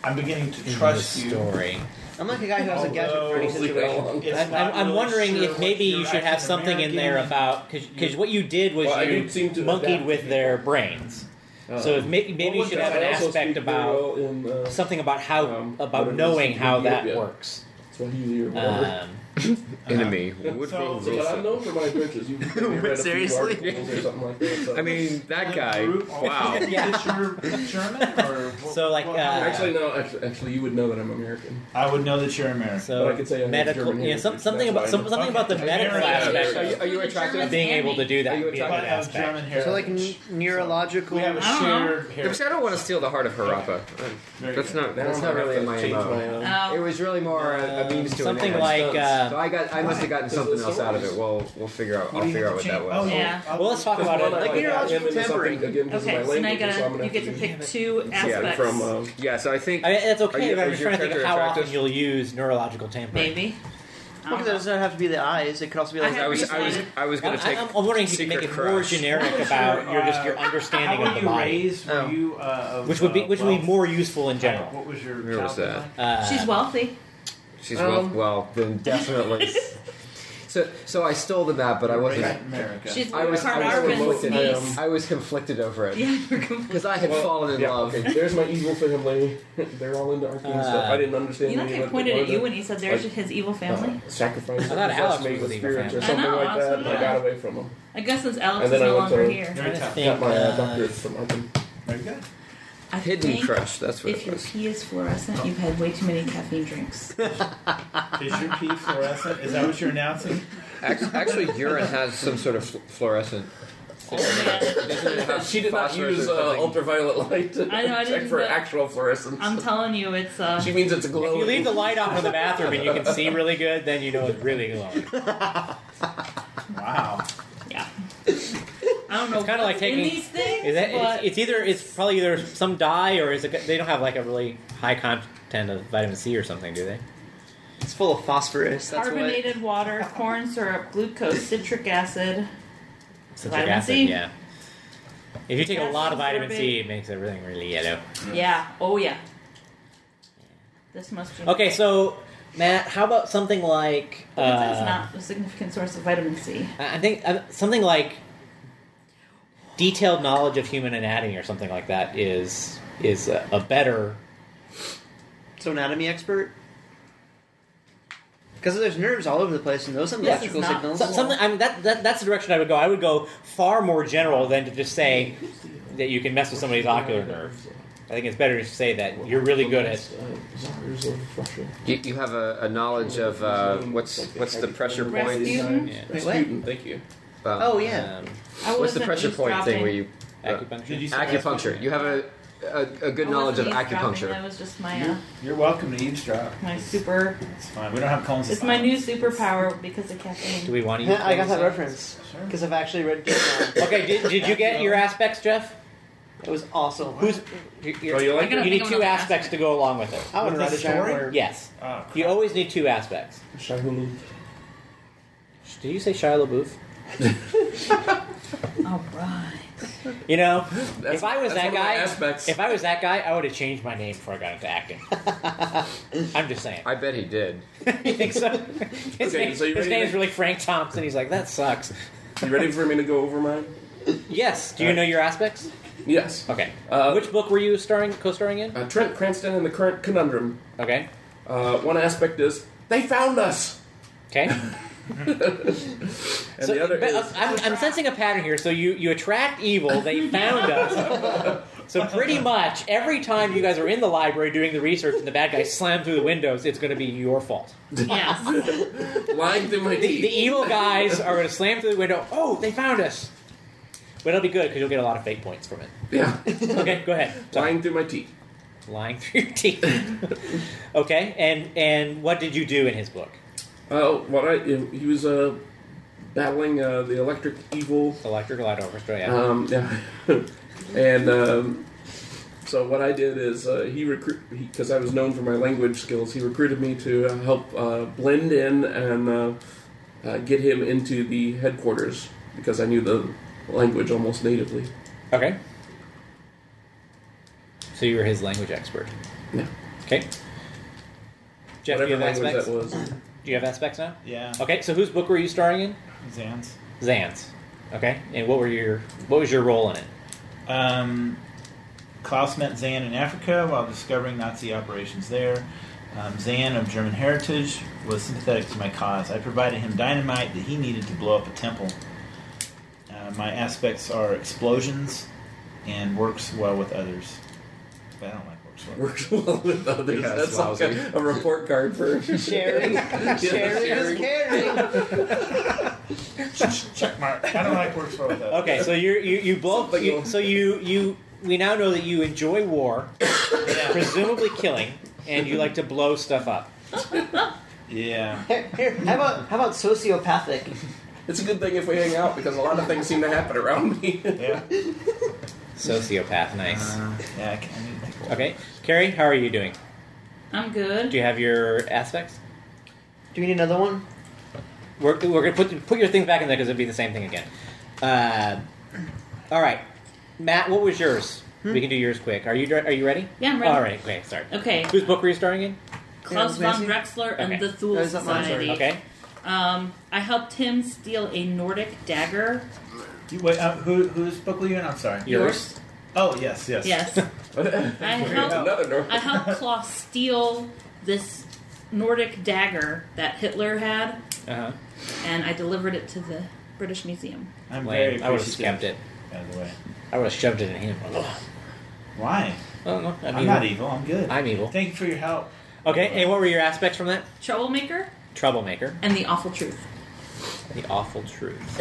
I'm beginning to in the trust you. story. I'm like a guy who has a gadget Although party situation. it's not I'm really wondering sure if maybe what you your should have African something in there American- about because what you did was Well, I you do seem to monkeyed adapt. with their brains. So if maybe you should have an aspect about something about how about knowing how that works. Swahili or whatever. Enemy. Would So- be So, but Wilson. I'm known for my adventures. You can read a Seriously? few articles or something like that. So. I mean, that guy. Wow. Is your German or So, like, Actually, no. Actually, you would know that I'm American. I would know that you're American. So But I could say I have medical, German yeah, heritage, something that's about why I know. something about the Okay. medical Yeah, aspect Are you attracted? of being able to do that. Are you be a But good I have aspect. German heritage. So like neurological. we have a I don't know. shared Yeah, heritage. see, I don't want to steal the heart of Harappa. Very That's good. not. Now That's I'm not gonna really have in to my change MO. my, It was really more a means to an something end. like. So I must have gotten something else out of it. We'll figure out. I'll figure out what that was. Yeah. Well, let's talk about it. Like neurological tampering. Again, because of my Okay, so now language, you so I'm gotta gonna you have get to do pick two Yeah, aspects. from. Yeah, so I think. I mean, that's Are okay, you- but I'm is just your trying to think of character how attractive? often you'll use neurological tampering. Maybe. Well, 'cause it doesn't have to be the eyes. It could also be like. I was going to take. I'm wondering if you can make Secret it more Crush. generic about your understanding How of were the you body, raised? Were you, of, which would be wealth? more useful in general. What was your Where was childhood that? like? She's wealthy. She's well, then definitely. So I stole the map, but I Raised wasn't. in America. She's I was Carnarvon's conflicted. niece. I was conflicted over it Yeah, you're completely. because I had Well, fallen in Yeah, love. okay. There's my evil family. They're all into arcane stuff. I didn't understand. You know, any he of it. pointed One at of you the, when he said there's like, his evil family. Sacrifice. I thought Alex made was with the evil spirits or family. something I know, like that. Alex And I was- got away from them. I guess since Alex And then is I no went to- longer here. Very tough. think, Got my doctorate from Arkham. Very good. I Hidden think crush. That's what if it your was. pee is fluorescent, you've had way too many caffeine drinks. Is your pee fluorescent? Is that what you're announcing? Actually, urine has some sort of fluorescent. Oh, man. Doesn't it have She did not phosphorus use or something? ultraviolet light to I know, I check didn't, for but actual fluorescence. I'm telling you, it's She means it's a If glow. you leave the light off in the bathroom and you can see really good, then you know it's really glowing. Wow. yeah. I don't know. It's kinda like what's taking- in these things, Is that, but it's probably either some dye or is it? They don't have like a really high content of vitamin C or something, do they? It's full of phosphorus. That's what. carbonated water, corn syrup, glucose, citric acid. Citric Vitamin acid, C? yeah. If you take a lot of vitamin C, Sorbate. it makes everything really yellow. Yeah. Oh yeah. This must be Okay, so Matt, how about something like? That's not a significant source of vitamin C. I think something like detailed knowledge of human anatomy or something like that is a better. So anatomy expert. Because there's nerves all over the place and those are Yes, electrical it's not- signals. Something. I mean, that's the direction I would go. I would go far more general than to just say that you can mess with somebody's ocular nerve. I think it's better to say that you're really good at. Czars of Russia. You have a knowledge of what's the pressure point? Rasputin? Yeah. Wait, what? Rasputin, thank you. Oh yeah. I What's the wasn't pressure point thing where you Acupuncture. Did you say acupuncture? You have a good knowledge of acupuncture. That was just my You're welcome to eavesdrop. my super. It's fine. We don't have cones. It's my new superpower because of caffeine. Do we want to use? I got that those? reference because I've actually read. Okay, did you get your aspects, Jeff? It was awesome. Who's? Oh, you like You it? need two aspects to go along with it. I would With write the it down. story? Or- Yes, Oh, crap. you always need two aspects. Shahulu. Did you say Shia LaBeouf? All right. You know, That's- if I was that's that one of my guy, aspects. if I was that guy, I would have changed my name before I got into acting. I'm just saying. I bet he did. You think so? His, Okay, name, so you his ready name's to- really Frank Thompson. He's like, that sucks. You ready for me to go over mine? Yes. Do you know your aspects? Yes. Okay. Uh, Which book were you co-starring in? Trent Cranston and the Current Conundrum. Okay. One aspect is, they found us! Okay. And the other but, is... I'm sensing a pattern here. So you attract evil. They found us. So pretty much every time you guys are in the library doing the research and the bad guys slam through the windows, it's going to be your fault. Yes. lying through my The teeth. evil guys are going to slam through the window. Oh, they found us. But it'll be good because you'll get a lot of fate points from it. Yeah. Okay, go ahead. Sorry. Lying through my teeth. Lying through your teeth. Okay, and what did you do in his book? He was battling the electric evil. Electrical Light Orchestra, yeah. Yeah. And so what I did is because I was known for my language skills, he recruited me to help blend in and get him into the headquarters because I knew the language almost natively. Okay. So you were his language expert. Yeah. Okay. Jeff, do you Whatever have language aspects? that was. Do you have aspects now? Yeah. Okay, so whose book were you starring in? Zan's. Zan's. Okay, and what was your role in it? Klaus met Zan in Africa while discovering Nazi operations there. Zan, of German heritage, was sympathetic to my cause. I provided him dynamite that he needed to blow up a temple. My aspects are explosions and works well with others. But I don't like works well. Works well with others. Yeah, That's it's like lousy. a report card for Sharing. Sharing is caring. Check mark. I don't like works well with others. Okay, so you both. We now know that you enjoy war, presumably killing, and you like to blow stuff up. Yeah. Here, how about sociopathic? It's a good thing if we hang out because a lot of things seem to happen around me. Yeah. Sociopath, nice. Yeah, I need people. Okay, Carrie, how are you doing? I'm good. Do you have your aspects? Do we need another one? We're gonna put your things back in there because it'll be the same thing again. All right, Matt, what was yours? We can do yours quick. Are you ready? Yeah, I'm ready. All right, okay, start. Okay. Whose book were you starring in? Klaus von Drexler and Okay. the Thule That's not mine, Society. Okay. I helped him steal a Nordic dagger. Wait, whose book were you in? I'm sorry. Yours. Oh, yes. Yes. I Another North. helped Klaus steal this Nordic dagger that Hitler had, Uh-huh. and I delivered it to the British Museum. I'm very Lame. I would have appreciative, skepped it. by the way. I would have shoved it in him. Why? Oh, no, I'm not evil. I'm good. I'm evil. Thank you for your help. Okay, and what were your aspects from that? Troublemaker Troublemaker. and the awful truth. The awful truth.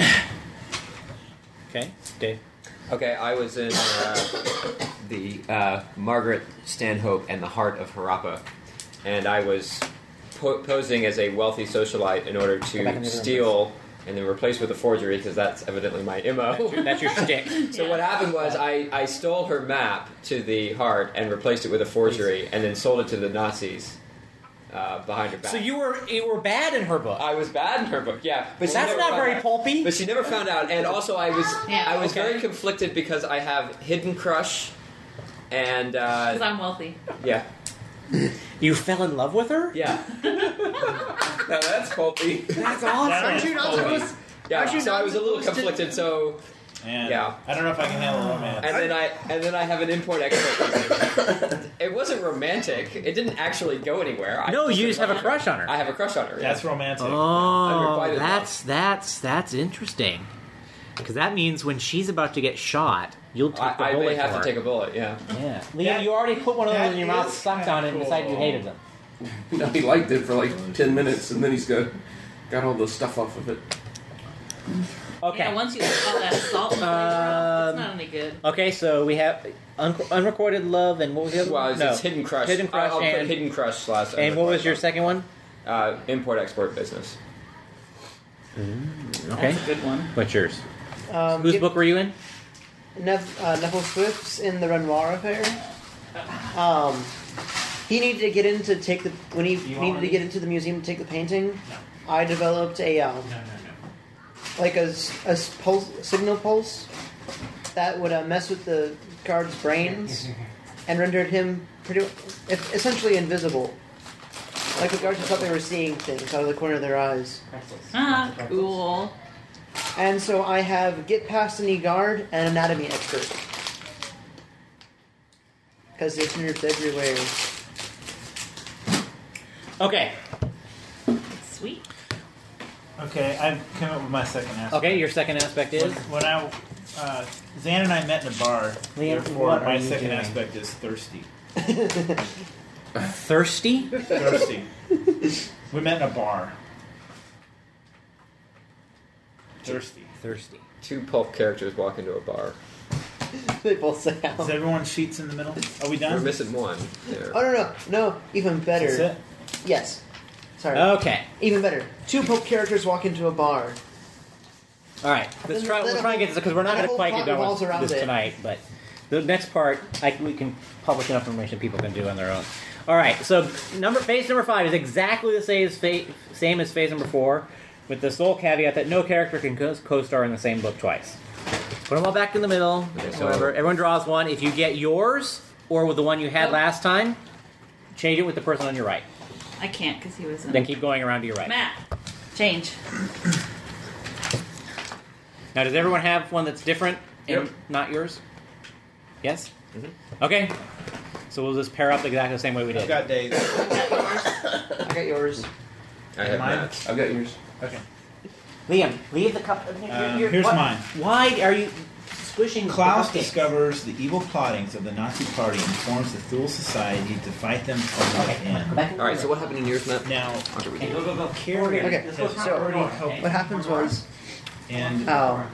Okay, Dave. Okay, I was in the Margaret Stanhope and the Heart of Harappa, and I was posing as a wealthy socialite in order Go back in to the other steal and then replace with a forgery because that's evidently my MO. That's your shtick. So what happened was I stole her map to the Heart and replaced it with a forgery, and then sold it to the Nazis behind her back. So you were bad in her book. I was bad in her book, yeah. But she That's never not found very out. pulpy. But she never found out, and also I was Yeah. very conflicted because I have hidden crush, and Because I'm wealthy. yeah, You fell in love with her? yeah, Now that's pulpy. That's awesome. Aren't you not supposed? yeah. Aren't you So I not was a little supposed to- conflicted. So And Yeah. I don't know if I can handle romance. and then I have an import export. It wasn't romantic. It didn't actually go anywhere. No, you just have a crush on her. I have a crush on her. Yeah. That's romantic. Oh, requited that's interesting. Because that means when she's about to get shot, you'll take the I bullet may have for to her. take a bullet. Yeah. Yeah, Liam, That- you already put one of those that in your mouth, is sucked on it, and cool. decided you hated them. No, he liked it for like 10 minutes, and then he's got all the stuff off of it. Okay. Yeah, once you let all that salt and flavor off, it's not any good. Okay, so we have unrecorded love, and what was the other Well, one? it's hidden crush. Hidden crush, I'll put and, hidden crush slash. and what was your second one? Import export business. Okay. That's a good one. What's yours? Whose book were you in? Neville Swift's in the Renoir affair. He needed to get in to take the when he needed to get into the museum to take the painting. I developed a like a pulse, signal pulse that would mess with the guard's brains and rendered him essentially invisible. Like the guards just thought they were seeing things out of the corner of their eyes. Ah, cool. And so I have get past any guard and anatomy expert. Because there's nerves everywhere. Okay. Sweet. Okay, I've come up with my second aspect. Okay, your second aspect is? When I Zan and I met in a bar. Liam, Therefore, what are my you second doing? aspect is thirsty. Thirsty? Thirsty. We met in a bar. Thirsty. Thirsty. Two pulp characters walk into a bar. They both say Is out. everyone sheets in the middle? Are we We're done? missing one. There. Oh, no. Even better. That's it? Yes. Sorry. Okay. Even better. Two Pope characters walk into a bar. All right. Let's Then- try. then We'll a try and get whole- this because we're not then a going to whole quite get plot done revolves with around this it. tonight. But the next part, we can publish enough information people can do on their own. All right. So phase number 5 is exactly the same as phase number 4, with the sole caveat that no character can co-star in the same book twice. Put them all back in the middle. Okay, so- Whatever. Everyone draws one. If you get yours or with the one you had last time, change it with the person on your right. I can't because he was in. Then keep going around to your right. Matt, change. Now, does everyone have one that's different and Yep. not yours? Yes? Okay. So we'll just pair up exactly the same way we I've did. got days. I got yours. I have Mine? Matt's. I've got yours. Okay. Liam, leave the cup. Here's mine. Why are you squishing Klaus the cupcakes? discovers the evil plottings of the Nazi Party and forms the Thule Society to fight them from within. All right. So what happened in yours, Matt? Now, I'll go with Okay, you. go. Carrie Okay, has so already helped, what happens was and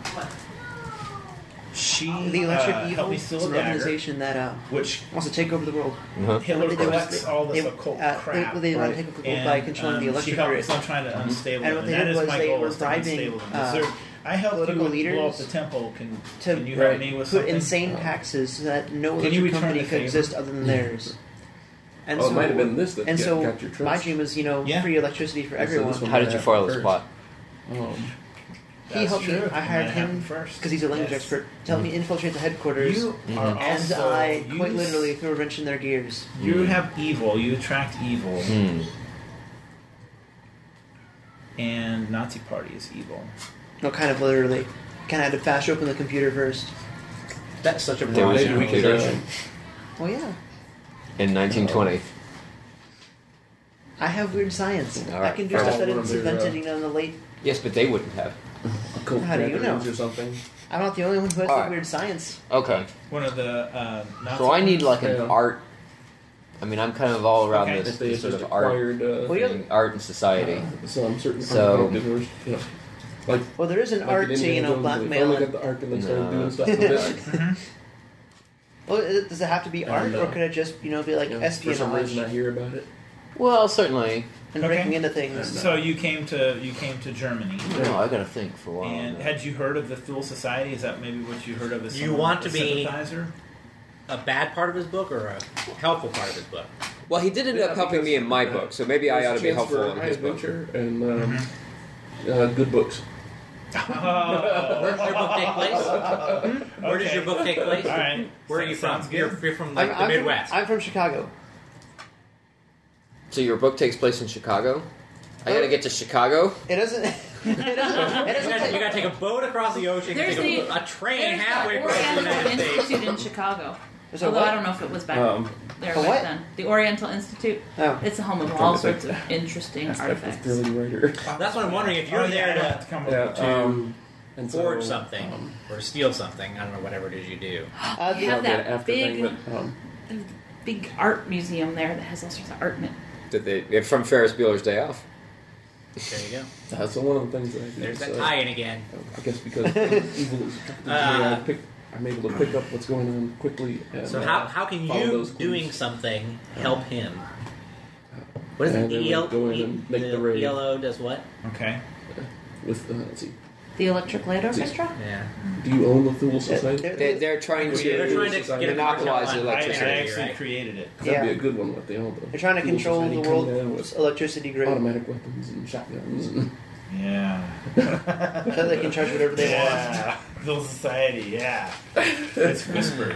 she the Electric helped Evil me is steal an a dagger, organization that which wants to take over the world. Hitler They want collects all this occult crap. They want to take over the world by controlling the she electric helped grid. us on trying to unstable And them. what they And that did is was my they goal, were is to bribing, unstable them. I helped you political blow up leaders the temple. to Can you help me with put something? insane taxes so that no Can you electric return company the could favor? exist other than theirs. And Oh, so, it might have been this that and got, so got your trust. my dream was, Yeah. free electricity for So this everyone. one How did might you have foil first. this plot? He That's helped me. true. I hired That him happened first. because he's a language Yes. expert to help me infiltrate the headquarters. You are and also I quite you- literally threw a wrench in their gears. You have evil. You attract evil, and Nazi Party is evil. No, kind of literally. Kind of had to flash open the computer first. That's such a There broad was Maybe we could, computer. Well, yeah. In 1920. I have weird science. All I right. can do Oh, stuff that one of is their, invented, in the late. Yes, but they wouldn't have. occult How do you know? patterns or something. I'm not the only one who has All the right. weird science. Okay. One of the Nazi So I need like Yeah. an art. I mean, I'm kind of all around Okay. this, If they this had sort just of art, acquired Well, you thing, art and society. some certain So- divorce. Yeah. Like, Well, there is an like art in to Indiana Jones, they blackmail. finally got the arc and then started No. doing stuff with it. Well, does it have to be art, And, or could it just be like Yeah, for some espionage reason I hear about it. Well, certainly. and Okay. breaking into things? So you came to Germany, No, I gotta think for a while. and had you heard of the Thule Society? Is that maybe what you heard of as You someone- want to a be- sympathizer? A bad part of his book or a helpful part of his book? Well, he did end Yeah, up helping me in my book, so maybe I ought to be helpful in his book. adventure and good books. Where does your book take place? Where does your book take place? All right. Where are you from? Sounds good. You're from like the I'm Midwest. I'm from Chicago. So your book takes place in Chicago. I gotta get to Chicago. It doesn't. It doesn't. It doesn't You gotta take a boat across the ocean, There's take the- a train There's halfway the across the Oriental United States. Institute in Chicago. There's a Although what? I don't know if it was back there A back what? then. The Oriental Institute. Oh. It's a home of Trying all to sorts think. of interesting That's the artifacts. thrilling writer. That's what I'm wondering. If you're Oh, there yeah, to have to come Yeah, up to. and forge so, something or to steal something, I don't know, whatever it is you do. You yeah, have that after big, thing, but, big art museum there that has all sorts of art in it. That they from Ferris Bueller's Day Off. There you go. that's one of the things that I do. There's that so, tie-in again. I guess because evil is attracted to me, I'm able to pick up what's going on quickly. And, So how can follow you those clues. doing something help him? What is And it? then we go in and make the raid. ELO does what? Okay. With let's see, The Electric Light Orchestra? Yeah. do you own the Thule Society? They're trying They're to trying to get monopolize a the commercial I, I electricity. actually right? created it. That'd Yeah. be a good one. What they all do. They're trying to Thule control Society the coming down world's with electricity grid automatic weapons and shotguns. And, Yeah. so they can charge whatever they want. Yeah. Thule Society. Yeah. It's whispered.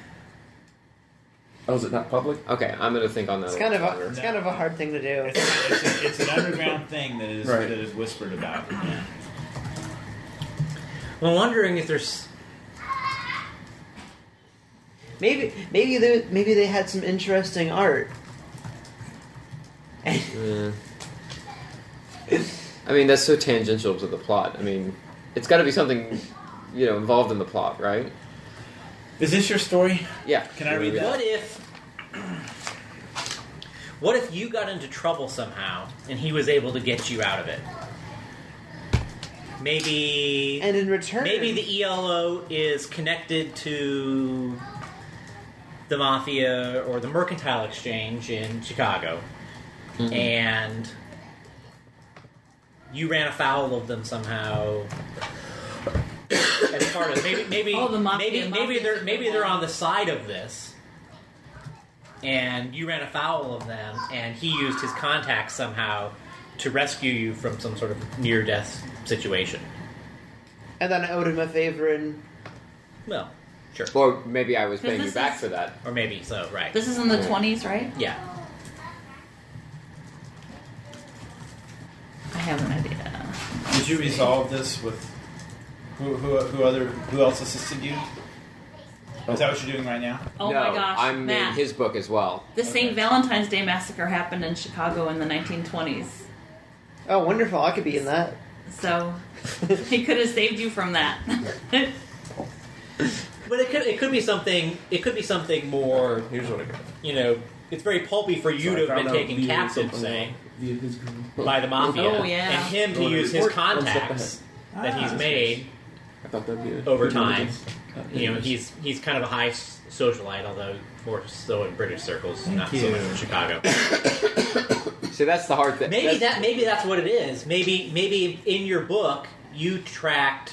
oh, is it not public? Okay, I'm gonna think on that. It's a kind of little a, longer. it's kind of a hard thing to do. It's an underground thing that is Right. that is whispered about. Yeah. Well, I'm wondering if there's. Maybe they had some interesting art. Yeah. I mean, that's so tangential to the plot. I mean, it's got to be something, involved in the plot, right? Is this your story? Yeah. Can I read that? What if you got into trouble somehow and he was able to get you out of it? Maybe. And in return, Maybe the ELO is connected to the Mafia or the Mercantile Exchange in Chicago, and you ran afoul of them somehow. As part of maybe Oh, the Mafia, maybe they're on the side of this, and you ran afoul of them, and he used his contacts somehow to rescue you from some sort of near-death situation. and then I owed him a favor, and Well, sure, Or maybe I was paying you this back is- for that. or maybe so. Right? This is in the 20s, right? Yeah. you resolve this with who else assisted you? Is that what you're doing right now? Oh no, my gosh, I'm Matt. in his book as well. The St. Valentine's Day Massacre happened in Chicago in the 1920s. Oh, wonderful! I could be in that. So he could have saved you from that. But it could be something. It could be something more. Here's what I got. You know, it's very pulpy for you So I to have found been out taken via captive, something say, via his girl. by the mafia, Oh, yeah. and him to One use step his contacts ahead. that he's made I thought that'd be a over good time. notice. You know, he's kind of a high socialite, although more so in British circles, not so much in Chicago. See, that's the hard thing. Maybe that's what it is. Maybe in your book you tracked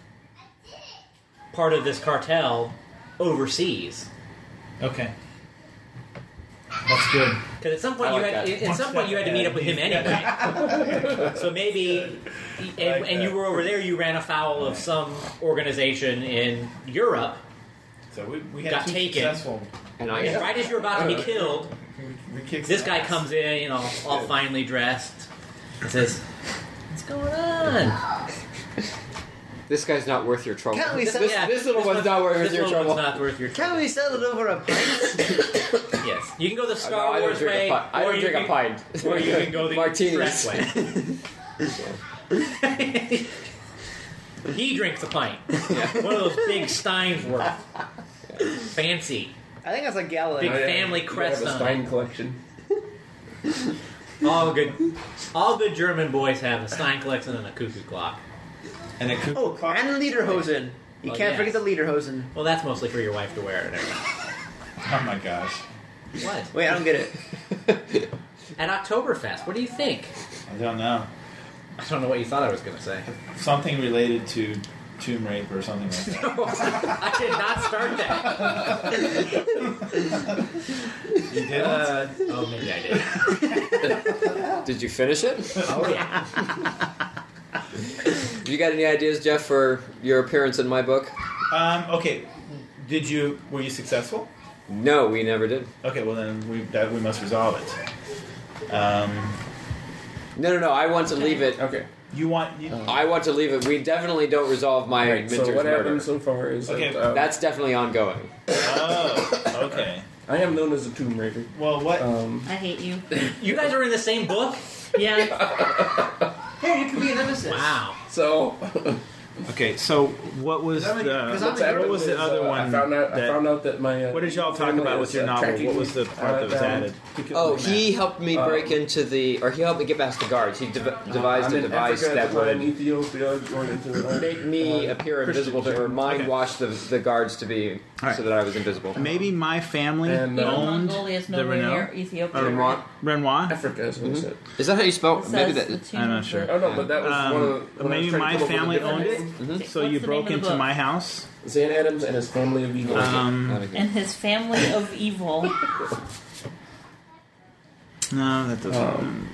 part of this cartel overseas. Okay. That's good. Because at some point you had to meet up with him anyway. So maybe, and you were over there. You ran afoul of some organization in Europe. So we had Got two taken. successful. And right as you're about to be killed, We kicked this some guy ass. comes in, you know, all finely dressed, and says, "What's going on?" This guy's not worth your trouble. Can't we This, settle- this little one's not worth This your little trouble. one's not worth your trouble. Can't we settle it over a pint? Yes, you can go the No, Star I don't Wars drink way, a pint. I or don't you drink a can- pint. or you can go the Martinis. express way. He drinks a pint. One of those big Steins worth. Fancy. I think that's a gallon. Big Oh, yeah. family You crest have a on Stein it. collection. All good German boys have a Stein collection and a cuckoo clock. And a cuckoo Oh, clock. and Lederhosen. You Oh, can't yes. forget the Lederhosen. Well, that's mostly for your wife to wear and everything. Oh my gosh. What? Wait, I don't get it. At Oktoberfest, what do you think? I don't know. I don't know what you thought I was going to say. Something related to tomb rape or something like that. I did not start that. You didn't? Oh, maybe I did. Did you finish it? Oh, yeah. You got any ideas, Jeff, for your appearance in my book? Okay. Were you successful? No, we never did. Okay, well then we must resolve it. No. I want to leave it. Okay. I want to leave it. We definitely don't resolve my Right, so Minter's what murder. happened so far is Okay, that, That's definitely ongoing. Oh, okay. I am known as a tomb raider. Well, what? I hate you. You guys are in the same book? Yeah. Hey, you could be a nemesis. Wow. So Okay, so what was Because I'm the what was the other one? I found out that my. What did y'all talk about with your novel? What was the part that was added? Oh, he helped me break into he helped me get past the guards. He devised a device that would Ethiopia, going into make me appear invisible or mind wash the guards to be Alright. so that I was invisible. Maybe my family And, owned Mongolia is the nowhere Renault. near Ethiopia. Renoir? Renoir. Africa, is what he said. Is that how you spell? It Maybe says that. the tomb I'm not of sure. the- Oh no, but that was one of the. when I was Maybe trying to my come up with a family different owned it. name. So What's you the name broke of the into book? my house. Zan Adams and his family of evil. And his family of evil. No, that doesn't.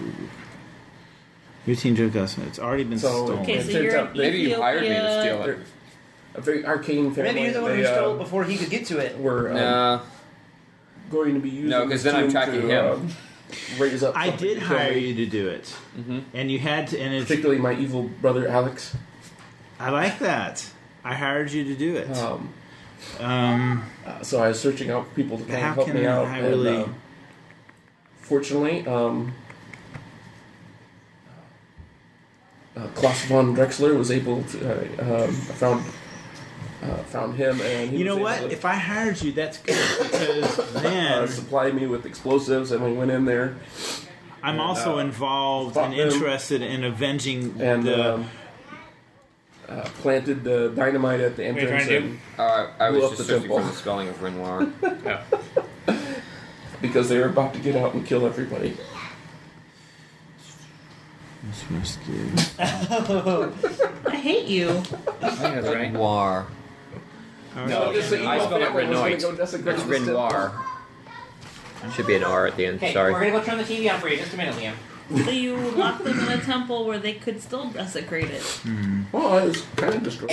Your team took us. It's already been So- stolen. Okay, It so turns you're out in Maybe you hired me to Ethiopia. steal it. They're a very arcane family. Maybe you're the one who They, stole it before he could get to it. Were No. going to be using No, 'cause this then I'm tomb tracking to, him. Raise up. I something did to kill hire me. you to do it, Mhm. and you had to. And it's, Particularly my evil brother Alex. I like that. I hired you to do it. So I was searching out people to kind How of help can me out. I and, really? Fortunately, Klaus von Drexler was able to. Found him, and he You know was what? able to, If I hired you, that's good because then supply me with explosives, and we went in there I'm also involved fought and them. interested in avenging and the. planted the dynamite at the you entrance. trying to do? And, I Blew was up just the searching for temple. the spelling of Renoir. because they were about to get out and kill everybody. I hate you. I think that's right. Renoir. No, I spelled it Renoit. It's Renoir. Should be an R at the end. Okay, Sorry. we're gonna go turn the TV on for you. Just a minute, Liam. So you locked them in a temple where they could still desecrate it. Well, I was kind of destroyed.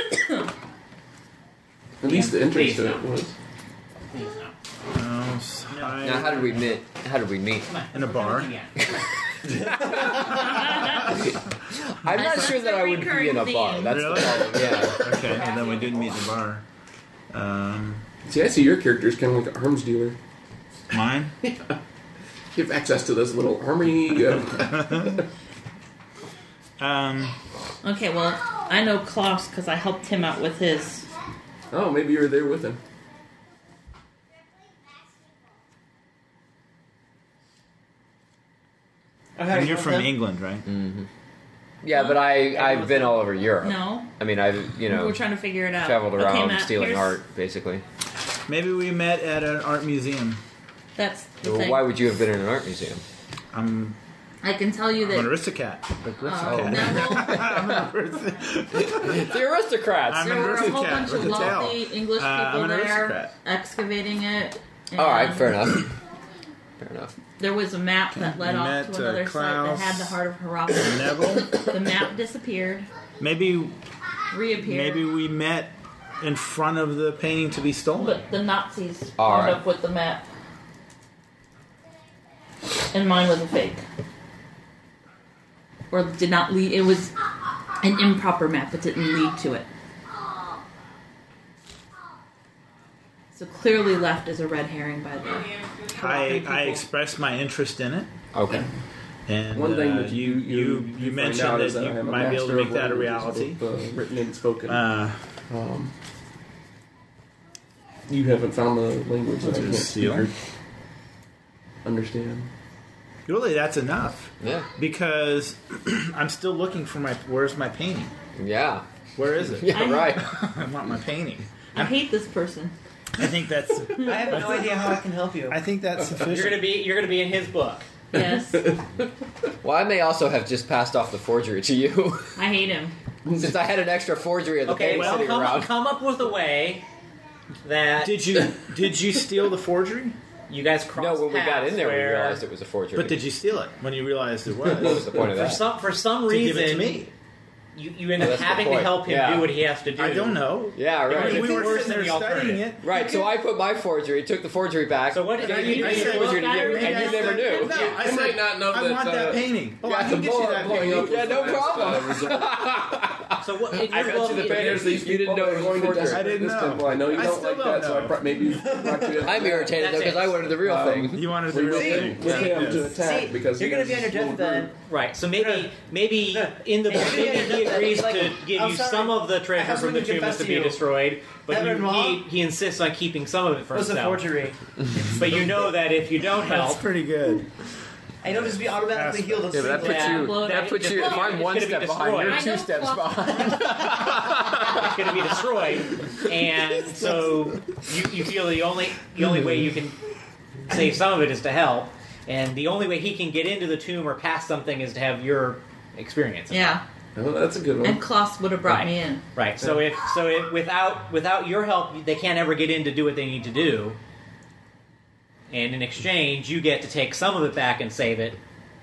At least the entrance Please, to no. it was. Please, no. Now, how did we meet? How did we meet? Come on. In a bar. Yeah. I'm not That's sure that a I would be in a recurring bar. theme. That's Really? the problem. Yeah. Okay, and then we didn't meet in the bar. See, I see your character is kind of like a arms dealer. Mine? You have access to this little army. Okay, well, I know Klaus because I helped him out with his. Oh, maybe you were there with him. And you're from England, right? Mm-hmm. Yeah, but I've been all over Europe. No. I mean, I've We're trying to figure it out. traveled Okay, around Matt, stealing here's- art, basically. Maybe we met at an art museum. That's the Well, thing. why would you have been in an art museum? I'm I can tell you I'm an that. aristocrat. The aristocrats. I'm There an were a whole aristocrat bunch with of a tail. wealthy English I'm people an there aristocrat. excavating it. And All right, fair enough. Fair enough. There was a map that led We off met, to another site that Klaus, had the Heart of Harappa. Neville. The map disappeared, Maybe reappeared. we met in front of the painting to be stolen. But the Nazis All wound right. up with the map. And mine was a fake. Or did not lead. It was an improper map. It didn't lead to it. So clearly left as a red herring by the... I expressed my interest in it. Okay. And One thing that you find mentioned out is that I you am a might be able to master make of that a languages, reality. both, written and spoken. Uh, You haven't found the language that I can't steal. speak or understand. Really, that's enough. Yeah. Because I'm still looking for where's my painting? Yeah. Where is it? Yeah, right. I want my painting. I hate this person. I think that's. I have no idea how I can help you. I think that's sufficient. You're gonna be in his book. Yes. Well, I may also have just passed off the forgery to you, I hate him. since I had an extra forgery of the Okay, painting well, sitting around. come up with a way that Did you steal the forgery? you guys No, cross when we got paths in there, we where realized it was a forgery. But did you steal it when you realized it was? What was the point of that? for some To reason give it to me. you end Oh, up that's the having to point. help him Yeah. do what he has to do. I don't know. Yeah, right. We were worse sitting than there the studying alternative. it. Right, so I put my forgery, took the forgery back. So what- gave I you said, the forgery to look, you, I and you never knew. No, I You said, might not know I that, want that painting. Oh, yeah, I can get you that blowing up painting. Yeah, no was the problem. result. So what? In I your got book, you the in- painting. There's these You didn't people know that it are was going to forgery. desecrate I didn't this know. temple. I know you I don't still like don't that, so know. I maybe brought you in. I'm irritated though That's because I wanted the real thing. You wanted We the real will thing. with him to attack See, because you're he going to be has on your little deathbed. group. right. So maybe in the book, maybe he agrees Like, to give I'm you sorry, some of the I treasure have from the something to tombs confess to to be you. destroyed, but Heaven-Law he insists on keeping some of it for It was a himself. forgery. But you know that if you don't That's help, pretty good. I don't just be automatically healed of Yeah, but that sleep. puts Yeah. you. Blow That it. puts you. If I'm It's one gonna be step behind, destroyed. you're I two know steps Klaus- behind. it's going to be destroyed, and so you feel the only way you can save some of it is to help, and the only way he can get into the tomb or past something is to have your experience. Yeah. Oh, that's a good one. And Klaus would have brought Right. me in. Right. So if without your help, they can't ever get in to do what they need to do. And in exchange, you get to take some of it back and save it.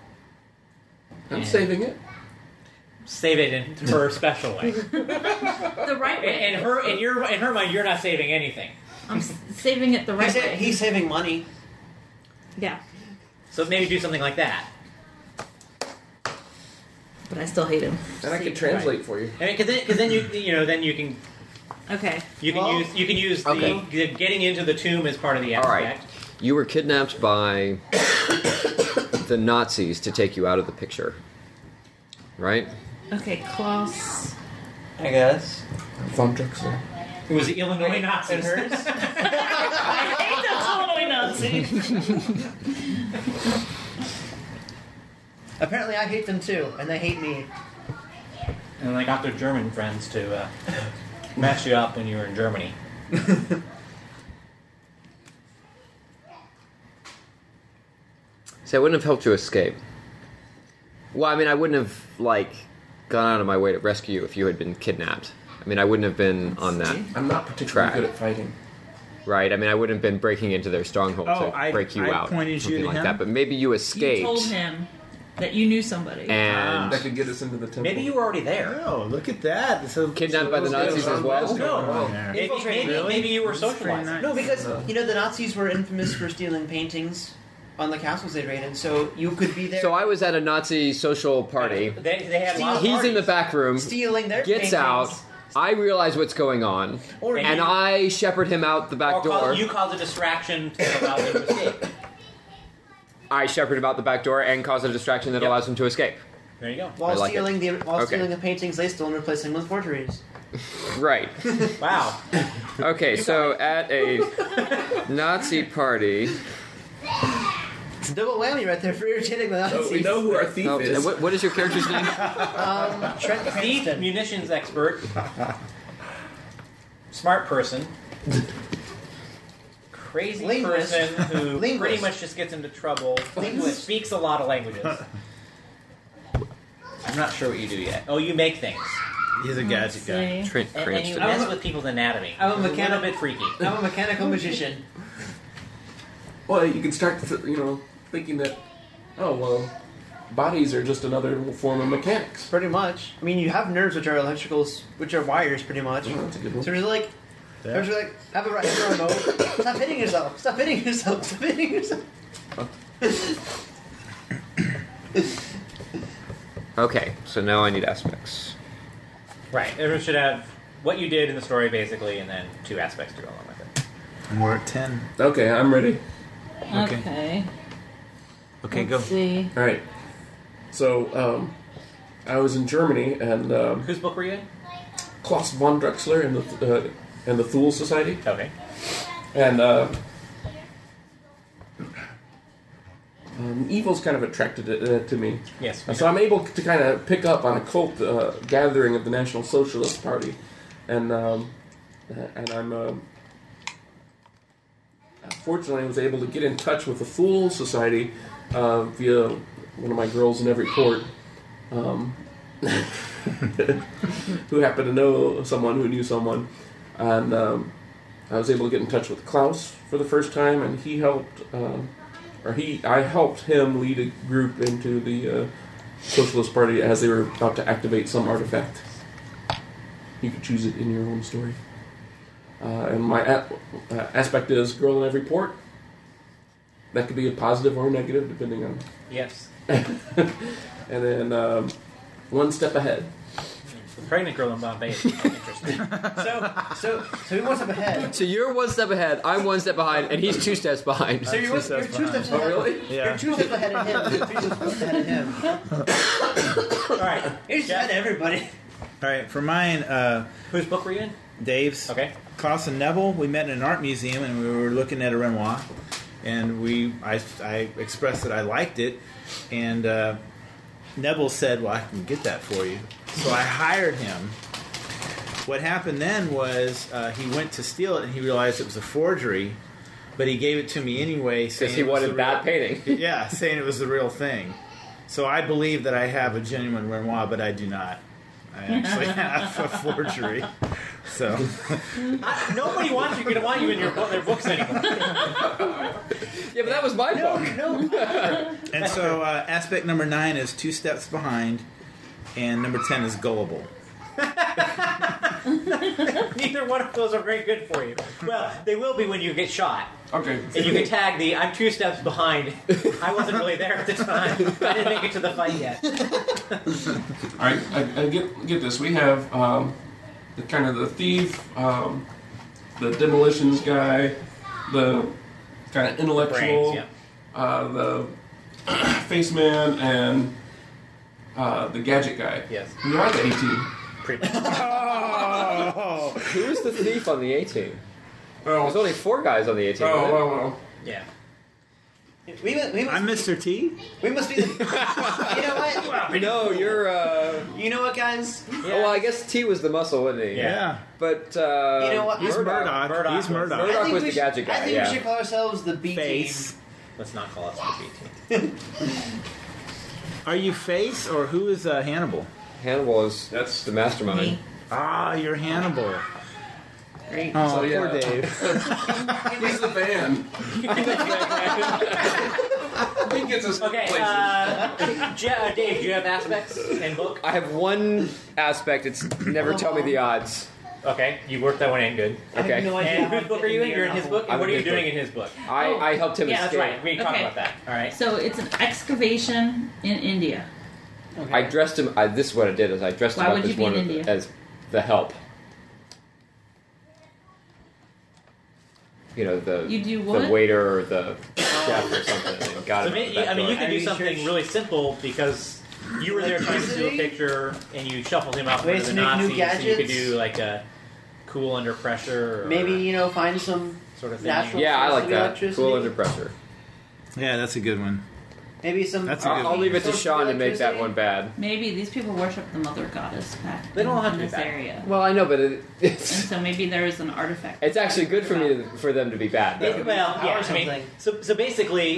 I'm And saving it. Save it in her special way. The right way. In her mind, you're not saving anything. I'm saving it the right way. He's saving money. Yeah. So maybe do something like that. But I still hate him. And I can translate for you. I mean, because then you can Okay. Well, use Okay. the getting into the tomb as part of the All right. aspect. You were kidnapped by the Nazis to take you out of the picture, right? Okay, Klaus. I guess. Von Drexler. It was the Illinois Nazis. And hers? I hate the Illinois Nazi. Apparently I hate them too, and they hate me. And they got their German friends to mess you up when you were in Germany. See, I wouldn't have helped you escape. Well, I mean, I wouldn't have, gone out of my way to rescue you if you had been kidnapped. I mean, I wouldn't have been on that, I'm not particularly Track. good at fighting. right? I mean, I wouldn't have been breaking into their stronghold Oh, to I- break you I out. pointed you something to like him? that. But maybe you You escaped. told him that you knew somebody. And That could get us into the temple. Maybe you were already there. Oh, look at that. So, Kidnapped by the Nazis as well? No. There. Maybe you were That's pretty socializing. nice. No, because, you know, the Nazis were infamous for stealing paintings. on the castles they raided, so you could be there. So I was at a Nazi social party. They had lots of He's in the parties. back room. stealing their Gets paintings. out. I realize what's going on, Or and you- I shepherd him out the back door. You cause a distraction to allow them to escape. I shepherd him out the back door and cause a distraction that Yep. allows him to escape. There you go. While I like stealing Okay. stealing the paintings they stole and replacing them with forgeries. Right. Wow. Okay, so at a Nazi party. It's a double whammy right there for irritating the Nazis. So we know who our thief Oh, is. what is your character's name? Trent Thief, Cranston. munitions expert, smart person, crazy Linguist. person who Linguist. pretty much just gets into trouble. Linguist. Speaks a lot of languages. I'm not sure what you do yet. Oh, you make things. He's a gadget guy. Trent And you Cranston. mess with people's anatomy. I'm a It's little mechanic- bit freaky. I'm a mechanical magician. Well, you can start, thinking that, oh well, bodies are just another form of mechanics. Pretty much. I mean, you have nerves, which are electricals, which are wires, pretty much. Oh, that's a good one. So there's like, there's like, have a remote. Stop hitting yourself. Stop hitting yourself. Stop hitting yourself. Okay, so now I need aspects. Right. Everyone should have what you did in the story, basically, and then 2 aspects to go along with it. And we're at 10. Okay, I'm ready. Okay. Okay, go. Let's see. All right. So I was in Germany, and Whose book were you in? Klaus von Drexler and the Thule Society, Okay. and evil's kind of attracted to me. Yes. So I'm able to kind of pick up on a cult gathering of the National Socialist Party, and I'm fortunately I was able to get in touch with the Thule Society via one of my girls in every port, who happened to know someone who knew someone, and I was able to get in touch with Klaus for the first time, and he helped. I helped him lead a group into the Socialist Party as they were about to activate some artifact. You could choose it in your own story. And my aspect is girl in every port. That could be a positive or a negative, depending on. Yes. And then one step ahead. The pregnant girl in Bombay is interesting. So you're one step ahead. So you're 1 step ahead, I'm 1 step behind, and he's 2 steps behind. So you're 2 steps ahead. Oh, really? Yeah. You're 2 steps ahead of him. You're 3 steps ahead of him. All right. You're just ahead of everybody. All right, for mine, Whose book were you in? Dave's. Okay. Klaus and Neville, we met in an art museum and we were looking at a Renoir, and I expressed that I liked it, and Neville said, "Well, I can get that for you." So I hired him. What happened then was he went to steal it and he realized it was a forgery, but he gave it to me anyway, saying Because he it was wanted the that real- painting. Yeah, saying it was the real thing. So I believe that I have a genuine Renoir, but I do not. I actually have a forgery. So Nobody wants you. Going to want you in their books anymore. Yeah, but that was my book. and so aspect number 9 is 2 steps behind, and number 10 is gullible. Neither one of those are very good for you. Well, they will be when you get shot. Okay. And you can tag the "I'm 2 steps behind." I wasn't really there at the time. I didn't make it to the fight yet. All right, I get this. We have the kind of the thief, the demolitions guy, the kind of intellectual, Brains, the face man, and the gadget guy. Yes. We are the 18. Pretty much. Who was the thief on the 18? Oh, There's only 4 guys on the 18. oh, wasn't there? well. Yeah. I'm Mr. T. We must be the. You know what? No, you're. You know what, guys? Oh, well, I guess T was the muscle, wasn't he? Yeah. But You know what? He's Murdoch. Murdoch He's Murdoch. Murdoch I think was we the should- gadget guy, I think yeah. we should call ourselves the B Face. team. Let's not call us the B team. Are you Face or who is Hannibal? Hannibal is that's the mastermind. Me. Ah, you're Hannibal. Great. Oh, So, yeah. poor Dave. He's the van. He gets us Okay, places. Dave, do you have aspects and book? I have one aspect. It's never tell me the odds. Okay, you worked that one in. Good. I have Okay. no idea. And how whose book it are you fit in? your You're in his novel. book. And I'm what are in you his doing book. in his book? I helped him Yeah, that's escape. right. We can talk Okay. about that. All right. So it's an excavation in India. Okay. I dressed him. This is what I did: is I dressed Why him up would as you be one in of the, India? as the help. You know, the You do what? the waiter or the chef or something. And got So him. maybe, I mean, you could do Irish something church. really simple because you were there trying to do a Electricity? picture and you shuffled him out Ways for to the make new Nazis. So you could gadgets? do like a cool under pressure. Or Maybe find some sort of thing. natural- Yeah, I like Source of that. electricity? Cool under pressure. Yeah, that's a good one. maybe some. That's a good I'll leave it to Source of Sean to make that electricity? one bad. Maybe these people worship the mother goddess back They don't have in to be this bad. area. Well, I know, but And it's so maybe there is an artifact. it's actually good for me for them to be bad. Though. Well, Power yeah. I mean, something. so basically,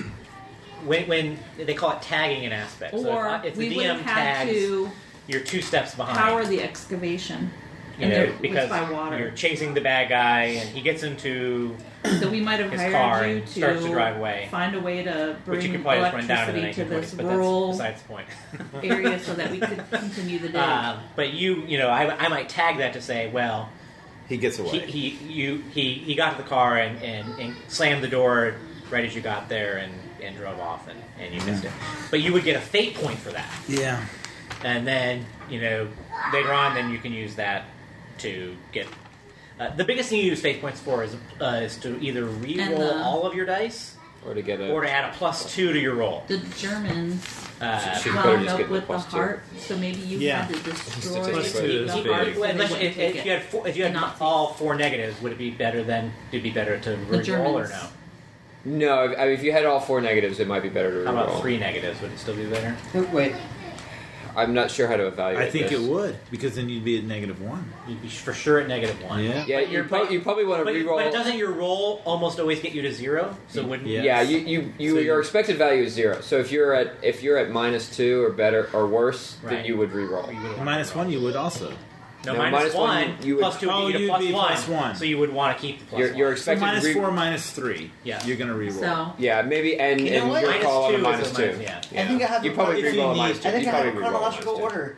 when they call it tagging in aspects, so Or if we the would DM have had tags, to you're 2 steps behind. power the excavation. you and know, there was because by water. you're chasing the bad guy and he gets into So we might have his hired car you and starts to drive away. find a way to Which you bring could probably just run down in the electricity to 1920s, this but rural that's besides the point. area so that we could continue the day. But I might tag that to say, well, He gets away. he got to the car and slammed the door right as you got there and drove off and you missed it. But you would get a fate point for that, Yeah. and then later on, then you can use that to get. The biggest thing you use fate points for is to either And re-roll the- all of your dice Or to get or to add a +2 to your roll. The Germans Should better wound just up get the with the +2. heart, so maybe you Yeah. had to destroy Plus two is the big. heart. so they Unless wouldn't if take you it. had The Nazis. all 4 negatives, would it be better then? It'd be better to re-roll or Germans. no? No, if you had all 4 negatives, it might be better to How about reroll. 3 negatives? Would it still be better? Wait. I'm not sure how to evaluate I think this. it would, because then you'd be at -1. You'd be for sure at -1. Yeah. Yeah, But you probably want to But, reroll. but doesn't your roll almost always get you to 0? So wouldn't Yeah. Yeah, Yes. your So expected value is 0. So if you're at -2 or better or worse, then Right. you would reroll. you would -1 you would also. No, No, minus -1, one. you would- plus 2 Oh, would get you'd a be +1. +1. So you would want to keep the +1. Your So expected -4, -3. Yeah. You're going to reroll. So Yeah, maybe and You know and what? your Minus call on a 2 is minus a 2. minus, yeah. I think I have. You probably If you reroll a need- minus 2. I think You I have probably a reroll a minus chronological 2. order.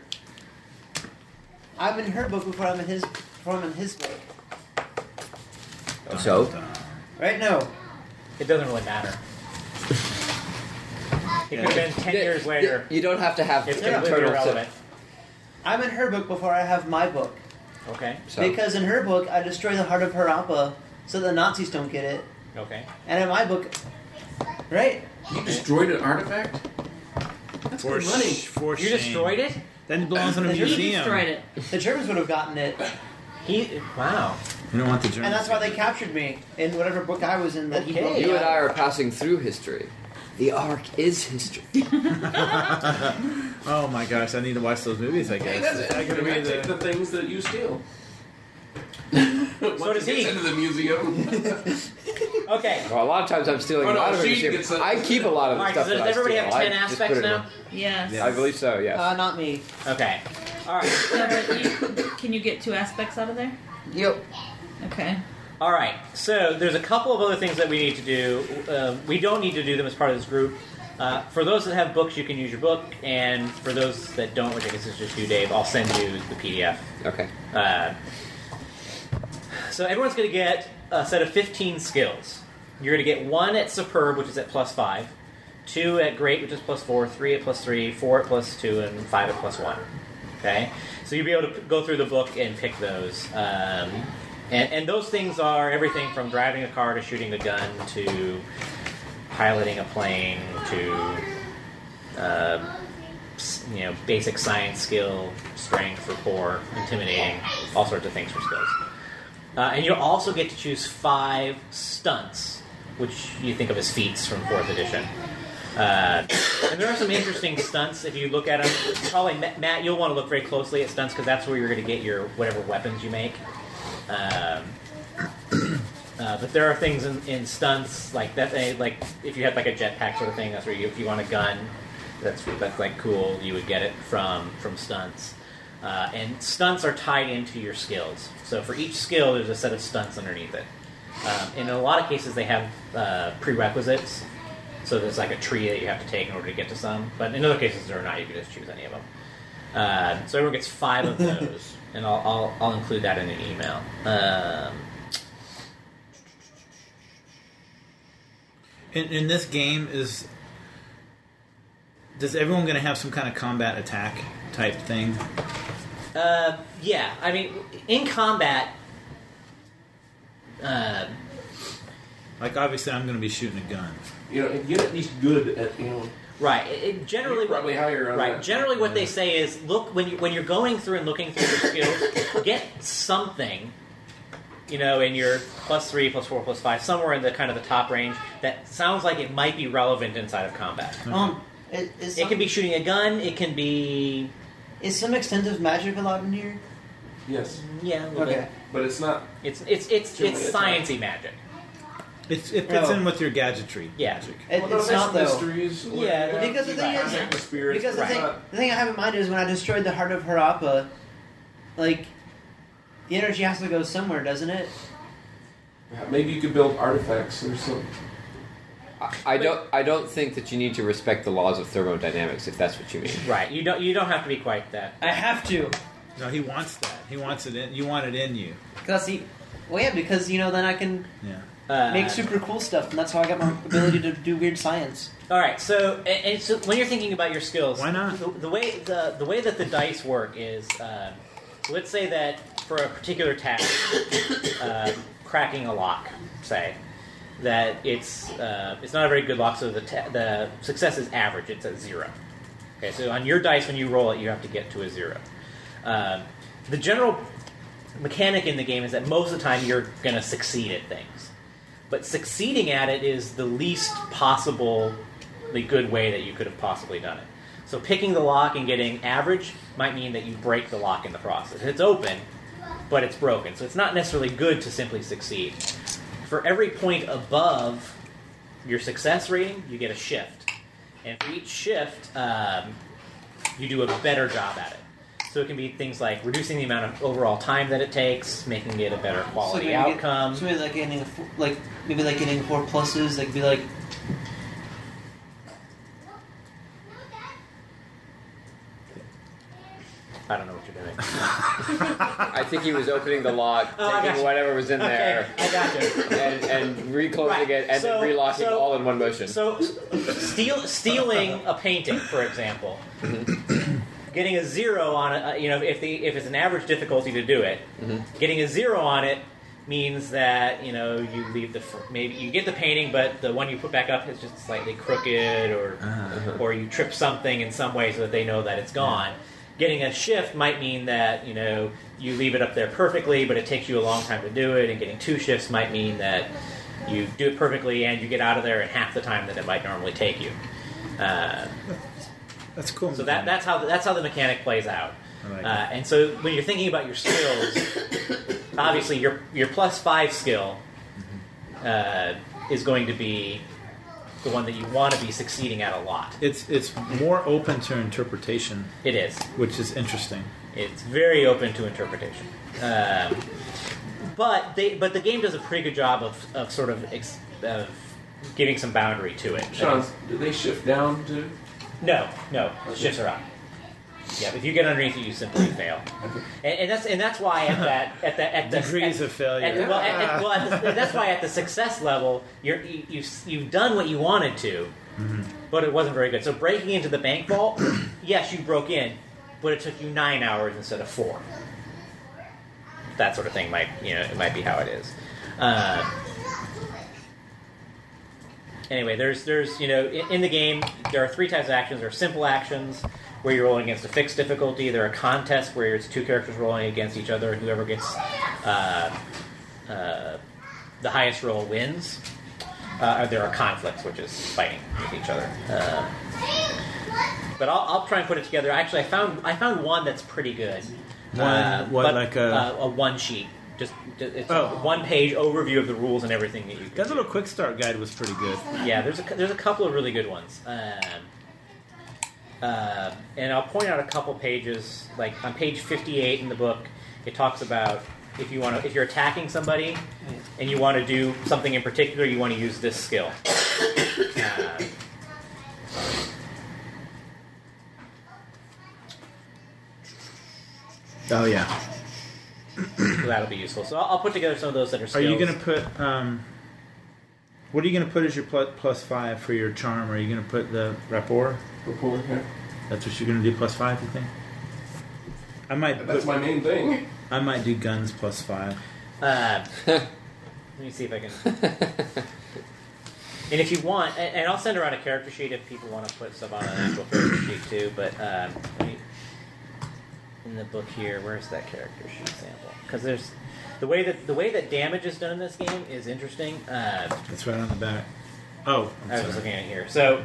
I'm in her book before I'm in his. Before I'm in his book. So Right now. It doesn't really matter. It could have been 10 years later. you don't have to have It's completely internal irrelevant. I'm in her book before I have my book. Okay. So Because in her book, I destroy the heart of Harappa so the Nazis don't get it. Okay. And in my book, right? You destroyed an artifact? That's For good money. for You shame. destroyed it? Then it belongs in a He he museum. destroyed it. The Germans would have gotten it. Wow. You don't want the Germans. And that's why they captured me in whatever book I was in that he broke me you and out I of. are passing through history. The Ark is history. Oh my gosh, I need to watch those movies. I Hey, guess. that's it. I gotta You read take the. the things that you steal. So does he. Into the museum. Okay. Well, a lot of times I'm stealing Oh, no, a lot of she it. gets a- I keep a lot of the Alright, stuff does that I everybody steal. have I 10 just aspects put it in now? Yes. Yeah. I believe so. Yes. Not me. Okay. Alright. So, but can you get 2 aspects out of there? Yep. Okay. Alright. So there's a couple of other things that we need to do. We don't need to do them as part of this group. For those that have books, you can use your book. And for those that don't, which I guess is just you, Dave, I'll send you the PDF. Okay. So everyone's going to get a set of 15 skills. You're going to get 1 at Superb, which is at +5, 2 at Great, which is +4, 3 at +3, 4 at +2, and 5 at +1. Okay? So you'll be able to go through the book and pick those. And those things are everything from driving a car to shooting a gun to piloting a plane to basic science skill, strength, rapport, intimidating, all sorts of things for skills. And you'll also get to choose 5 stunts, which you think of as feats from 4th edition. And there are some interesting stunts if you look at them. Probably, Matt, you'll want to look very closely at stunts because that's where you're going to get your whatever weapons you make. But there are things in stunts like that. Like if you had like a jetpack sort of thing, that's where if you want a gun, that's like cool. You would get it from stunts. And stunts are tied into your skills. So for each skill, there's a set of stunts underneath it. And in a lot of cases, they have prerequisites. So there's like a tree that you have to take in order to get to some. But in other cases, there are not. You can just choose any of them. So everyone gets 5 of those, and I'll include that in an email. In this game, does everyone going to have some kind of combat attack type thing? Yeah, I mean, in combat, like obviously I'm going to be shooting a gun. And get at least good at right. Generally, You're probably higher on right. that. Generally, what they say is, look when you're going through and looking through your skills, get something, in your +3, +4, +5, somewhere in the kind of the top range that sounds like it might be relevant inside of combat. It can be shooting a gun. It can be. Is some extensive magic allowed in here? Yes. Yeah. A little bit. But it's not. It's Generally sciencey magic. It fits in with your gadgetry. Yeah. Magic. It's not though. Mysteries. Yeah, because the thing is, The spirits. because it's the not- thing I have in mind is when I destroyed the heart of Harappa, like the energy has to go somewhere, doesn't it? Maybe you could build artifacts or something. I don't think that you need to respect the laws of thermodynamics if that's what you mean. Right. You don't have to be quite that. I have to. No, he wants that. He wants it in. You want it in you. Because then I can Yeah. make super cool stuff, and that's how I got my ability to do weird science. All right. So, and so when you're thinking about your skills, Why not? The way that the dice work is, let's say that for a particular task, cracking a lock, say, that it's not a very good lock, so the success is average. It's at 0. Okay. So on your dice, when you roll it, you have to get to a 0. The general mechanic in the game is that most of the time you're going to succeed at things. But succeeding at it is the least possibly good way that you could have possibly done it. So picking the lock and getting average might mean that you break the lock in the process. It's open, but it's broken. So it's not necessarily good to simply succeed. For every point above your success rating, you get a shift. And for each shift, you do a better job at it. So it can be things like reducing the amount of overall time that it takes, making it a better quality outcome. So maybe getting 4 pluses. Like be like. I don't know what you're doing. I think he was opening the lock, Oh, I taking gotcha. whatever was in there, I got you. and reclosing Right. it, and then relocking all in one motion. So, stealing a painting, for example, getting a 0 on it. If it's an average difficulty to do it, getting a 0 on it means that you leave maybe you get the painting, but the one you put back up is just slightly crooked, or you trip something in some way so that they know that it's gone. Getting a shift might mean that you leave it up there perfectly, but it takes you a long time to do it. And getting 2 shifts might mean that you do it perfectly and you get out of there in half the time that it might normally take you. That's cool. So that's how the mechanic plays out. I like And so when you're thinking about your skills, obviously your +5 skill is going to be the one that you want to be succeeding at a lot. It's more open to interpretation. It is. Which is interesting. It's very open to interpretation. But the game does a pretty good job of sort of giving some boundary to it. Sean, do they shift down to? No, shifts are up. Yeah, if you get underneath it, you simply fail, and that's why at the Degrees of failure. That's why at the success level, you've done what you wanted to, but it wasn't very good. So breaking into the bank vault, yes, you broke in, but it took you 9 hours instead of 4. That sort of thing might be how it is. Anyway, there's in the game there are 3 types of actions. There are simple actions, where you're rolling against a fixed difficulty. There are contests where it's 2 characters rolling against each other, and whoever gets the highest roll wins. There are conflicts, which is fighting with each other. But I'll try and put it together. Actually, I found one that's pretty good. A one sheet. It's a 1-page overview of the rules and everything that you can That little quick start guide was pretty good. Yeah, there's a couple of really good ones. And I'll point out a couple pages. Like on page 58 in the book, it talks about if you're attacking somebody and you want to do something in particular, you want to use this skill. Oh yeah. So that'll be useful. So I'll put together some of those that are Are skills. you going to put? What are you going to put as your +5 for your charm? Are you going to put the rapport? Rapport, yeah. That's what you're going to do +5. You think? I might. That's my main thing. I might do guns +5. Let me see if I can. And if you want, and I'll send around a character sheet if people want to put stuff on an actual character sheet too. But let me, in the book here, where's that character sheet sample? Because there's the way that damage is done in this game is interesting. It's right on the back. Oh, I was just looking at it here. So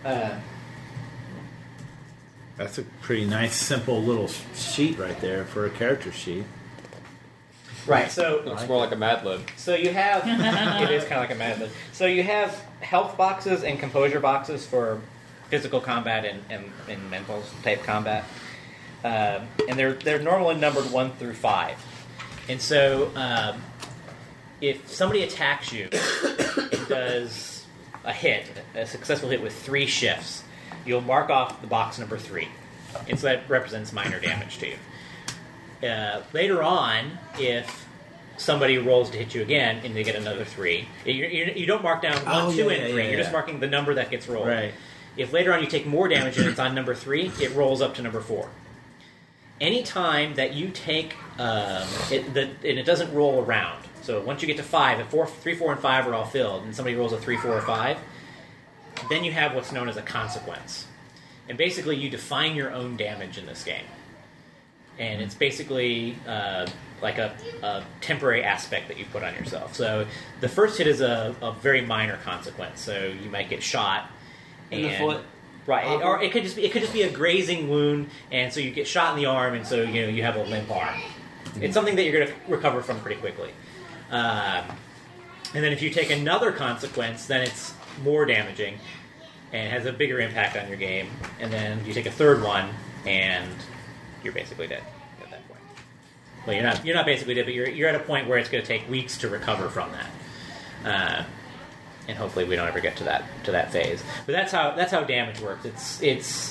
that's a pretty nice, simple little sheet right there for a character sheet. right. So Looks more like a Mad Lib. So you have it is kind of like a Mad Lib. So you have health boxes and composure boxes for physical combat and mental type combat, and they're normally numbered 1 through 5. And so if somebody attacks you and does a successful hit with 3 shifts, you'll mark off the box number 3, and so that represents minor damage to you. Later on, if somebody rolls to hit you again and they get another 3, you don't mark down 1, 2, and 3. You're just marking the number that gets rolled. Right. If later on you take more damage and it's on number 3, it rolls up to number 4. Anytime that you take and it doesn't roll around. So once you get to 5, if 3, 4, and 5 are all filled, and somebody rolls a 3, 4, or 5, then you have what's known as a consequence. And basically, you define your own damage in this game. And it's basically like a temporary aspect that you put on yourself. So the first hit is a very minor consequence. So you might get shot. In the foot. Right, or it could just be a grazing wound, and so you get shot in the arm, and so you have a limp arm. It's something that you're going to recover from pretty quickly. And then if you take another consequence, then it's more damaging and has a bigger impact on your game. And then you take a third one, and you're basically dead at that point. Well, you're not basically dead, but you're at a point where it's going to take weeks to recover from that. And hopefully we don't ever get to that phase. But that's how damage works. It's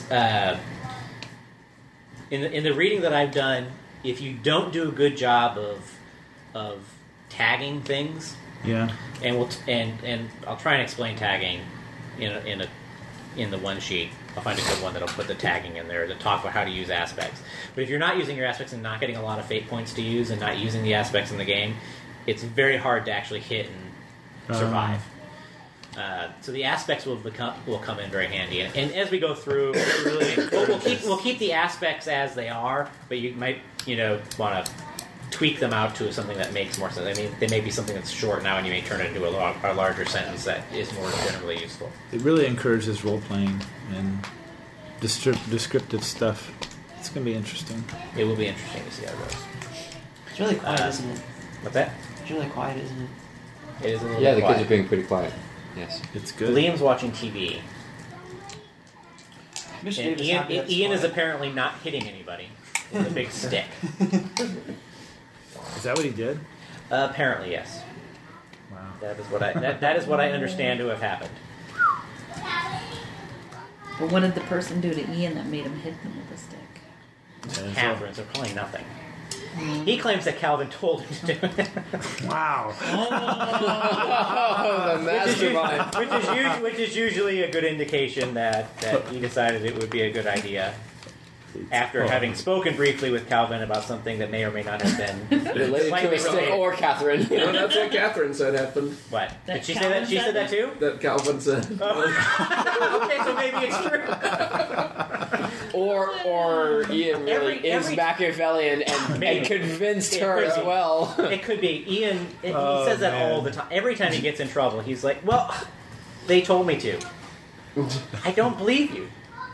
in the reading that I've done, if you don't do a good job of tagging things, Yeah. and I'll try and explain tagging in the one sheet. I'll find a good one that'll put the tagging in there to talk about how to use aspects. But if you're not using your aspects and not getting a lot of fate points to use and not using the aspects in the game, it's very hard to actually hit and survive. So the aspects will come in very handy, and as we go through, we'll keep the aspects as they are, but you might want to tweak them out to something that makes more sense. I mean, they may be something that's short now, and you may turn it into a larger sentence that is more generally useful. It really encourages role playing and descriptive stuff. It's going to be interesting. It will be interesting to see how it goes. It's really quiet, isn't it? What's that? It's really quiet, isn't it? It is a little Yeah, bit the quiet. kids are being pretty quiet. Yes. It's good. Liam's watching TV. Mr. And Davis happy that's Ian is quiet. apparently not hitting anybody with a big stick. Is that what he did? Apparently, yes. Wow. That is what I understand to have happened. But what did the person do to Ian that made him hit them with a stick? Catherine, so probably nothing. He claims that Calvin told him to do it. Wow. Oh, the mastermind. which is usually a good indication that he decided it would be a good idea. After having spoken briefly with Calvin about something that may or may not have been Related to slightly a stick related. or Catherine. Well, that's what Catherine said happened. What? That Did she say that? Calvin She said that too? That Calvin said. Okay, so maybe it's true. Or Ian really is every- Machiavellian and convinced her as well. It could be. Ian, he Oh, says that man. all the time. Every time he gets in trouble, he's like, well, they told me to. I don't believe you.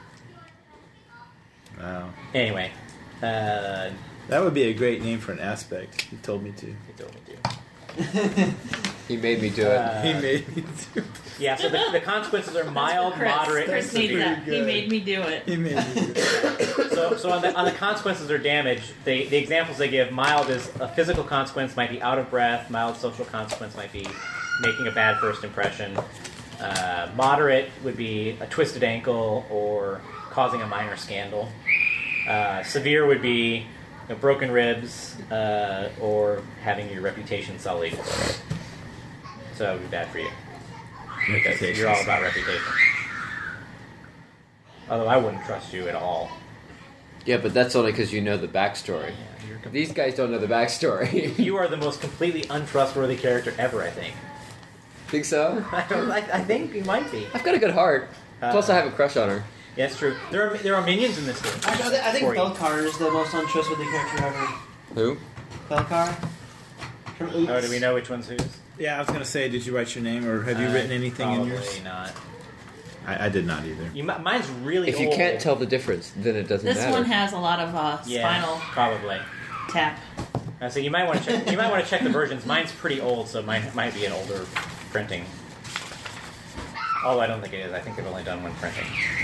Wow. Anyway, That would be a great name for an aspect. He told me to. he told me to. He made me do it. He made me do. Yeah, so the consequences are mild, Chris. moderate, and Chris needs severe. that. He good. made me do it. He made me do it. So on the consequences or damage, the examples they give, mild is a physical consequence, might be out of breath. Mild social consequence might be making a bad first impression. Moderate would be a twisted ankle or causing a minor scandal. Severe would be broken ribs, or having your reputation sullied. So that would be bad for you. Because you're all about reputation. Although I wouldn't trust you at all. Yeah, but that's only because you know the backstory. These guys don't know the backstory. You are the most completely untrustworthy character ever, I think. Think so? I think you might be. I've got a good heart. Plus, I have a crush on her. Yeah, it's true. There are minions in this game. Actually, I think For you. Belcar is the most untrustworthy character ever. Who? Belcar? From Oops. Oh, do we know which one's whose? Yeah, I was going to say, did you write your name, or have you written anything in yours? Probably not. I did not either. Mine's really If you old. can't tell the difference, then it doesn't This matter. one has a lot of spinal probably. tap. So you might want to check. You might want to check the versions. Mine's pretty old, so mine might be an older printing. Although I don't think it is. I think they've only done one printing.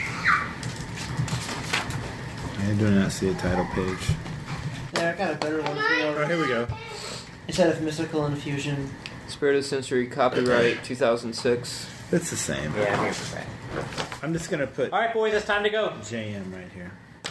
I do not see a title page. Yeah, I got a better one for you. Oh, here we go. Instead of Mystical Infusion. Spirit of the Century, copyright 2006. It's the same. Yeah, I think it's the same. I'm just going to put All right, boys, it's time to go. JM right here.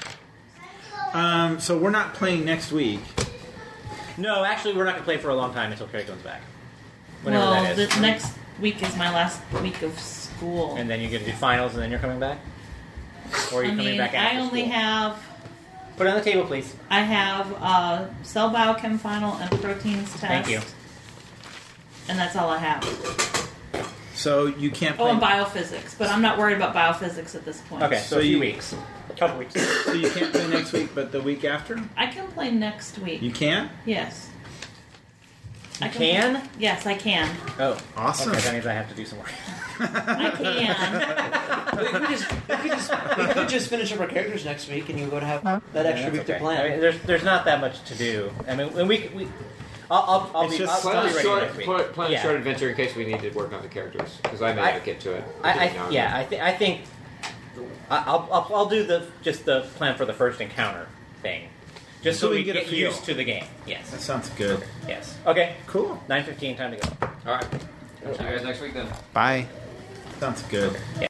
So we're not playing next week. No, actually, we're not going to play for a long time until Carrie comes back. Whenever Well, that is. the next week is my last week of school. And then you get to do finals, and then you're coming back. Or are you I coming mean, back after I only school? have. Put it on the table, please. I have cell biochem final and proteins test. Thank you. And that's all I have. So you can't play. Oh, and biophysics, but I'm not worried about biophysics at this point. Okay, so a few weeks. A couple weeks. So you can't play next week, but the week after? I can play next week. You can? Yes. You can? Yes, I can. Oh, awesome. Okay, that means I have to do some work. I can. We could just finish up our characters next week, and you would have that extra week to plan. I mean, there's not that much to do. I mean, when we I'll be ready Plan a next short, week. plan a Yeah. short adventure in case we need to work on the characters, because I may not get to it. I think I'll do the plan for the first encounter thing, just so we get a get feel. used to the game. Yes. That sounds good. Yes. Okay. Cool. 9:15. Time to go. All right. See you guys next week then. Bye. Sounds good. Yeah.